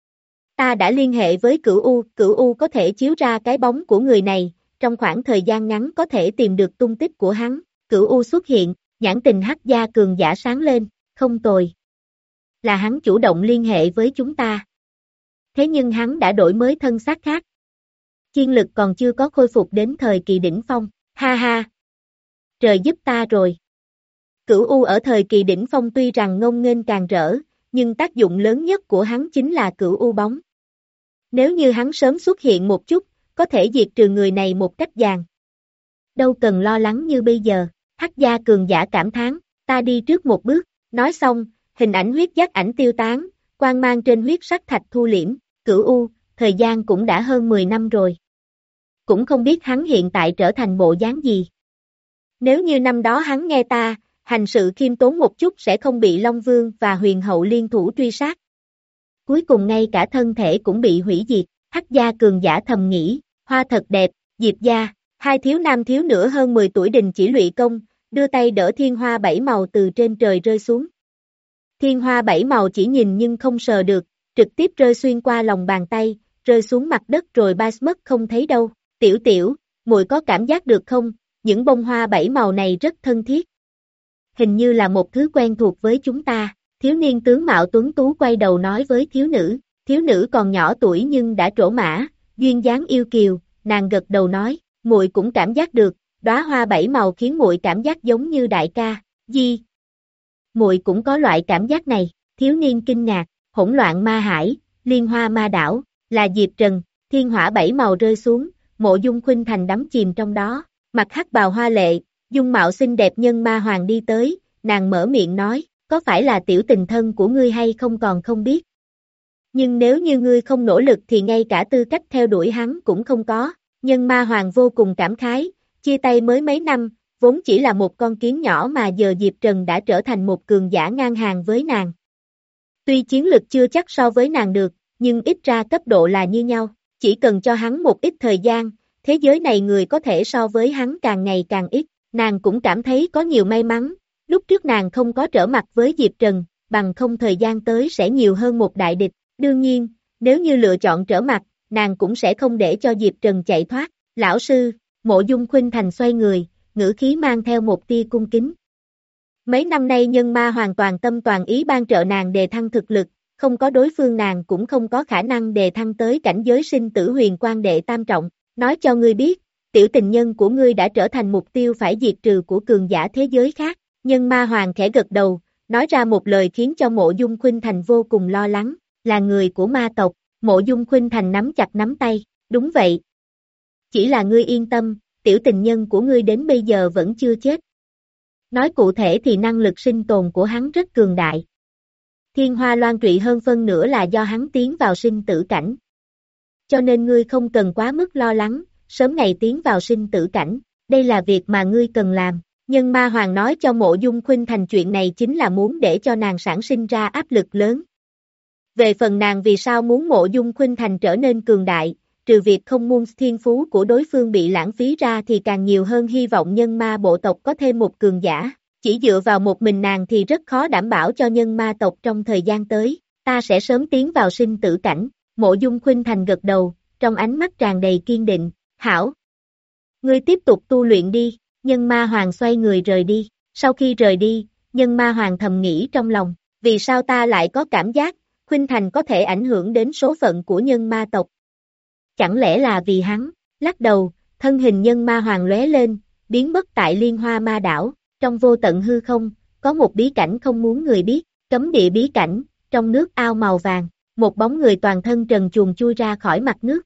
Ta đã liên hệ với Cửu U, Cửu U có thể chiếu ra cái bóng của người này, trong khoảng thời gian ngắn có thể tìm được tung tích của hắn. Cửu U xuất hiện, nhãn tình Hắc Gia cường giả sáng lên, không tồi. Là hắn chủ động liên hệ với chúng ta. Thế nhưng hắn đã đổi mới thân xác khác. Chiên lực còn chưa có khôi phục đến thời kỳ đỉnh phong, ha ha. Trời giúp ta rồi. Cửu U ở thời kỳ đỉnh phong tuy rằng ngông nghênh càng rỡ, nhưng tác dụng lớn nhất của hắn chính là Cửu U bóng. Nếu như hắn sớm xuất hiện một chút, có thể diệt trừ người này một cách dàn. Đâu cần lo lắng như bây giờ, Hắc Gia cường giả cảm thán, ta đi trước một bước, nói xong, hình ảnh huyết giác ảnh tiêu tán, quang mang trên huyết sắc thạch thu liễm, Cửu U, thời gian cũng đã hơn mười năm rồi. Cũng không biết hắn hiện tại trở thành bộ dáng gì. Nếu như năm đó hắn nghe ta, hành sự khiêm tốn một chút sẽ không bị Long Vương và Huyền Hậu liên thủ truy sát. Cuối cùng ngay cả thân thể cũng bị hủy diệt, Hắc Gia cường giả thầm nghĩ, hoa thật đẹp, Diệp gia, hai thiếu nam thiếu nữ hơn mười tuổi đình chỉ lụy công, đưa tay đỡ thiên hoa bảy màu từ trên trời rơi xuống. Thiên hoa bảy màu chỉ nhìn nhưng không sờ được, trực tiếp rơi xuyên qua lòng bàn tay, rơi xuống mặt đất rồi bay mất không thấy đâu. Tiểu tiểu, muội có cảm giác được không, những bông hoa bảy màu này rất thân thiết. Hình như là một thứ quen thuộc với chúng ta, thiếu niên tướng mạo tuấn tú quay đầu nói với thiếu nữ, thiếu nữ còn nhỏ tuổi nhưng đã trổ mã, duyên dáng yêu kiều, nàng gật đầu nói, muội cũng cảm giác được, đóa hoa bảy màu khiến muội cảm giác giống như đại ca, gì? Muội cũng có loại cảm giác này, thiếu niên kinh ngạc, hỗn loạn ma hải, liên hoa ma đảo, là Diệp Trần, thiên hỏa bảy màu rơi xuống, Mộ Dung Khuynh Thành đắm chìm trong đó, mặt hắc bào hoa lệ, dung mạo xinh đẹp nhân ma hoàng đi tới, nàng mở miệng nói, có phải là tiểu tình thân của ngươi hay không còn không biết. Nhưng nếu như ngươi không nỗ lực thì ngay cả tư cách theo đuổi hắn cũng không có, nhân ma hoàng vô cùng cảm khái, chia tay mới mấy năm, vốn chỉ là một con kiến nhỏ mà giờ Diệp Trần đã trở thành một cường giả ngang hàng với nàng. Tuy chiến lực chưa chắc so với nàng được, nhưng ít ra cấp độ là như nhau, chỉ cần cho hắn một ít thời gian, thế giới này người có thể so với hắn càng ngày càng ít, nàng cũng cảm thấy có nhiều may mắn, lúc trước nàng không có trở mặt với Diệp Trần, bằng không thời gian tới sẽ nhiều hơn một đại địch, đương nhiên, nếu như lựa chọn trở mặt, nàng cũng sẽ không để cho Diệp Trần chạy thoát, lão sư, Mộ Dung Khuynh Thành xoay người, ngữ khí mang theo một tia cung kính. Mấy năm nay nhân ma hoàn toàn tâm toàn ý ban trợ nàng đề thăng thực lực, không có đối phương nàng cũng không có khả năng đề thăng tới cảnh giới sinh tử huyền quan đệ tam trọng, nói cho ngươi biết, tiểu tình nhân của ngươi đã trở thành mục tiêu phải diệt trừ của cường giả thế giới khác, nhân ma hoàng khẽ gật đầu, nói ra một lời khiến cho Mộ Dung Khuynh Thành vô cùng lo lắng, là người của ma tộc, Mộ Dung Khuynh Thành nắm chặt nắm tay, đúng vậy. Chỉ là ngươi yên tâm, tiểu tình nhân của ngươi đến bây giờ vẫn chưa chết. Nói cụ thể thì năng lực sinh tồn của hắn rất cường đại. Thiên hoa loan trụy hơn phân nửa là do hắn tiến vào sinh tử cảnh. Cho nên ngươi không cần quá mức lo lắng, sớm ngày tiến vào sinh tử cảnh, đây là việc mà ngươi cần làm. Nhân Ma Hoàng nói cho Mộ Dung Khuynh Thành chuyện này chính là muốn để cho nàng sản sinh ra áp lực lớn. Về phần nàng vì sao muốn Mộ Dung Khuynh Thành trở nên cường đại, trừ việc không muốn thiên phú của đối phương bị lãng phí ra thì càng nhiều hơn hy vọng nhân ma bộ tộc có thêm một cường giả. Chỉ dựa vào một mình nàng thì rất khó đảm bảo cho nhân ma tộc trong thời gian tới. Ta sẽ sớm tiến vào sinh tử cảnh. Mộ Dung Khuynh Thành gật đầu, trong ánh mắt tràn đầy kiên định. Hảo! Ngươi tiếp tục tu luyện đi. Nhân Ma Hoàng xoay người rời đi. Sau khi rời đi, Nhân Ma Hoàng thầm nghĩ trong lòng. Vì sao ta lại có cảm giác Khuynh Thành có thể ảnh hưởng đến số phận của nhân ma tộc? Chẳng lẽ là vì hắn? Lắc đầu, thân hình Nhân Ma Hoàng lóe lên, biến mất tại Liên Hoa Ma Đảo. Trong vô tận hư không, có một bí cảnh không muốn người biết. Cấm địa bí cảnh, trong nước ao màu vàng, một bóng người toàn thân trần truồng chui ra khỏi mặt nước.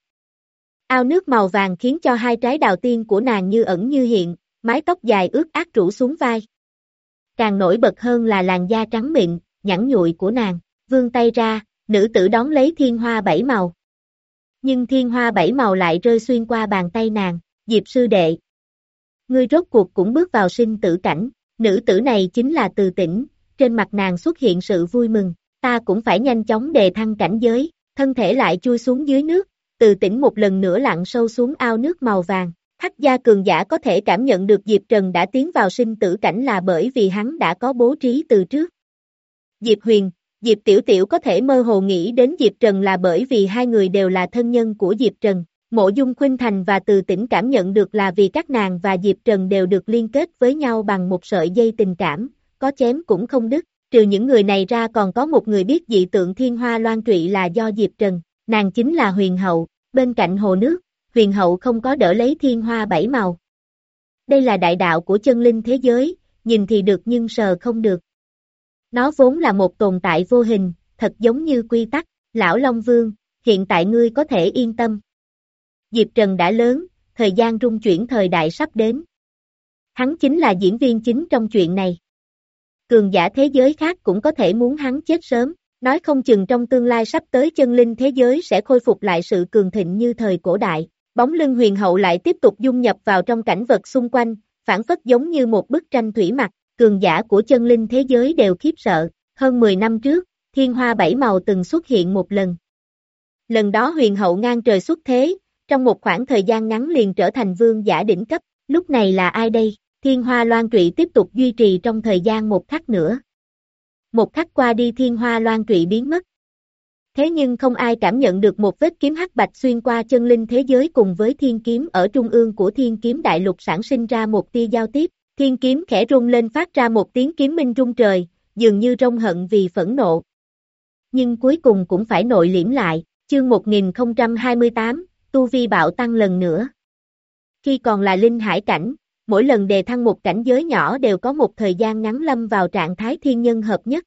Ao nước màu vàng khiến cho hai trái đào tiên của nàng như ẩn như hiện, mái tóc dài ướt át rủ xuống vai. Càng nổi bật hơn là làn da trắng mịn, nhẵn nhụi của nàng, vươn tay ra, nữ tử đón lấy thiên hoa bảy màu. Nhưng thiên hoa bảy màu lại rơi xuyên qua bàn tay nàng, Diệp sư đệ. Ngươi rốt cuộc cũng bước vào sinh tử cảnh, nữ tử này chính là Từ Tĩnh, trên mặt nàng xuất hiện sự vui mừng, ta cũng phải nhanh chóng đề thăng cảnh giới, thân thể lại chui xuống dưới nước, Từ Tĩnh một lần nữa lặn sâu xuống ao nước màu vàng. Hắc gia cường giả có thể cảm nhận được Diệp Trần đã tiến vào sinh tử cảnh là bởi vì hắn đã có bố trí từ trước. Diệp Huyền, Diệp Tiểu Tiểu có thể mơ hồ nghĩ đến Diệp Trần là bởi vì hai người đều là thân nhân của Diệp Trần. Mộ Dung Khuynh Thành và Từ Tĩnh cảm nhận được là vì các nàng và Diệp Trần đều được liên kết với nhau bằng một sợi dây tình cảm, có chém cũng không đứt. Trừ những người này ra còn có một người biết dị tượng thiên hoa loan trụy là do Diệp Trần, nàng chính là Huyền Hậu, bên cạnh hồ nước. Huyền Hậu không có đỡ lấy thiên hoa bảy màu. Đây là đại đạo của chân linh thế giới, nhìn thì được nhưng sờ không được. Nó vốn là một tồn tại vô hình, thật giống như quy tắc. Lão Long Vương, hiện tại ngươi có thể yên tâm. Diệp Trần đã lớn, thời gian rung chuyển thời đại sắp đến. Hắn chính là diễn viên chính trong chuyện này. Cường giả thế giới khác cũng có thể muốn hắn chết sớm, nói không chừng trong tương lai sắp tới chân linh thế giới sẽ khôi phục lại sự cường thịnh như thời cổ đại. Bóng lưng Huyền Hậu lại tiếp tục dung nhập vào trong cảnh vật xung quanh, phản phất giống như một bức tranh thủy mặc, cường giả của chân linh thế giới đều khiếp sợ. Hơn mười năm trước, thiên hoa bảy màu từng xuất hiện một lần. Lần đó Huyền Hậu ngang trời xuất thế, trong một khoảng thời gian ngắn liền trở thành vương giả đỉnh cấp. Lúc này là ai đây? Thiên hoa loan trụy tiếp tục duy trì trong thời gian một khắc nữa. Một khắc qua đi thiên hoa loan trụy biến mất. Thế nhưng không ai cảm nhận được một vết kiếm hắc bạch xuyên qua chân linh thế giới cùng với thiên kiếm ở trung ương của thiên kiếm đại lục sản sinh ra một tia giao tiếp. Thiên kiếm khẽ rung lên phát ra một tiếng kiếm minh rung trời, dường như rông hận vì phẫn nộ. Nhưng cuối cùng cũng phải nội liễm lại. Chương một nghìn không trăm hai mươi tám, tu vi bạo tăng lần nữa. Khi còn là linh hải cảnh, mỗi lần đề thăng một cảnh giới nhỏ đều có một thời gian ngắn lâm vào trạng thái thiên nhân hợp nhất.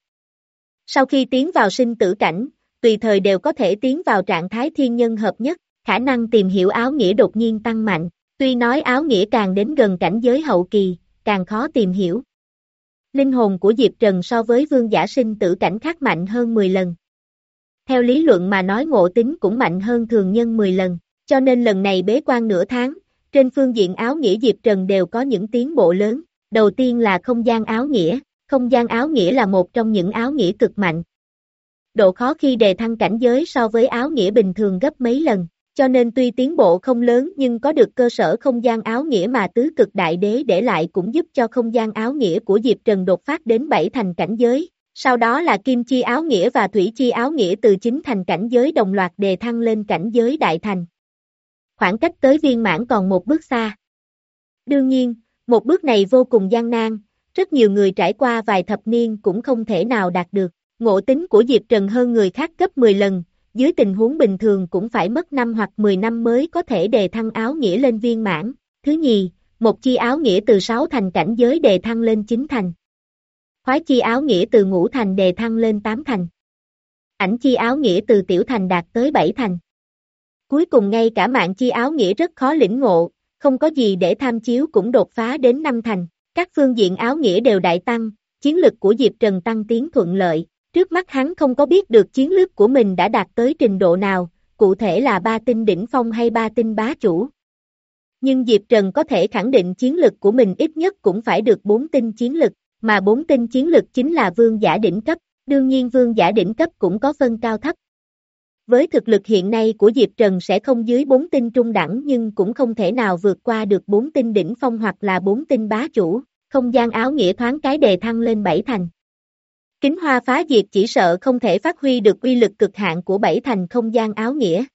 Sau khi tiến vào sinh tử cảnh, tùy thời đều có thể tiến vào trạng thái thiên nhân hợp nhất, khả năng tìm hiểu áo nghĩa đột nhiên tăng mạnh, tuy nói áo nghĩa càng đến gần cảnh giới hậu kỳ, càng khó tìm hiểu. Linh hồn của Diệp Trần so với vương giả sinh tử cảnh khác mạnh hơn mười lần. Theo lý luận mà nói ngộ tính cũng mạnh hơn thường nhân mười lần, cho nên lần này bế quan nửa tháng, trên phương diện áo nghĩa Diệp Trần đều có những tiến bộ lớn. Đầu tiên là không gian áo nghĩa, không gian áo nghĩa là một trong những áo nghĩa cực mạnh. Độ khó khi đề thăng cảnh giới so với áo nghĩa bình thường gấp mấy lần, cho nên tuy tiến bộ không lớn nhưng có được cơ sở không gian áo nghĩa mà tứ cực đại đế để lại cũng giúp cho không gian áo nghĩa của Diệp Trần đột phát đến bảy thành cảnh giới. Sau đó là kim chi áo nghĩa và thủy chi áo nghĩa từ chín thành cảnh giới đồng loạt đề thăng lên cảnh giới đại thành. Khoảng cách tới viên mãn còn một bước xa. Đương nhiên, một bước này vô cùng gian nan, rất nhiều người trải qua vài thập niên cũng không thể nào đạt được. Ngộ tính của Diệp Trần hơn người khác gấp mười lần, dưới tình huống bình thường cũng phải mất năm hoặc mười năm mới có thể đề thăng áo nghĩa lên viên mãn. Thứ nhì, một chi áo nghĩa từ sáu thành cảnh giới đề thăng lên chín thành. Khoái chi áo nghĩa từ ngũ thành đề thăng lên tám thành. Ảnh chi áo nghĩa từ tiểu thành đạt tới bảy thành. Cuối cùng ngay cả mạng chi áo nghĩa rất khó lĩnh ngộ, không có gì để tham chiếu cũng đột phá đến năm thành. Các phương diện áo nghĩa đều đại tăng, chiến lực của Diệp Trần tăng tiến thuận lợi. Trước mắt hắn không có biết được chiến lược của mình đã đạt tới trình độ nào, cụ thể là ba tinh đỉnh phong hay ba tinh bá chủ. Nhưng Diệp Trần có thể khẳng định chiến lực của mình ít nhất cũng phải được bốn tinh chiến lực, mà bốn tinh chiến lực chính là vương giả đỉnh cấp, đương nhiên vương giả đỉnh cấp cũng có phân cao thấp. Với thực lực hiện nay của Diệp Trần sẽ không dưới bốn tinh trung đẳng nhưng cũng không thể nào vượt qua được bốn tinh đỉnh phong hoặc là bốn tinh bá chủ, không gian áo nghĩa thoáng cái đề thăng lên bảy thành. Kính hoa phá diệt chỉ sợ không thể phát huy được uy lực cực hạn của bảy thành không gian áo nghĩa.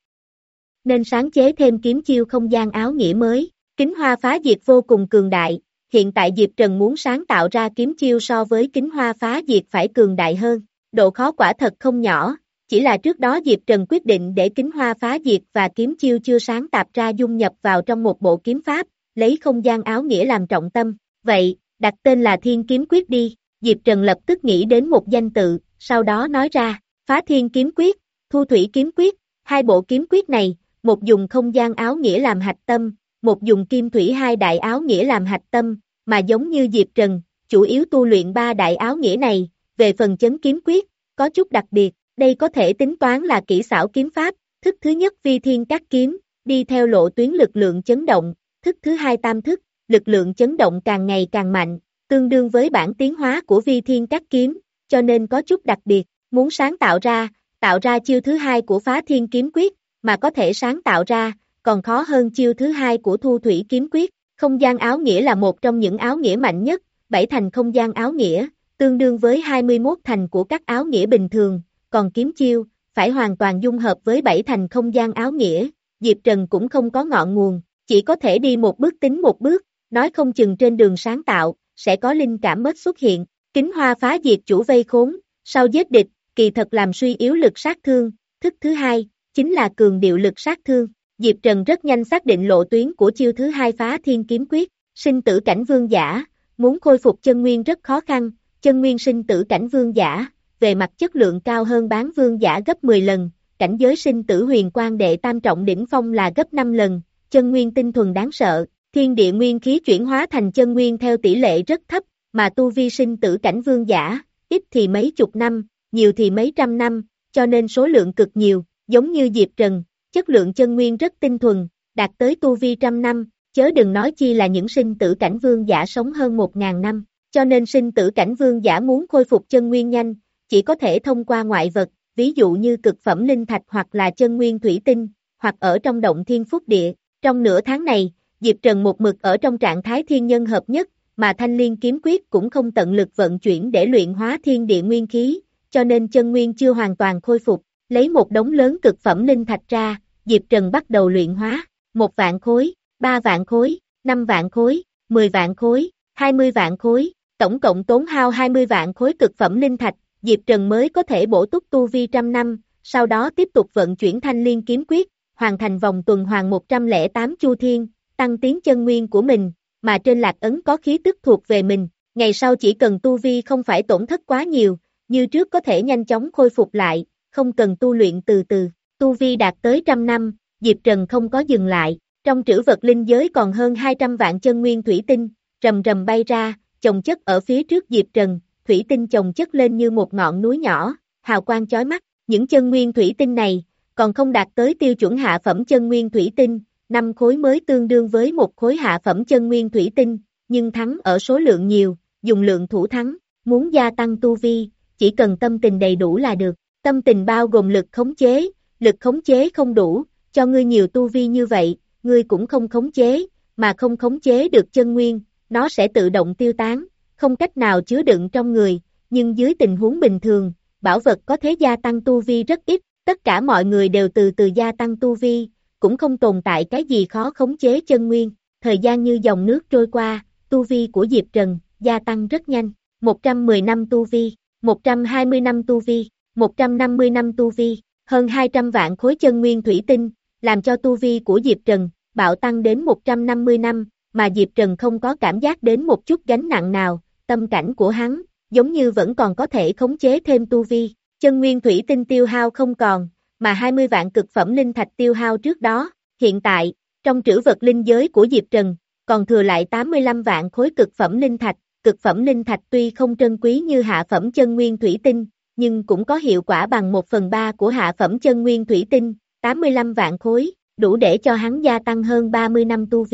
Nên sáng chế thêm kiếm chiêu không gian áo nghĩa mới, kính hoa phá diệt vô cùng cường đại, hiện tại Diệp Trần muốn sáng tạo ra kiếm chiêu so với kính hoa phá diệt phải cường đại hơn, độ khó quả thật không nhỏ, chỉ là trước đó Diệp Trần quyết định để kính hoa phá diệt và kiếm chiêu chưa sáng tạo ra dung nhập vào trong một bộ kiếm pháp, lấy không gian áo nghĩa làm trọng tâm, vậy, đặt tên là Thiên Kiếm Quyết đi, Diệp Trần lập tức nghĩ đến một danh tự, sau đó nói ra, Phá Thiên Kiếm Quyết, Thu Thủy Kiếm Quyết, hai bộ kiếm quyết này, một dùng không gian áo nghĩa làm hạch tâm, một dùng kim thủy hai đại áo nghĩa làm hạch tâm, mà giống như Diệp Trần, chủ yếu tu luyện ba đại áo nghĩa này, về phần chấn kiếm quyết, có chút đặc biệt, đây có thể tính toán là kỹ xảo kiếm pháp, thức thứ nhất vi thiên cát kiếm, đi theo lộ tuyến lực lượng chấn động, thức thứ hai tam thức, lực lượng chấn động càng ngày càng mạnh, tương đương với bản tiến hóa của vi thiên cát kiếm, cho nên có chút đặc biệt, muốn sáng tạo ra, tạo ra chiêu thứ hai của Phá Thiên Kiếm Quyết, mà có thể sáng tạo ra, còn khó hơn chiêu thứ hai của Thu Thủy Kiếm Quyết. Không gian áo nghĩa là một trong những áo nghĩa mạnh nhất, bảy thành không gian áo nghĩa, tương đương với hai mươi mốt thành của các áo nghĩa bình thường, còn kiếm chiêu, phải hoàn toàn dung hợp với bảy thành không gian áo nghĩa, Diệp Trần cũng không có ngọn nguồn, chỉ có thể đi một bước tính một bước, nói không chừng trên đường sáng tạo, sẽ có linh cảm mất xuất hiện, kính hoa phá diệt chủ vây khốn, sau giết địch, kỳ thật làm suy yếu lực sát thương, thức thứ hai, chính là cường điệu lực sát thương. Diệp Trần rất nhanh xác định lộ tuyến của chiêu thứ hai Phá Thiên Kiếm Quyết, sinh tử cảnh vương giả, muốn khôi phục chân nguyên rất khó khăn, chân nguyên sinh tử cảnh vương giả, về mặt chất lượng cao hơn bán vương giả gấp mười lần, cảnh giới sinh tử huyền quang đệ tam trọng đỉnh phong là gấp năm lần, chân nguyên tinh thuần đáng sợ, thiên địa nguyên khí chuyển hóa thành chân nguyên theo tỷ lệ rất thấp, mà tu vi sinh tử cảnh vương giả, ít thì mấy chục năm, nhiều thì mấy trăm năm, cho nên số lượng cực nhiều, giống như Diệp Trần. Chất lượng chân nguyên rất tinh thuần, đạt tới tu vi trăm năm, chớ đừng nói chi là những sinh tử cảnh vương giả sống hơn một ngàn năm, cho nên sinh tử cảnh vương giả muốn khôi phục chân nguyên nhanh, chỉ có thể thông qua ngoại vật, ví dụ như cực phẩm linh thạch hoặc là chân nguyên thủy tinh, hoặc ở trong động thiên phúc địa. Trong nửa tháng này, Diệp Trần một mực ở trong trạng thái thiên nhân hợp nhất, mà Thanh Liên Kiếm Quyết cũng không tận lực vận chuyển để luyện hóa thiên địa nguyên khí, cho nên chân nguyên chưa hoàn toàn khôi phục. Lấy một đống lớn cực phẩm linh thạch ra, Diệp Trần bắt đầu luyện hóa, một vạn khối, ba vạn khối, năm vạn khối, mười vạn khối, hai mươi vạn khối, tổng cộng tốn hao hai mươi vạn khối cực phẩm linh thạch, Diệp Trần mới có thể bổ túc tu vi trăm năm, sau đó tiếp tục vận chuyển Thanh Liên Kiếm Quyết, hoàn thành vòng tuần hoàn một trăm lẻ tám chu thiên, tăng tiến chân nguyên của mình, mà trên lạc ấn có khí tức thuộc về mình, ngày sau chỉ cần tu vi không phải tổn thất quá nhiều, như trước có thể nhanh chóng khôi phục lại. Không cần tu luyện từ từ, tu vi đạt tới trăm năm, Diệp Trần không có dừng lại, trong trữ vật linh giới còn hơn hai trăm vạn chân nguyên thủy tinh, rầm rầm bay ra, chồng chất ở phía trước Diệp Trần, thủy tinh chồng chất lên như một ngọn núi nhỏ, hào quang chói mắt, những chân nguyên thủy tinh này, còn không đạt tới tiêu chuẩn hạ phẩm chân nguyên thủy tinh, năm khối mới tương đương với một khối hạ phẩm chân nguyên thủy tinh, nhưng thắng ở số lượng nhiều, dùng lượng thủ thắng, muốn gia tăng tu vi, chỉ cần tâm tình đầy đủ là được. Tâm tình bao gồm lực khống chế, lực khống chế không đủ, cho ngươi nhiều tu vi như vậy, ngươi cũng không khống chế, mà không khống chế được chân nguyên, nó sẽ tự động tiêu tán, không cách nào chứa đựng trong người, nhưng dưới tình huống bình thường, bảo vật có thể gia tăng tu vi rất ít, tất cả mọi người đều từ từ gia tăng tu vi, cũng không tồn tại cái gì khó khống chế chân nguyên, thời gian như dòng nước trôi qua, tu vi của Diệp Trần gia tăng rất nhanh, một trăm mười năm tu vi, một trăm hai mươi năm tu vi. một trăm năm mươi năm tu vi, hơn hai trăm vạn khối chân nguyên thủy tinh, làm cho tu vi của Diệp Trần bạo tăng đến một trăm năm mươi năm, mà Diệp Trần không có cảm giác đến một chút gánh nặng nào, tâm cảnh của hắn, giống như vẫn còn có thể khống chế thêm tu vi, chân nguyên thủy tinh tiêu hao không còn, mà hai mươi vạn cực phẩm linh thạch tiêu hao trước đó, hiện tại, trong trữ vật linh giới của Diệp Trần, còn thừa lại tám mươi lăm vạn khối cực phẩm linh thạch, cực phẩm linh thạch tuy không trân quý như hạ phẩm chân nguyên thủy tinh, nhưng cũng có hiệu quả bằng một phần ba của hạ phẩm chân nguyên thủy tinh, tám mươi lăm vạn khối, đủ để cho hắn gia tăng hơn ba mươi năm tu vi.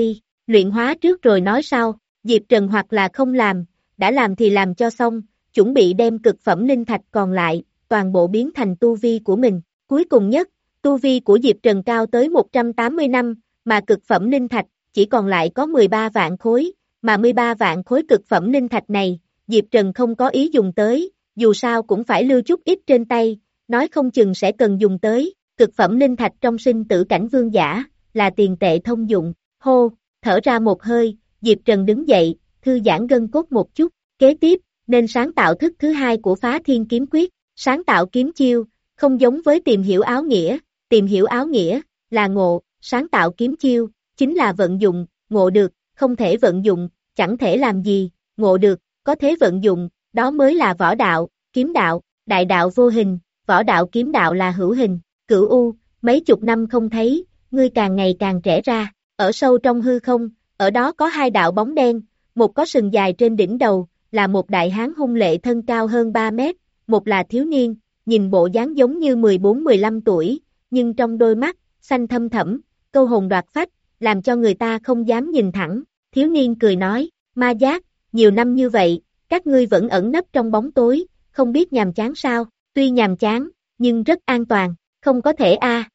luyện hóa trước rồi nói sau, Diệp Trần hoặc là không làm, đã làm thì làm cho xong, chuẩn bị đem cực phẩm linh thạch còn lại, toàn bộ biến thành tu vi của mình. Cuối cùng nhất, tu vi của Diệp Trần cao tới một trăm tám mươi năm, mà cực phẩm linh thạch chỉ còn lại có mười ba vạn khối, mà mười ba vạn khối cực phẩm linh thạch này, Diệp Trần không có ý dùng tới, dù sao cũng phải lưu chút ít trên tay, nói không chừng sẽ cần dùng tới, cực phẩm linh thạch trong sinh tử cảnh vương giả, là tiền tệ thông dụng, hô, thở ra một hơi, Diệp Trần đứng dậy, thư giãn gân cốt một chút, kế tiếp, nên sáng tạo thức thứ hai của phá thiên kiếm quyết, sáng tạo kiếm chiêu, không giống với tìm hiểu áo nghĩa, tìm hiểu áo nghĩa, là ngộ, sáng tạo kiếm chiêu, chính là vận dụng, ngộ được, không thể vận dụng, chẳng thể làm gì, ngộ được, có thể vận dụng, đó mới là võ đạo, kiếm đạo, đại đạo vô hình, võ đạo kiếm đạo là hữu hình, Cửu U, mấy chục năm không thấy, ngươi càng ngày càng trẻ ra, ở sâu trong hư không, ở đó có hai đạo bóng đen, một có sừng dài trên đỉnh đầu, là một đại hán hung lệ thân cao hơn ba mét, một là thiếu niên, nhìn bộ dáng giống như mười bốn mười lăm tuổi, nhưng trong đôi mắt, xanh thâm thẳm, câu hồn đoạt phách, làm cho người ta không dám nhìn thẳng, thiếu niên cười nói, ma giác, nhiều năm như vậy, các ngươi vẫn ẩn nấp trong bóng tối, không biết nhàm chán sao, tuy nhàm chán, nhưng rất an toàn, không có thể a.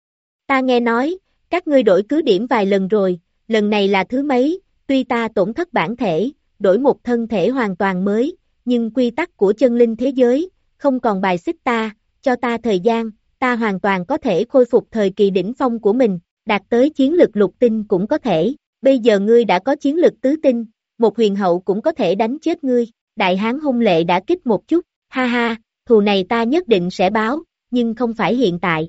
Ta nghe nói, các ngươi đổi cứ điểm vài lần rồi, lần này là thứ mấy, tuy ta tổn thất bản thể, đổi một thân thể hoàn toàn mới, nhưng quy tắc của chân linh thế giới, không còn bài xích ta, cho ta thời gian, ta hoàn toàn có thể khôi phục thời kỳ đỉnh phong của mình, đạt tới chiến lực lục tinh cũng có thể, bây giờ ngươi đã có chiến lực tứ tinh, một huyền hậu cũng có thể đánh chết ngươi, đại hán hung lệ đã kích một chút, ha ha, thù này ta nhất định sẽ báo, nhưng không phải hiện tại.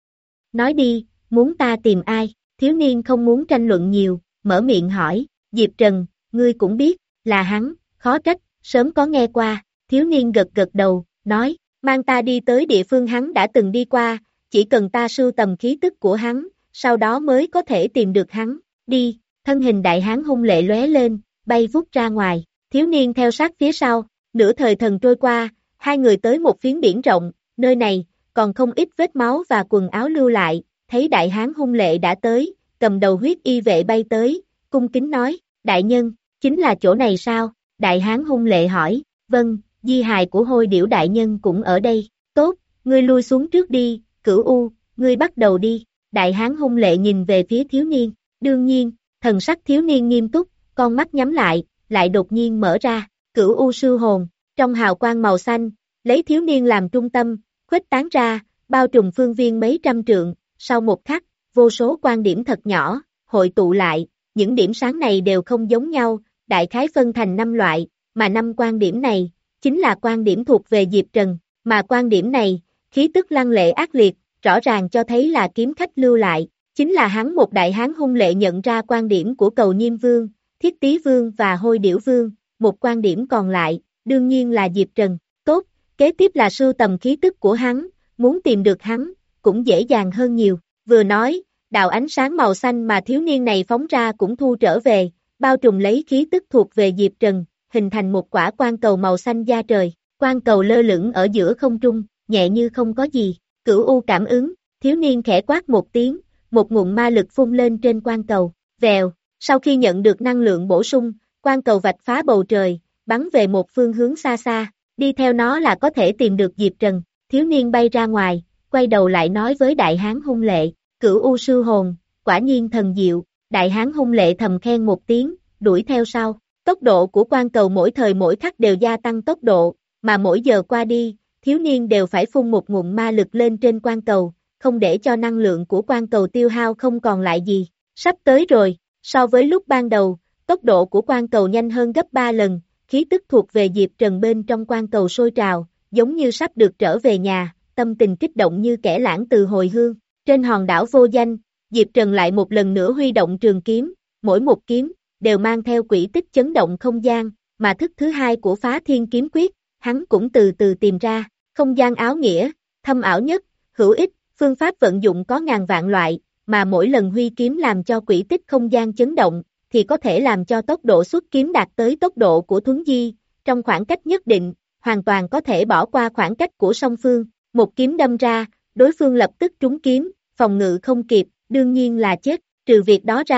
Nói đi, muốn ta tìm ai, thiếu niên không muốn tranh luận nhiều, mở miệng hỏi, Diệp Trần, ngươi cũng biết, là hắn, khó trách, sớm có nghe qua, thiếu niên gật gật đầu, nói, mang ta đi tới địa phương hắn đã từng đi qua, chỉ cần ta sưu tầm khí tức của hắn, sau đó mới có thể tìm được hắn, đi, thân hình đại hán hung lệ lóe lên, bay vút ra ngoài, thiếu niên theo sát phía sau, nửa thời thần trôi qua, hai người tới một phiến biển rộng, nơi này, còn không ít vết máu và quần áo lưu lại, thấy đại hán hung lệ đã tới, cầm đầu huyết y vệ bay tới, cung kính nói, đại nhân, chính là chỗ này sao? Đại hán hung lệ hỏi, vâng, di hài của hôi điểu đại nhân cũng ở đây, tốt, ngươi lui xuống trước đi, Cửu U, ngươi bắt đầu đi, đại hán hung lệ nhìn về phía thiếu niên, đương nhiên, thần sắc thiếu niên nghiêm túc, con mắt nhắm lại, lại đột nhiên mở ra, Cửu U sư hồn, trong hào quang màu xanh, lấy thiếu niên làm trung tâm, khuếch tán ra, bao trùm phương viên mấy trăm trượng, sau một khắc, vô số quan điểm thật nhỏ, hội tụ lại, những điểm sáng này đều không giống nhau, đại khái phân thành năm loại, mà năm quan điểm này, chính là quan điểm thuộc về Diệp Trần, mà quan điểm này, khí tức lăng lệ ác liệt, rõ ràng cho thấy là kiếm khách lưu lại, chính là hắn một đại hán hung lệ nhận ra quan điểm của Cầu Nhiêm Vương, Thiết Tý Vương và Hôi Điểu Vương, một quan điểm còn lại, đương nhiên là Diệp Trần, tốt, kế tiếp là sưu tầm khí tức của hắn, muốn tìm được hắn, cũng dễ dàng hơn nhiều, vừa nói, đạo ánh sáng màu xanh mà thiếu niên này phóng ra cũng thu trở về, bao trùm lấy khí tức thuộc về Diệp Trần, hình thành một quả quan cầu màu xanh da trời, quan cầu lơ lửng ở giữa không trung, nhẹ như không có gì, Cửu U cảm ứng, thiếu niên khẽ quát một tiếng, một nguồn ma lực phun lên trên quan cầu, vèo, sau khi nhận được năng lượng bổ sung, quan cầu vạch phá bầu trời, bắn về một phương hướng xa xa, đi theo nó là có thể tìm được Diệp Trần, thiếu niên bay ra ngoài, quay đầu lại nói với đại hán hung lệ, Cửu U sư hồn, quả nhiên thần diệu, đại hán hung lệ thầm khen một tiếng, đuổi theo sau, tốc độ của quan cầu mỗi thời mỗi khắc đều gia tăng tốc độ, mà mỗi giờ qua đi, thiếu niên đều phải phun một nguồn ma lực lên trên quan cầu, không để cho năng lượng của quan cầu tiêu hao không còn lại gì, sắp tới rồi, so với lúc ban đầu, tốc độ của quan cầu nhanh hơn gấp ba lần, khí tức thuộc về Diệp Trần bên trong quan cầu sôi trào, giống như sắp được trở về nhà, tâm tình kích động như kẻ lãng từ hồi hương. Trên hòn đảo vô danh, Diệp Trần lại một lần nữa huy động trường kiếm, mỗi một kiếm, đều mang theo quỹ tích chấn động không gian, mà thức thứ hai của phá thiên kiếm quyết, hắn cũng từ từ tìm ra, không gian áo nghĩa, thâm ảo nhất, hữu ích, phương pháp vận dụng có ngàn vạn loại, mà mỗi lần huy kiếm làm cho quỹ tích không gian chấn động, thì có thể làm cho tốc độ xuất kiếm đạt tới tốc độ của thuấn di, trong khoảng cách nhất định, hoàn toàn có thể bỏ qua khoảng cách của song phương, một kiếm đâm ra, đối phương lập tức trúng kiếm, phòng ngự không kịp, đương nhiên là chết, trừ việc đó ra,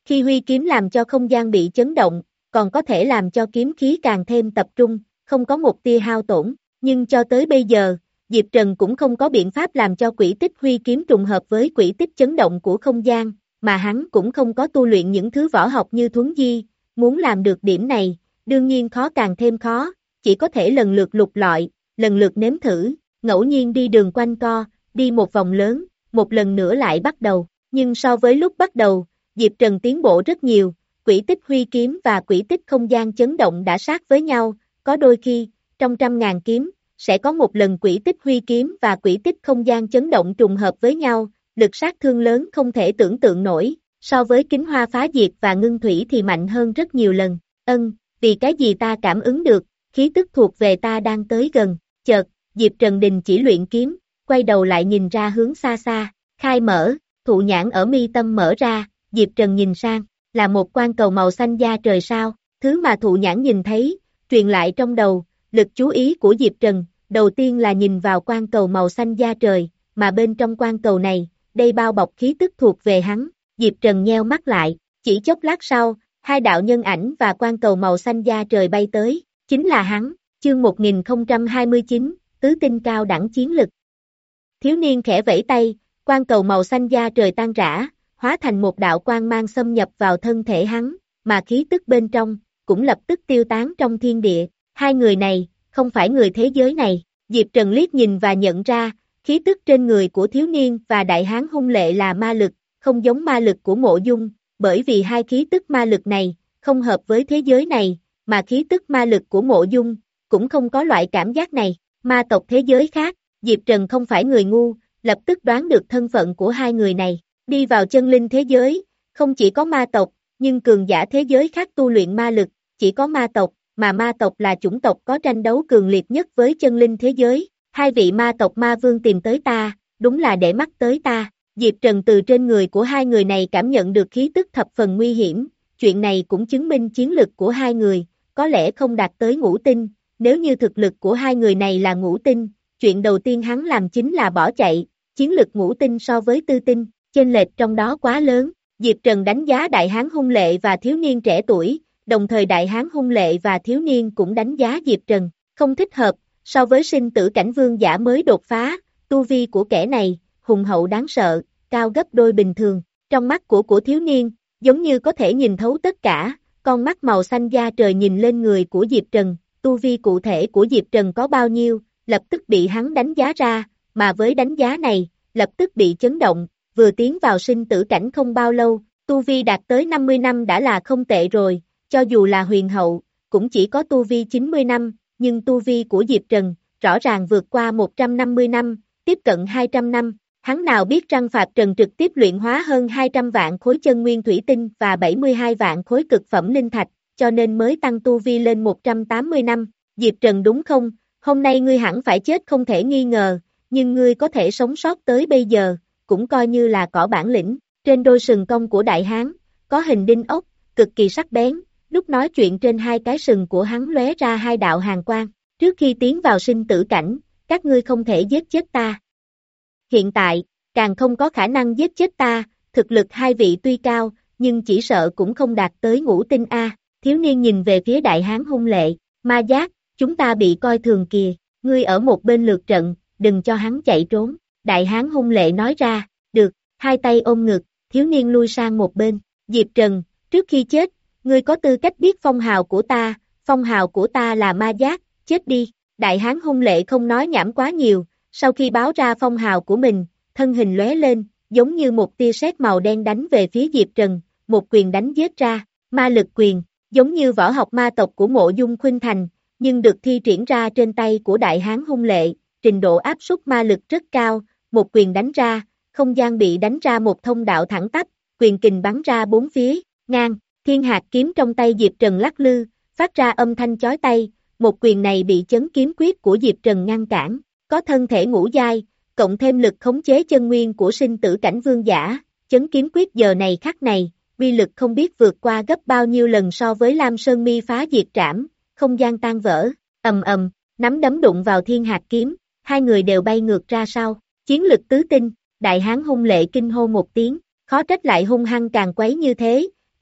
Khi huy kiếm làm cho không gian bị chấn động, còn có thể làm cho kiếm khí càng thêm tập trung, không có một tia hao tổn, nhưng cho tới bây giờ, Diệp Trần cũng không có biện pháp làm cho quỹ tích huy kiếm trùng hợp với quỹ tích chấn động của không gian, mà hắn cũng không có tu luyện những thứ võ học như thuấn di, muốn làm được điểm này, đương nhiên khó càng thêm khó, chỉ có thể lần lượt lục lọi, lần lượt nếm thử, ngẫu nhiên đi đường quanh co, đi một vòng lớn, một lần nữa lại bắt đầu, nhưng so với lúc bắt đầu, Diệp Trần tiến bộ rất nhiều, quỹ tích huy kiếm và quỹ tích không gian chấn động đã sát với nhau, có đôi khi, trong trăm ngàn kiếm, sẽ có một lần quỹ tích huy kiếm và quỹ tích không gian chấn động trùng hợp với nhau, lực sát thương lớn không thể tưởng tượng nổi, so với kính hoa phá diệt và ngưng thủy thì mạnh hơn rất nhiều lần, ân, vì cái gì ta cảm ứng được, khí tức thuộc về ta đang tới gần, chợt, Diệp Trần đình chỉ luyện kiếm, quay đầu lại nhìn ra hướng xa xa, khai mở, thụ nhãn ở mi tâm mở ra, Diệp Trần nhìn sang, là một quan cầu màu xanh da trời sao, thứ mà thụ nhãn nhìn thấy, truyền lại trong đầu, lực chú ý của Diệp Trần, đầu tiên là nhìn vào quan cầu màu xanh da trời, mà bên trong quan cầu này, đây bao bọc khí tức thuộc về hắn, Diệp Trần nheo mắt lại, chỉ chốc lát sau, hai đạo nhân ảnh và quan cầu màu xanh da trời bay tới, chính là hắn, chương một nghìn không trăm hai mươi chín, tứ tinh cao đẳng chiến lực. Thiếu niên khẽ vẫy tay, quan cầu màu xanh da trời tan rã, hóa thành một đạo quang mang xâm nhập vào thân thể hắn, mà khí tức bên trong, cũng lập tức tiêu tán trong thiên địa, hai người này, không phải người thế giới này, Diệp Trần liếc nhìn và nhận ra, khí tức trên người của thiếu niên và đại hán hung lệ là ma lực, không giống ma lực của Mộ Dung, bởi vì hai khí tức ma lực này, không hợp với thế giới này, mà khí tức ma lực của Mộ Dung, cũng không có loại cảm giác này, ma tộc thế giới khác, Diệp Trần không phải người ngu, lập tức đoán được thân phận của hai người này, đi vào chân linh thế giới, không chỉ có ma tộc, nhưng cường giả thế giới khác tu luyện ma lực, chỉ có ma tộc, mà ma tộc là chủng tộc có tranh đấu cường liệt nhất với chân linh thế giới, hai vị ma tộc ma vương tìm tới ta, đúng là để mắt tới ta, Diệp Trần từ trên người của hai người này cảm nhận được khí tức thập phần nguy hiểm, chuyện này cũng chứng minh chiến lực của hai người, có lẽ không đạt tới ngũ tinh, nếu như thực lực của hai người này là ngũ tinh, chuyện đầu tiên hắn làm chính là bỏ chạy, chiến lực ngũ tinh so với tư tinh, chênh lệch trong đó quá lớn, Diệp Trần đánh giá đại hán hung lệ và thiếu niên trẻ tuổi, đồng thời đại hán hung lệ và thiếu niên cũng đánh giá Diệp Trần, không thích hợp, so với sinh tử cảnh vương giả mới đột phá, tu vi của kẻ này, hùng hậu đáng sợ, cao gấp đôi bình thường, trong mắt của của thiếu niên, giống như có thể nhìn thấu tất cả, con mắt màu xanh da trời nhìn lên người của Diệp Trần, tu vi cụ thể của Diệp Trần có bao nhiêu, lập tức bị hắn đánh giá ra, mà với đánh giá này, lập tức bị chấn động, vừa tiến vào sinh tử cảnh không bao lâu, tu vi đạt tới năm mươi năm đã là không tệ rồi, cho dù là huyền hậu, cũng chỉ có tu vi chín mươi năm, nhưng tu vi của Diệp Trần, rõ ràng vượt qua một trăm năm mươi năm, tiếp cận hai trăm năm, hắn nào biết rằng Phạt Trần trực tiếp luyện hóa hơn hai trăm vạn khối chân nguyên thủy tinh và bảy mươi hai vạn khối cực phẩm linh thạch, cho nên mới tăng tu vi lên một trăm tám mươi năm, Diệp Trần đúng không, hôm nay ngươi hẳn phải chết không thể nghi ngờ, nhưng ngươi có thể sống sót tới bây giờ, cũng coi như là cỏ bản lĩnh, trên đôi sừng cong của đại hán, có hình đinh ốc, cực kỳ sắc bén, lúc nói chuyện trên hai cái sừng của hắn lóe ra hai đạo hàn quang, trước khi tiến vào sinh tử cảnh, các ngươi không thể giết chết ta. Hiện tại, càng không có khả năng giết chết ta, thực lực hai vị tuy cao, nhưng chỉ sợ cũng không đạt tới ngũ tinh A, thiếu niên nhìn về phía đại hán hung lệ, ma giác, chúng ta bị coi thường kìa, ngươi ở một bên lượt trận, đừng cho hắn chạy trốn, đại hán hung lệ nói ra, được, hai tay ôm ngực, thiếu niên lui sang một bên, Diệp Trần, trước khi chết, ngươi có tư cách biết phong hào của ta, phong hào của ta là ma giác, chết đi, đại hán hung lệ không nói nhảm quá nhiều, sau khi báo ra phong hào của mình, thân hình lóe lên, giống như một tia sét màu đen đánh về phía Diệp Trần, một quyền đánh giết ra, ma lực quyền, giống như võ học ma tộc của Mộ Dung Khuynh Thành, nhưng được thi triển ra trên tay của đại hán hung lệ, trình độ áp suất ma lực rất cao, một quyền đánh ra, không gian bị đánh ra một thông đạo thẳng tắp, quyền kình bắn ra bốn phía, ngang, thiên hạt kiếm trong tay Diệp Trần lắc lư, phát ra âm thanh chói tai, một quyền này bị chấn kiếm quyết của Diệp Trần ngăn cản, có thân thể ngũ giai, cộng thêm lực khống chế chân nguyên của sinh tử cảnh vương giả, chấn kiếm quyết giờ này khắc này, uy lực không biết vượt qua gấp bao nhiêu lần so với Lam Sơn Mi phá diệt trảm, không gian tan vỡ, ầm ầm, nắm đấm đụng vào thiên hạt kiếm, hai người đều bay ngược ra sau, chiến lực tứ tinh, đại hán hung lệ kinh hô một tiếng, khó trách lại hung hăng càng quấy như thế,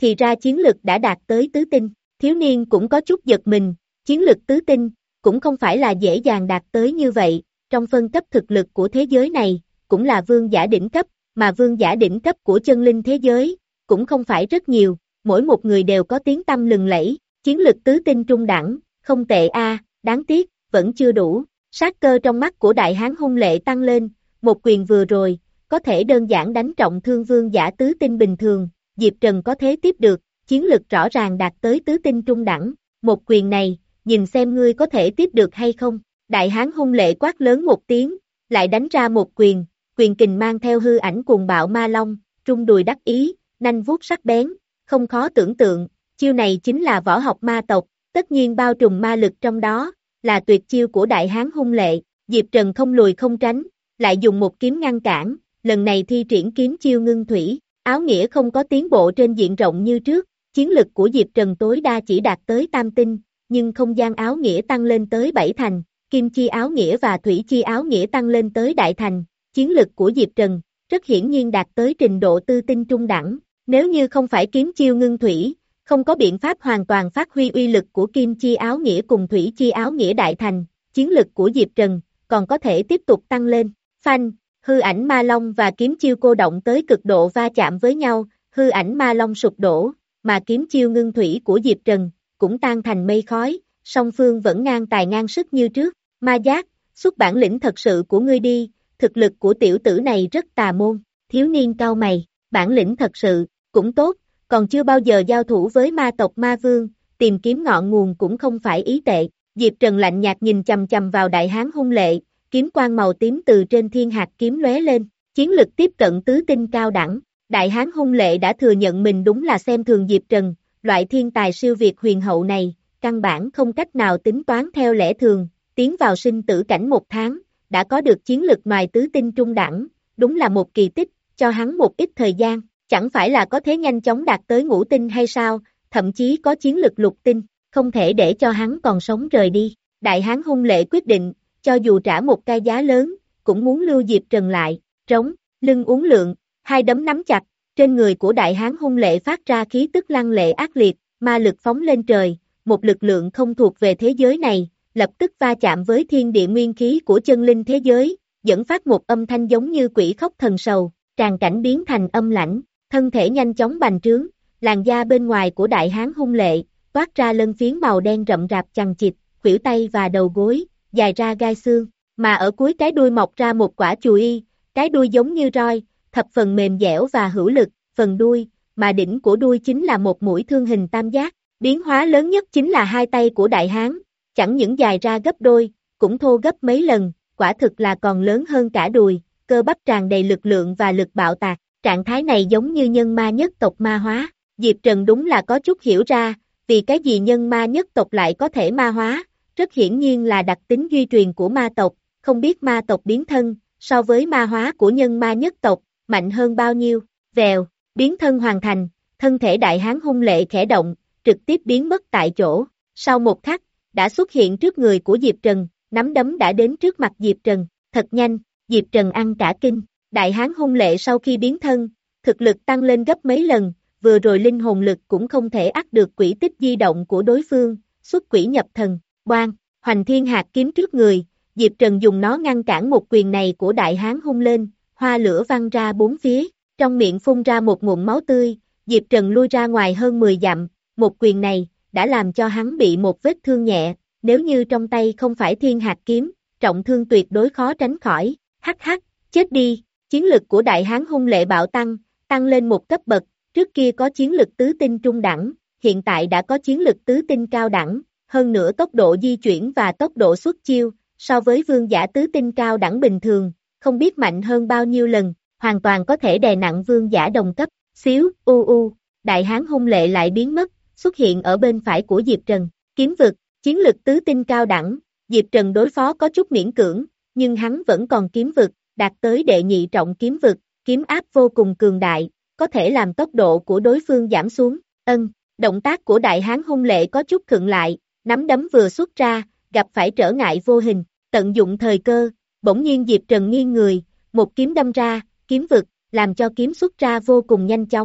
thì ra chiến lực đã đạt tới tứ tinh, thiếu niên cũng có chút giật mình, chiến lực tứ tinh, cũng không phải là dễ dàng đạt tới như vậy, trong phân cấp thực lực của thế giới này, cũng là vương giả đỉnh cấp, mà vương giả đỉnh cấp của chân linh thế giới, cũng không phải rất nhiều, mỗi một người đều có tiếng tăm lừng lẫy, chiến lực tứ tinh trung đẳng, không tệ a, đáng tiếc, vẫn chưa đủ, sát cơ trong mắt của đại hán hung lệ tăng lên, một quyền vừa rồi, có thể đơn giản đánh trọng thương vương giả tứ tinh bình thường, Diệp Trần có thế tiếp được, chiến lực rõ ràng đạt tới tứ tinh trung đẳng, một quyền này, nhìn xem ngươi có thể tiếp được hay không, đại hán hung lệ quát lớn một tiếng, lại đánh ra một quyền, quyền kình mang theo hư ảnh cuồng bạo ma long, trung đùi đắc ý, nanh vuốt sắc bén, không khó tưởng tượng, chiêu này chính là võ học ma tộc, tất nhiên bao trùm ma lực trong đó, là tuyệt chiêu của đại hán hung lệ, Diệp Trần không lùi không tránh, lại dùng một kiếm ngăn cản, lần này thi triển kiếm chiêu ngưng thủy, áo nghĩa không có tiến bộ trên diện rộng như trước, chiến lực của Diệp Trần tối đa chỉ đạt tới tam tinh, nhưng không gian áo nghĩa tăng lên tới bảy thành, kim chi áo nghĩa và thủy chi áo nghĩa tăng lên tới đại thành, chiến lực của Diệp Trần, rất hiển nhiên đạt tới trình độ tư tinh trung đẳng, nếu như không phải kiếm chiêu ngưng thủy, không có biện pháp hoàn toàn phát huy uy lực của kim chi áo nghĩa cùng thủy chi áo nghĩa đại thành, chiến lực của Diệp Trần, còn có thể tiếp tục tăng lên, phanh, hư ảnh ma long và kiếm chiêu cô động tới cực độ va chạm với nhau, hư ảnh ma long sụp đổ, mà kiếm chiêu ngưng thủy của Diệp Trần, cũng tan thành mây khói, song phương vẫn ngang tài ngang sức như trước, ma giác, xuất bản lĩnh thật sự của ngươi đi, thực lực của tiểu tử này rất tà môn, thiếu niên cau mày, bản lĩnh thật sự, cũng tốt, còn chưa bao giờ giao thủ với ma tộc ma vương, tìm kiếm ngọn nguồn cũng không phải ý tệ, Diệp Trần lạnh nhạt nhìn chầm chầm vào đại hán hung lệ, kiếm quang màu tím từ trên thiên hạt kiếm lóe lên, chiến lực tiếp cận tứ tinh cao đẳng, đại hán hung lệ đã thừa nhận mình đúng là xem thường Diệp Trần, loại thiên tài siêu việt huyền hậu này, căn bản không cách nào tính toán theo lẽ thường, tiến vào sinh tử cảnh một tháng, đã có được chiến lực ngoài tứ tinh trung đẳng, đúng là một kỳ tích, cho hắn một ít thời gian, chẳng phải là có thế nhanh chóng đạt tới ngũ tinh hay sao, thậm chí có chiến lực lục tinh, không thể để cho hắn còn sống rời đi, đại hán hung lệ quyết định, cho dù trả một cái giá lớn, cũng muốn lưu Diệp Trần lại, trống, lưng uốn lượn, hai đấm nắm chặt, trên người của đại hán hung lệ phát ra khí tức lăng lệ ác liệt, ma lực phóng lên trời, một lực lượng không thuộc về thế giới này, lập tức va chạm với thiên địa nguyên khí của chân linh thế giới, dẫn phát một âm thanh giống như quỷ khóc thần sầu, tràn cảnh biến thành âm lãnh, thân thể nhanh chóng bành trướng, làn da bên ngoài của đại hán hung lệ, toát ra lân phiến màu đen rậm rạp chằng chịt, khuỷu tay và đầu gối, dài ra gai xương, mà ở cuối cái đuôi mọc ra một quả chùi y, cái đuôi giống như roi, thập phần mềm dẻo và hữu lực, phần đuôi, mà đỉnh của đuôi chính là một mũi thương hình tam giác, biến hóa lớn nhất chính là hai tay của đại hán, chẳng những dài ra gấp đôi, cũng thô gấp mấy lần, quả thực là còn lớn hơn cả đùi, cơ bắp tràn đầy lực lượng và lực bạo tạc, trạng thái này giống như nhân ma nhất tộc ma hóa, Diệp Trần đúng là có chút hiểu ra, vì cái gì nhân ma nhất tộc lại có thể ma hóa, rất hiển nhiên là đặc tính duy truyền của ma tộc, không biết ma tộc biến thân, so với ma hóa của nhân ma nhất tộc, mạnh hơn bao nhiêu, vèo, biến thân hoàn thành, thân thể đại hán hung lệ khẽ động, trực tiếp biến mất tại chỗ, sau một khắc, đã xuất hiện trước người của Diệp Trần, nắm đấm đã đến trước mặt Diệp Trần, thật nhanh, Diệp Trần ăn cả kinh, đại hán hung lệ sau khi biến thân, thực lực tăng lên gấp mấy lần, vừa rồi linh hồn lực cũng không thể ắt được quỹ tích di động của đối phương, xuất quỷ nhập thần, oan, hoành thiên hạt kiếm trước người, Diệp Trần dùng nó ngăn cản một quyền này của đại hán hung lên, hoa lửa văng ra bốn phía, trong miệng phun ra một ngụm máu tươi, Diệp Trần lui ra ngoài hơn mười dặm, một quyền này, đã làm cho hắn bị một vết thương nhẹ, nếu như trong tay không phải thiên hạt kiếm, trọng thương tuyệt đối khó tránh khỏi, hắc hắc, chết đi, chiến lực của đại hán hung lệ bạo tăng, tăng lên một cấp bậc, trước kia có chiến lực tứ tinh trung đẳng, hiện tại đã có chiến lực tứ tinh cao đẳng, hơn nữa tốc độ di chuyển và tốc độ xuất chiêu, so với vương giả tứ tinh cao đẳng bình thường, không biết mạnh hơn bao nhiêu lần, hoàn toàn có thể đè nặng vương giả đồng cấp, xíu, u u, đại hán hung lệ lại biến mất, xuất hiện ở bên phải của Diệp Trần, kiếm vực, chiến lực tứ tinh cao đẳng, Diệp Trần đối phó có chút miễn cưỡng, nhưng hắn vẫn còn kiếm vực, đạt tới đệ nhị trọng kiếm vực, kiếm áp vô cùng cường đại, có thể làm tốc độ của đối phương giảm xuống, ân, động tác của đại hán hung lệ có chút khựng lại, nắm đấm vừa xuất ra, gặp phải trở ngại vô hình, tận dụng thời cơ, bỗng nhiên Diệp Trần nghiêng người, một kiếm đâm ra, kiếm vực, làm cho kiếm xuất ra vô cùng nhanh chóng,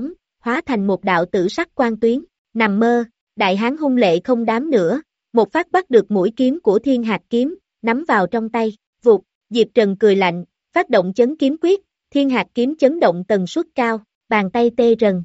hóa thành một đạo tử sắc quang tuyến, nằm mơ, đại hán hung lệ không đám nữa, một phát bắt được mũi kiếm của thiên hạt kiếm, nắm vào trong tay, vụt, Diệp Trần cười lạnh, phát động chấn kiếm quyết, thiên hạt kiếm chấn động tần suất cao, bàn tay tê rần.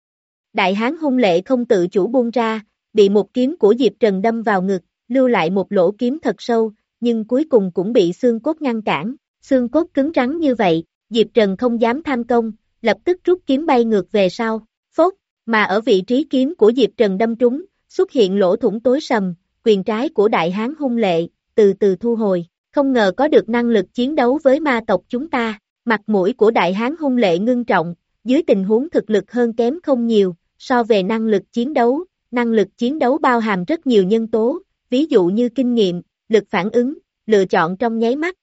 Đại hán hung lệ không tự chủ buông ra, bị một kiếm của Diệp Trần đâm vào ngực, lưu lại một lỗ kiếm thật sâu, nhưng cuối cùng cũng bị xương cốt ngăn cản, xương cốt cứng rắn như vậy, Diệp Trần không dám tham công, lập tức rút kiếm bay ngược về sau, phốt, mà ở vị trí kiếm của Diệp Trần đâm trúng, xuất hiện lỗ thủng tối sầm, quyền trái của đại hán hung lệ, từ từ thu hồi, không ngờ có được năng lực chiến đấu với ma tộc chúng ta, mặt mũi của đại hán hung lệ ngưng trọng, dưới tình huống thực lực hơn kém không nhiều, so về năng lực chiến đấu, năng lực chiến đấu bao hàm rất nhiều nhân tố, ví dụ như kinh nghiệm, lực phản ứng, lựa chọn trong nháy mắt.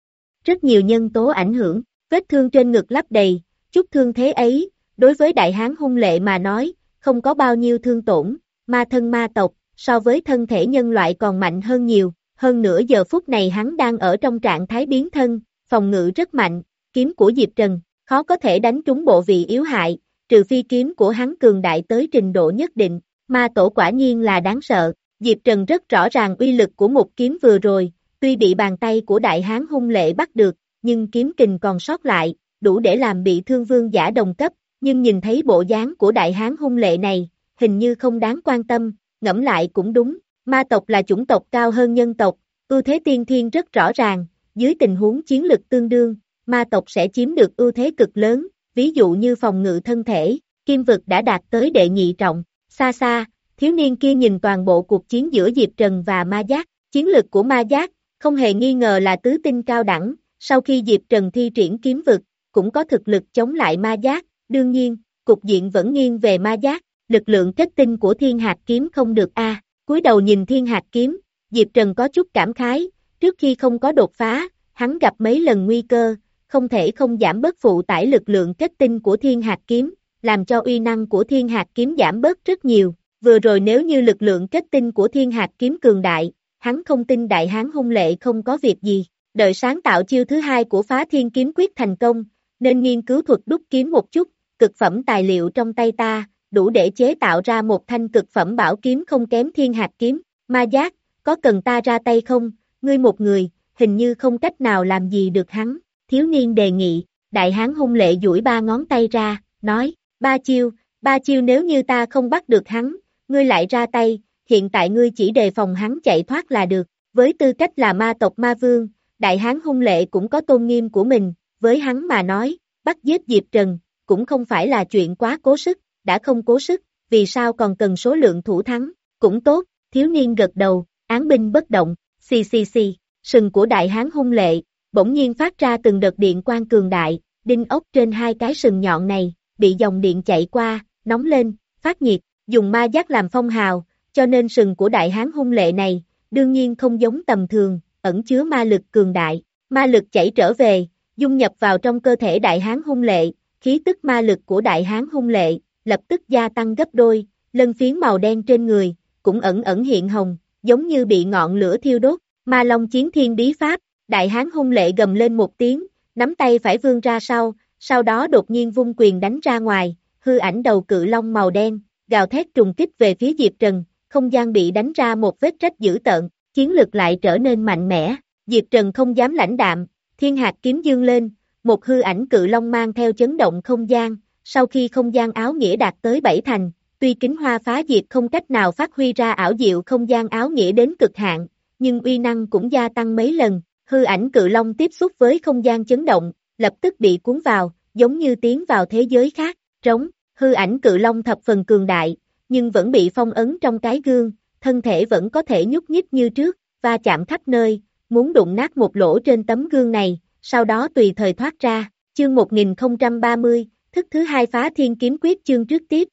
Rất nhiều nhân tố ảnh hưởng, vết thương trên ngực lấp đầy, chút thương thế ấy, đối với đại hán hung lệ mà nói, không có bao nhiêu thương tổn, ma thân ma tộc, so với thân thể nhân loại còn mạnh hơn nhiều, hơn nữa giờ phút này hắn đang ở trong trạng thái biến thân, phòng ngự rất mạnh, kiếm của Diệp Trần, khó có thể đánh trúng bộ vị yếu hại, trừ phi kiếm của hắn cường đại tới trình độ nhất định, ma tổ quả nhiên là đáng sợ, Diệp Trần rất rõ ràng uy lực của một kiếm vừa rồi, tuy bị bàn tay của đại hán hung lệ bắt được, nhưng kiếm kình còn sót lại, đủ để làm bị thương vương giả đồng cấp, nhưng nhìn thấy bộ dáng của đại hán hung lệ này, hình như không đáng quan tâm, ngẫm lại cũng đúng, ma tộc là chủng tộc cao hơn nhân tộc, ưu thế tiên thiên rất rõ ràng, dưới tình huống chiến lực tương đương, ma tộc sẽ chiếm được ưu thế cực lớn, ví dụ như phòng ngự thân thể, kim vực đã đạt tới đệ nhị trọng, xa xa, thiếu niên kia nhìn toàn bộ cuộc chiến giữa Diệp Trần và ma giác, chiến lực của ma giác, không hề nghi ngờ là tứ tinh cao đẳng, sau khi Diệp Trần thi triển kiếm vực, cũng có thực lực chống lại ma giác, đương nhiên, cục diện vẫn nghiêng về ma giác, lực lượng kết tinh của thiên hạt kiếm không được a. Cúi đầu nhìn thiên hạt kiếm, Diệp Trần có chút cảm khái, trước khi không có đột phá, hắn gặp mấy lần nguy cơ, không thể không giảm bớt phụ tải lực lượng kết tinh của thiên hạt kiếm, làm cho uy năng của thiên hạt kiếm giảm bớt rất nhiều, vừa rồi nếu như lực lượng kết tinh của thiên hạt kiếm cường đại, hắn không tin đại hán hung lệ không có việc gì, đợi sáng tạo chiêu thứ hai của phá thiên kiếm quyết thành công, nên nghiên cứu thuật đúc kiếm một chút, cực phẩm tài liệu trong tay ta, đủ để chế tạo ra một thanh cực phẩm bảo kiếm không kém thiên hạt kiếm, ma giác, có cần ta ra tay không, ngươi một người, hình như không cách nào làm gì được hắn, thiếu niên đề nghị, đại hán hung lệ duỗi ba ngón tay ra, nói, ba chiêu, ba chiêu nếu như ta không bắt được hắn, ngươi lại ra tay, hiện tại ngươi chỉ đề phòng hắn chạy thoát là được, với tư cách là ma tộc ma vương, đại hán hung lệ cũng có tôn nghiêm của mình, với hắn mà nói, bắt giết Diệp Trần, cũng không phải là chuyện quá cố sức, đã không cố sức, vì sao còn cần số lượng thủ thắng, cũng tốt, thiếu niên gật đầu, án binh bất động, xì xì xì, sừng của đại hán hung lệ, bỗng nhiên phát ra từng đợt điện quang cường đại, đinh ốc trên hai cái sừng nhọn này, bị dòng điện chạy qua, nóng lên, phát nhiệt, dùng ma giác làm phong hào, cho nên sừng của đại hán hung lệ này, đương nhiên không giống tầm thường, ẩn chứa ma lực cường đại, ma lực chảy trở về, dung nhập vào trong cơ thể đại hán hung lệ, khí tức ma lực của đại hán hung lệ, lập tức gia tăng gấp đôi, lân phiến màu đen trên người, cũng ẩn ẩn hiện hồng, giống như bị ngọn lửa thiêu đốt, ma long chiến thiên bí pháp, đại hán hung lệ gầm lên một tiếng, nắm tay phải vươn ra sau, sau đó đột nhiên vung quyền đánh ra ngoài, hư ảnh đầu cự long màu đen, gào thét trùng kích về phía Diệp Trần, không gian bị đánh ra một vết rách dữ tợn, chiến lực lại trở nên mạnh mẽ, Diệp Trần không dám lãnh đạm, thiên hạt kiếm dương lên, một hư ảnh cự long mang theo chấn động không gian, sau khi không gian áo nghĩa đạt tới bảy thành, tuy kính hoa phá diệt không cách nào phát huy ra ảo diệu không gian áo nghĩa đến cực hạn, nhưng uy năng cũng gia tăng mấy lần, hư ảnh cự long tiếp xúc với không gian chấn động, lập tức bị cuốn vào, giống như tiến vào thế giới khác, trống, hư ảnh cự long thập phần cường đại, nhưng vẫn bị phong ấn trong cái gương, thân thể vẫn có thể nhúc nhích như trước, va chạm khắp nơi, muốn đụng nát một lỗ trên tấm gương này, sau đó tùy thời thoát ra, chương một nghìn không trăm ba mươi, thức thứ hai phá thiên kiếm quyết chương trước tiếp.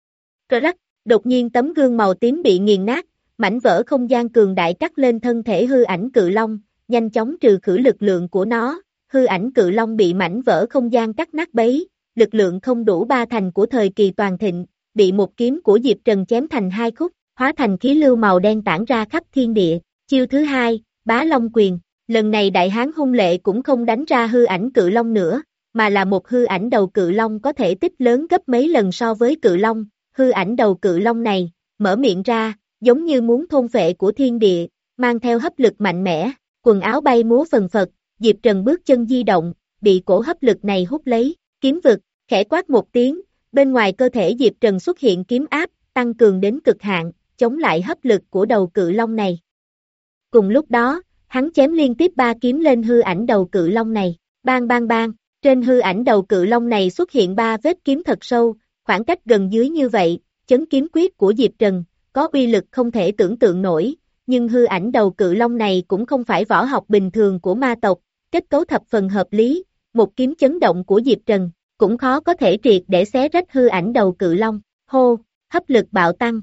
Cờ rắc, đột nhiên tấm gương màu tím bị nghiền nát, mảnh vỡ không gian cường đại cắt lên thân thể hư ảnh cự long, nhanh chóng trừ khử lực lượng của nó, hư ảnh cự long bị mảnh vỡ không gian cắt nát bấy, lực lượng không đủ ba thành của thời kỳ toàn thịnh, bị một kiếm của Diệp Trần chém thành hai khúc, hóa thành khí lưu màu đen tản ra khắp thiên địa, chiêu thứ hai, bá long quyền, lần này đại hán hung lệ cũng không đánh ra hư ảnh cự long nữa, mà là một hư ảnh đầu cự long có thể tích lớn gấp mấy lần so với cự long. Hư ảnh đầu cự long này, mở miệng ra, giống như muốn thôn phệ của thiên địa, mang theo hấp lực mạnh mẽ, quần áo bay múa phần phật, Diệp Trần bước chân di động, bị cổ hấp lực này hút lấy, kiếm vực, khẽ quát một tiếng, bên ngoài cơ thể Diệp Trần xuất hiện kiếm áp, tăng cường đến cực hạn, chống lại hấp lực của đầu cự long này. Cùng lúc đó, hắn chém liên tiếp ba kiếm lên hư ảnh đầu cự long này, bang bang bang, trên hư ảnh đầu cự long này xuất hiện ba vết kiếm thật sâu, khoảng cách gần dưới như vậy, chấn kiếm quyết của Diệp Trần, có uy lực không thể tưởng tượng nổi, nhưng hư ảnh đầu cự long này cũng không phải võ học bình thường của ma tộc, kết cấu thập phần hợp lý, một kiếm chấn động của Diệp Trần, cũng khó có thể triệt để xé rách hư ảnh đầu cự long, hô, hấp lực bạo tăng.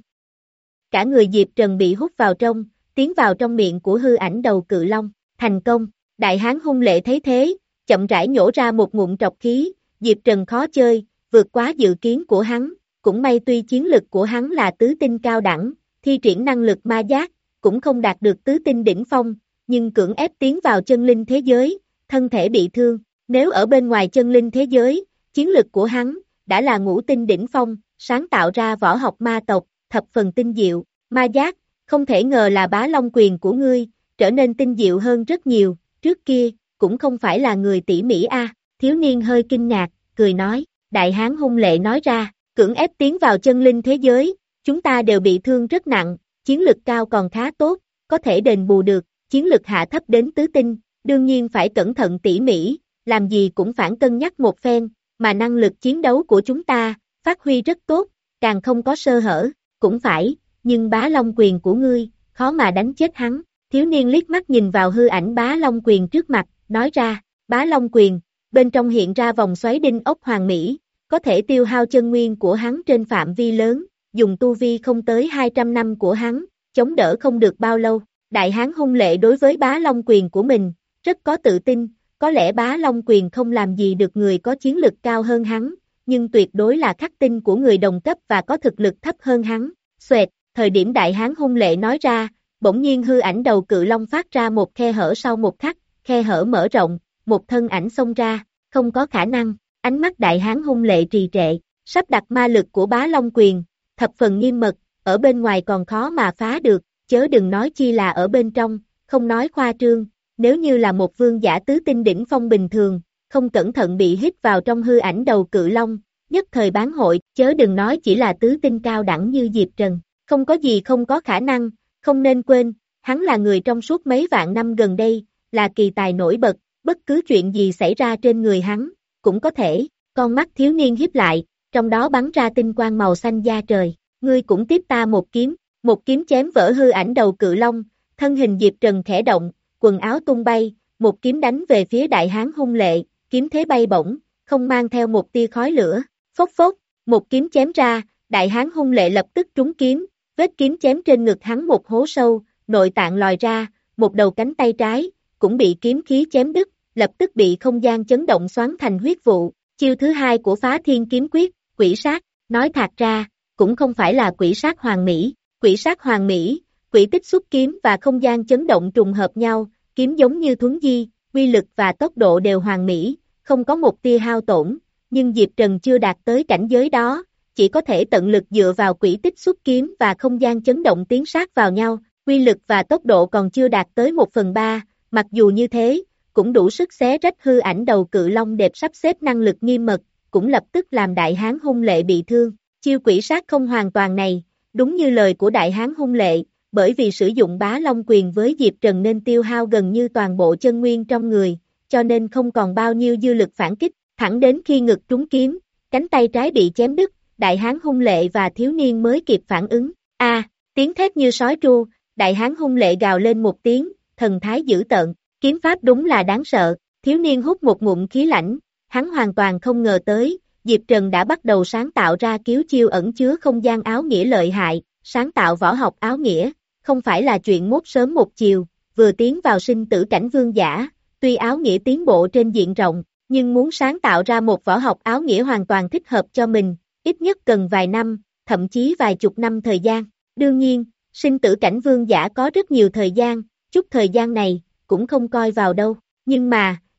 Cả người Diệp Trần bị hút vào trong, tiến vào trong miệng của hư ảnh đầu cự long, thành công, đại hán hung lệ thấy thế, chậm rãi nhổ ra một ngụm trọc khí, Diệp Trần khó chơi, vượt quá dự kiến của hắn, cũng may tuy chiến lực của hắn là tứ tinh cao đẳng, thi triển năng lực ma giác, cũng không đạt được tứ tinh đỉnh phong, nhưng cưỡng ép tiến vào chân linh thế giới, thân thể bị thương, nếu ở bên ngoài chân linh thế giới, chiến lực của hắn, đã là ngũ tinh đỉnh phong, sáng tạo ra võ học ma tộc, thập phần tinh diệu, ma giác, không thể ngờ là bá long quyền của ngươi, trở nên tinh diệu hơn rất nhiều, trước kia, cũng không phải là người tỉ mỉ a. Thiếu niên hơi kinh ngạc, cười nói, đại hán hung lệ nói ra, cưỡng ép tiến vào chân linh thế giới, chúng ta đều bị thương rất nặng, chiến lực cao còn khá tốt, có thể đền bù được, chiến lực hạ thấp đến tứ tinh, đương nhiên phải cẩn thận tỉ mỉ, làm gì cũng phản cân nhắc một phen, mà năng lực chiến đấu của chúng ta, phát huy rất tốt, càng không có sơ hở, cũng phải, nhưng bá long quyền của ngươi, khó mà đánh chết hắn, thiếu niên liếc mắt nhìn vào hư ảnh bá long quyền trước mặt, nói ra, bá long quyền, bên trong hiện ra vòng xoáy đinh ốc hoàng mỹ, có thể tiêu hao chân nguyên của hắn trên phạm vi lớn, dùng tu vi không tới hai trăm năm của hắn, chống đỡ không được bao lâu, đại hán hung lệ đối với bá long quyền của mình, rất có tự tin, có lẽ bá long quyền không làm gì được người có chiến lực cao hơn hắn, nhưng tuyệt đối là khắc tinh của người đồng cấp và có thực lực thấp hơn hắn, xoẹt, thời điểm đại hán hung lệ nói ra, bỗng nhiên hư ảnh đầu cự long phát ra một khe hở sau một khắc, khe hở mở rộng, một thân ảnh xông ra, không có khả năng, ánh mắt đại hán hung lệ trì trệ, sắp đặt ma lực của bá long quyền, thập phần nghiêm mật, ở bên ngoài còn khó mà phá được, chớ đừng nói chi là ở bên trong, không nói khoa trương, nếu như là một vương giả tứ tinh đỉnh phong bình thường, không cẩn thận bị hít vào trong hư ảnh đầu cự long, nhất thời bán hội, chớ đừng nói chỉ là tứ tinh cao đẳng như Diệp Trần, không có gì không có khả năng, không nên quên, hắn là người trong suốt mấy vạn năm gần đây, là kỳ tài nổi bật, bất cứ chuyện gì xảy ra trên người hắn, cũng có thể, con mắt thiếu niên híp lại, trong đó bắn ra tinh quang màu xanh da trời, ngươi cũng tiếp ta một kiếm, một kiếm chém vỡ hư ảnh đầu cự long, thân hình Diệp Trần khẽ động, quần áo tung bay, một kiếm đánh về phía đại hán hung lệ, kiếm thế bay bổng, không mang theo một tia khói lửa, phốc phốc, một kiếm chém ra, đại hán hung lệ lập tức trúng kiếm, vết kiếm chém trên ngực hắn một hố sâu, nội tạng lòi ra, một đầu cánh tay trái, cũng bị kiếm khí chém đứt, lập tức bị không gian chấn động xoắn thành huyết vụ, chiêu thứ hai của phá thiên kiếm quyết, quỷ sát, nói thạc ra, cũng không phải là quỷ sát hoàng mỹ, quỷ sát hoàng mỹ, quỷ tích xuất kiếm và không gian chấn động trùng hợp nhau, kiếm giống như thuấn di, uy lực và tốc độ đều hoàn mỹ, không có một tia hao tổn, nhưng Diệp Trần chưa đạt tới cảnh giới đó, chỉ có thể tận lực dựa vào quỷ tích xuất kiếm và không gian chấn động tiến sát vào nhau, uy lực và tốc độ còn chưa đạt tới một phần ba, mặc dù như thế, cũng đủ sức xé rách hư ảnh đầu cự long đẹp sắp xếp năng lực nghiêm mật, cũng lập tức làm đại hán hung lệ bị thương, chiêu quỷ sát không hoàn toàn này, đúng như lời của đại hán hung lệ, bởi vì sử dụng bá long quyền với Diệp Trần nên tiêu hao gần như toàn bộ chân nguyên trong người, cho nên không còn bao nhiêu dư lực phản kích, thẳng đến khi ngực trúng kiếm, cánh tay trái bị chém đứt, đại hán hung lệ và thiếu niên mới kịp phản ứng, a tiếng thét như sói tru, đại hán hung lệ gào lên một tiếng, thần thái dữ tợn, kiếm pháp đúng là đáng sợ, thiếu niên hút một ngụm khí lãnh, hắn hoàn toàn không ngờ tới, Diệp Trần đã bắt đầu sáng tạo ra kiếm chiêu ẩn chứa không gian áo nghĩa lợi hại, sáng tạo võ học áo nghĩa, không phải là chuyện mốt sớm một chiều, vừa tiến vào sinh tử cảnh vương giả, tuy áo nghĩa tiến bộ trên diện rộng, nhưng muốn sáng tạo ra một võ học áo nghĩa hoàn toàn thích hợp cho mình, ít nhất cần vài năm, thậm chí vài chục năm thời gian. Đương nhiên, sinh tử cảnh vương giả có rất nhiều thời gian, chút thời gian này, cũng không coi vào đâu. Nhưng mà,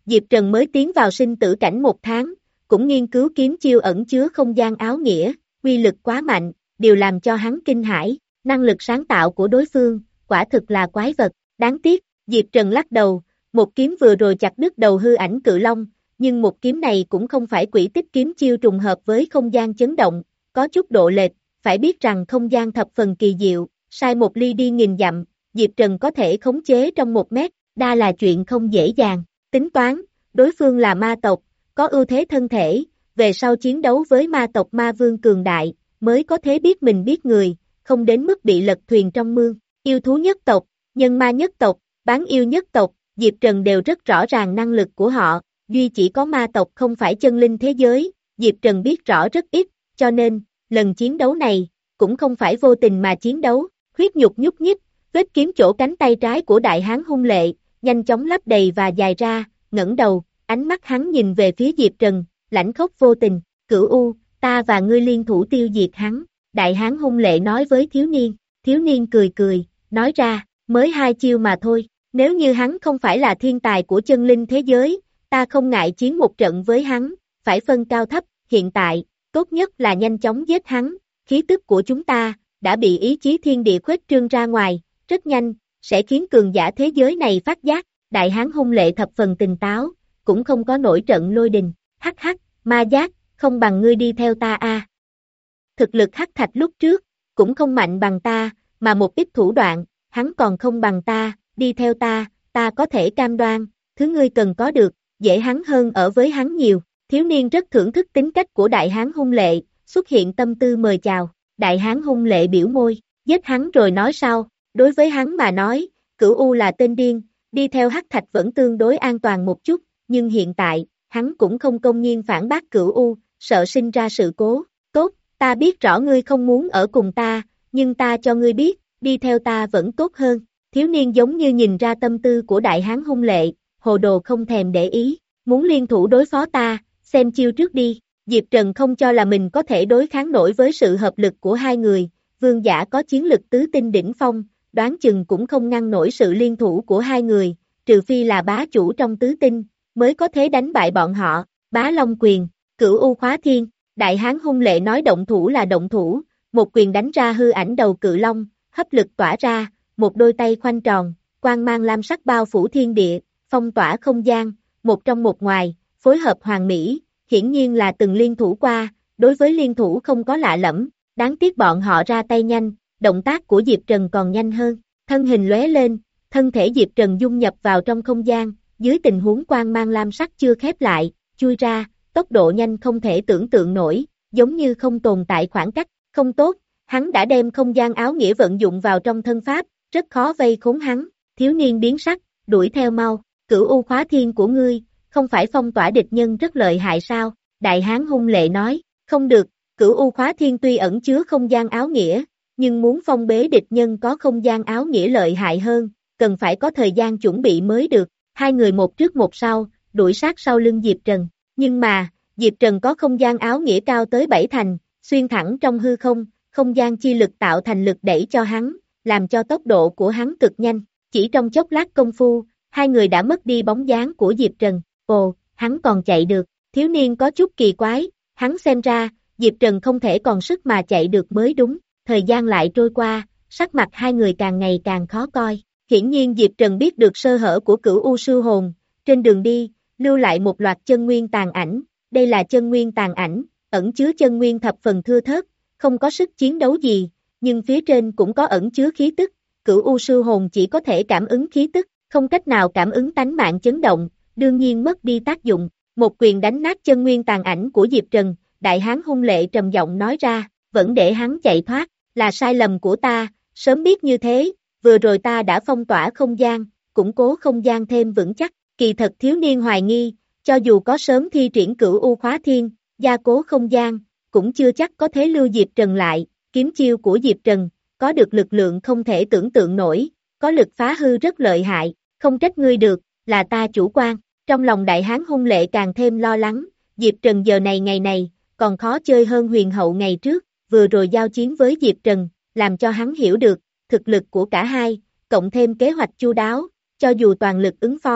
Diệp Trần mới tiến vào sinh tử cảnh một tháng, cũng nghiên cứu kiếm chiêu ẩn chứa không gian áo nghĩa, uy lực quá mạnh, điều làm cho hắn kinh hãi, năng lực sáng tạo của đối phương, quả thực là quái vật, đáng tiếc, Diệp Trần lắc đầu, một kiếm vừa rồi chặt đứt đầu hư ảnh cự long, nhưng một kiếm này cũng không phải quỷ tích kiếm chiêu trùng hợp với không gian chấn động, có chút độ lệch, phải biết rằng không gian thập phần kỳ diệu, sai một ly đi nghìn dặm, Diệp Trần có thể khống chế trong một mét, đa là chuyện không dễ dàng, tính toán, đối phương là ma tộc, có ưu thế thân thể, về sau chiến đấu với ma tộc ma vương cường đại, mới có thể biết mình biết người, không đến mức bị lật thuyền trong mương, yêu thú nhất tộc, nhân ma nhất tộc, bán yêu nhất tộc, Diệp Trần đều rất rõ ràng năng lực của họ, duy chỉ có ma tộc không phải chân linh thế giới, Diệp Trần biết rõ rất ít, cho nên, lần chiến đấu này, cũng không phải vô tình mà chiến đấu, huyết nhục nhúc nhích, vết kiếm chỗ cánh tay trái của đại hán hung lệ, nhanh chóng lấp đầy và dài ra, ngẩng đầu, ánh mắt hắn nhìn về phía Diệp Trần, lãnh khốc vô tình, Cửu U, ta và ngươi liên thủ tiêu diệt hắn, đại hán hung lệ nói với thiếu niên, thiếu niên cười cười, nói ra, mới hai chiêu mà thôi, nếu như hắn không phải là thiên tài của chân linh thế giới, ta không ngại chiến một trận với hắn, phải phân cao thấp, hiện tại, tốt nhất là nhanh chóng giết hắn, khí tức của chúng ta, đã bị ý chí thiên địa khuếch trương ra ngoài, rất nhanh, sẽ khiến cường giả thế giới này phát giác, đại hán hung lệ thập phần tỉnh táo, cũng không có nổi trận lôi đình, hắc hắc, ma giác, không bằng ngươi đi theo ta a. Thực lực hắc thạch lúc trước, cũng không mạnh bằng ta, mà một ít thủ đoạn, hắn còn không bằng ta, đi theo ta, ta có thể cam đoan, thứ ngươi cần có được, dễ hắn hơn ở với hắn nhiều, thiếu niên rất thưởng thức tính cách của đại hán hung lệ, xuất hiện tâm tư mời chào, đại hán hung lệ biểu môi, giết hắn rồi nói sau, đối với hắn mà nói, Cửu U là tên điên, đi theo hắc thạch vẫn tương đối an toàn một chút, nhưng hiện tại, hắn cũng không công nhiên phản bác Cửu U, sợ sinh ra sự cố, tốt, ta biết rõ ngươi không muốn ở cùng ta, nhưng ta cho ngươi biết, đi theo ta vẫn tốt hơn, thiếu niên giống như nhìn ra tâm tư của đại hán hung lệ, hồ đồ không thèm để ý, muốn liên thủ đối phó ta, xem chiêu trước đi, Diệp Trần không cho là mình có thể đối kháng nổi với sự hợp lực của hai người, vương giả có chiến lực tứ tinh đỉnh phong, đoán chừng cũng không ngăn nổi sự liên thủ của hai người, trừ phi là bá chủ trong tứ tinh, mới có thể đánh bại bọn họ, bá long quyền, Cửu U khóa thiên, đại hán hung lệ nói động thủ là động thủ, một quyền đánh ra hư ảnh đầu cự long, hấp lực tỏa ra, một đôi tay khoanh tròn, quang mang lam sắc bao phủ thiên địa, phong tỏa không gian, một trong một ngoài, phối hợp hoàn mỹ, hiển nhiên là từng liên thủ qua, đối với liên thủ không có lạ lẫm, đáng tiếc bọn họ ra tay nhanh, động tác của Diệp Trần còn nhanh hơn, thân hình lóe lên, thân thể Diệp Trần dung nhập vào trong không gian, dưới tình huống quang mang lam sắc chưa khép lại, chui ra, tốc độ nhanh không thể tưởng tượng nổi, giống như không tồn tại khoảng cách, không tốt, hắn đã đem không gian áo nghĩa vận dụng vào trong thân pháp, rất khó vây khốn hắn, thiếu niên biến sắc, đuổi theo mau, Cửu U khóa thiên của ngươi, không phải phong tỏa địch nhân rất lợi hại sao, đại hán hung lệ nói, không được, Cửu U khóa thiên tuy ẩn chứa không gian áo nghĩa, nhưng muốn phong bế địch nhân có không gian áo nghĩa lợi hại hơn, cần phải có thời gian chuẩn bị mới được, hai người một trước một sau, đuổi sát sau lưng Diệp Trần, nhưng mà, Diệp Trần có không gian áo nghĩa cao tới bảy thành, xuyên thẳng trong hư không, không gian chi lực tạo thành lực đẩy cho hắn, làm cho tốc độ của hắn cực nhanh, chỉ trong chốc lát công phu, hai người đã mất đi bóng dáng của Diệp Trần, ồ, hắn còn chạy được, thiếu niên có chút kỳ quái, hắn xem ra, Diệp Trần không thể còn sức mà chạy được mới đúng, thời gian lại trôi qua, sắc mặt hai người càng ngày càng khó coi, hiển nhiên Diệp Trần biết được sơ hở của Cửu U sư hồn, trên đường đi, lưu lại một loạt chân nguyên tàn ảnh, đây là chân nguyên tàn ảnh, ẩn chứa chân nguyên thập phần thưa thớt, không có sức chiến đấu gì, nhưng phía trên cũng có ẩn chứa khí tức, Cửu U sư hồn chỉ có thể cảm ứng khí tức, không cách nào cảm ứng tánh mạng chấn động, đương nhiên mất đi tác dụng, một quyền đánh nát chân nguyên tàn ảnh của Diệp Trần, đại hán hung lệ trầm giọng nói ra, vẫn để hắn chạy thoát, là sai lầm của ta, sớm biết như thế, vừa rồi ta đã phong tỏa không gian, củng cố không gian thêm vững chắc, kỳ thật thiếu niên hoài nghi, cho dù có sớm thi triển Cửu U khóa thiên, gia cố không gian, cũng chưa chắc có thể lưu Diệp Trần lại, kiếm chiêu của Diệp Trần, có được lực lượng không thể tưởng tượng nổi, có lực phá hư rất lợi hại, không trách ngươi được, là ta chủ quan, trong lòng đại hán hung lệ càng thêm lo lắng, Diệp Trần giờ này ngày này, còn khó chơi hơn huyền hậu ngày trước, vừa rồi giao chiến với Diệp Trần, làm cho hắn hiểu được, thực lực của cả hai, cộng thêm kế hoạch chu đáo, cho dù toàn lực ứng phó,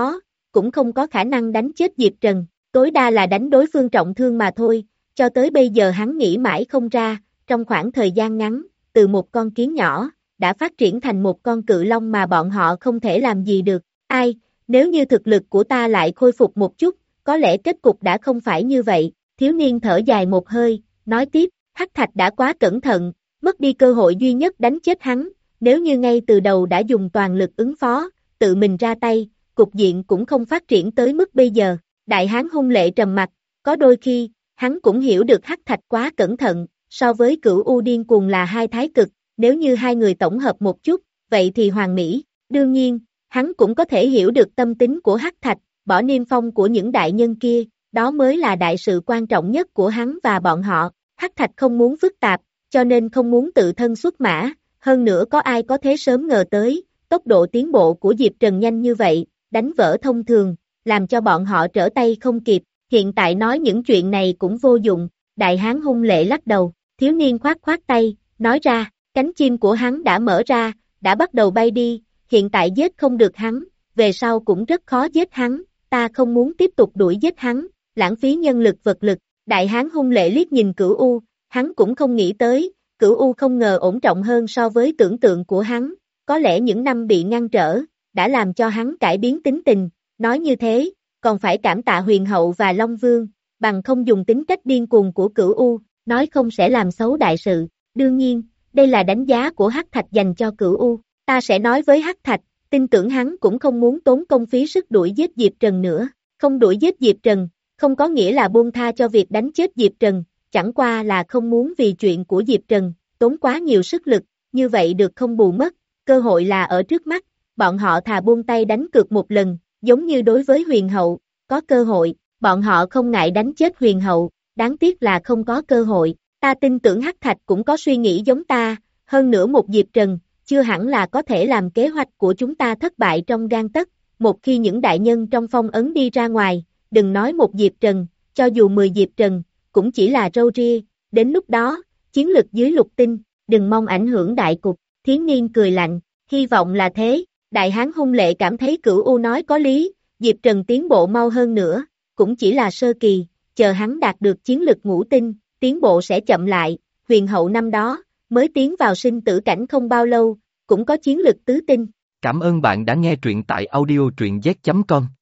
cũng không có khả năng đánh chết Diệp Trần, tối đa là đánh đối phương trọng thương mà thôi, cho tới bây giờ hắn nghĩ mãi không ra, trong khoảng thời gian ngắn, từ một con kiến nhỏ, đã phát triển thành một con cự long mà bọn họ không thể làm gì được, ai, nếu như thực lực của ta lại khôi phục một chút, có lẽ kết cục đã không phải như vậy, thiếu niên thở dài một hơi, nói tiếp, Hắc Thạch đã quá cẩn thận, mất đi cơ hội duy nhất đánh chết hắn, nếu như ngay từ đầu đã dùng toàn lực ứng phó, tự mình ra tay, cục diện cũng không phát triển tới mức bây giờ, đại hán hung lệ trầm mặt, có đôi khi, hắn cũng hiểu được Hắc Thạch quá cẩn thận, so với Cửu U điên cuồng là hai thái cực, nếu như hai người tổng hợp một chút, vậy thì hoàn mỹ, đương nhiên, hắn cũng có thể hiểu được tâm tính của Hắc Thạch, bỏ niêm phong của những đại nhân kia, đó mới là đại sự quan trọng nhất của hắn và bọn họ, Hắc Thạch không muốn phức tạp, cho nên không muốn tự thân xuất mã, hơn nữa có ai có thể sớm ngờ tới, tốc độ tiến bộ của Diệp Trần nhanh như vậy, đánh vỡ thông thường, làm cho bọn họ trở tay không kịp, hiện tại nói những chuyện này cũng vô dụng, đại hán hung lệ lắc đầu, thiếu niên khoát khoát tay, nói ra, cánh chim của hắn đã mở ra, đã bắt đầu bay đi, hiện tại giết không được hắn, về sau cũng rất khó giết hắn, ta không muốn tiếp tục đuổi giết hắn, lãng phí nhân lực vật lực, đại hán hung lệ liếc nhìn Cửu U, hắn cũng không nghĩ tới, Cửu U không ngờ ổn trọng hơn so với tưởng tượng của hắn, có lẽ những năm bị ngăn trở, đã làm cho hắn cải biến tính tình, nói như thế, còn phải cảm tạ Huyền Hậu và Long Vương, bằng không dùng tính cách điên cuồng của Cửu U, nói không sẽ làm xấu đại sự, đương nhiên, đây là đánh giá của Hắc Thạch dành cho Cửu U, ta sẽ nói với Hắc Thạch, tin tưởng hắn cũng không muốn tốn công phí sức đuổi giết Diệp Trần nữa, không đuổi giết Diệp Trần, không có nghĩa là buông tha cho việc đánh chết Diệp Trần, chẳng qua là không muốn vì chuyện của Diệp Trần, tốn quá nhiều sức lực, như vậy được không bù mất, cơ hội là ở trước mắt, bọn họ thà buông tay đánh cược một lần, giống như đối với Huyền Hậu, có cơ hội, bọn họ không ngại đánh chết Huyền Hậu, đáng tiếc là không có cơ hội, ta tin tưởng Hắc Thạch cũng có suy nghĩ giống ta, hơn nữa một Diệp Trần, chưa hẳn là có thể làm kế hoạch của chúng ta thất bại trong gang tấc, một khi những đại nhân trong phong ấn đi ra ngoài, đừng nói một Diệp Trần, cho dù mười Diệp Trần, cũng chỉ là râu ria, đến lúc đó, chiến lực dưới lục tinh, đừng mong ảnh hưởng đại cục, Thiến Niên cười lạnh, hy vọng là thế, đại hán hung lệ cảm thấy Cửu U nói có lý, Diệp Trần tiến bộ mau hơn nữa, cũng chỉ là sơ kỳ, chờ hắn đạt được chiến lực ngũ tinh, tiến bộ sẽ chậm lại, Huyền Hậu năm đó, mới tiến vào sinh tử cảnh không bao lâu, cũng có chiến lực tứ tinh. Cảm ơn bạn đã nghe truyện tại audio truyện z chấm com.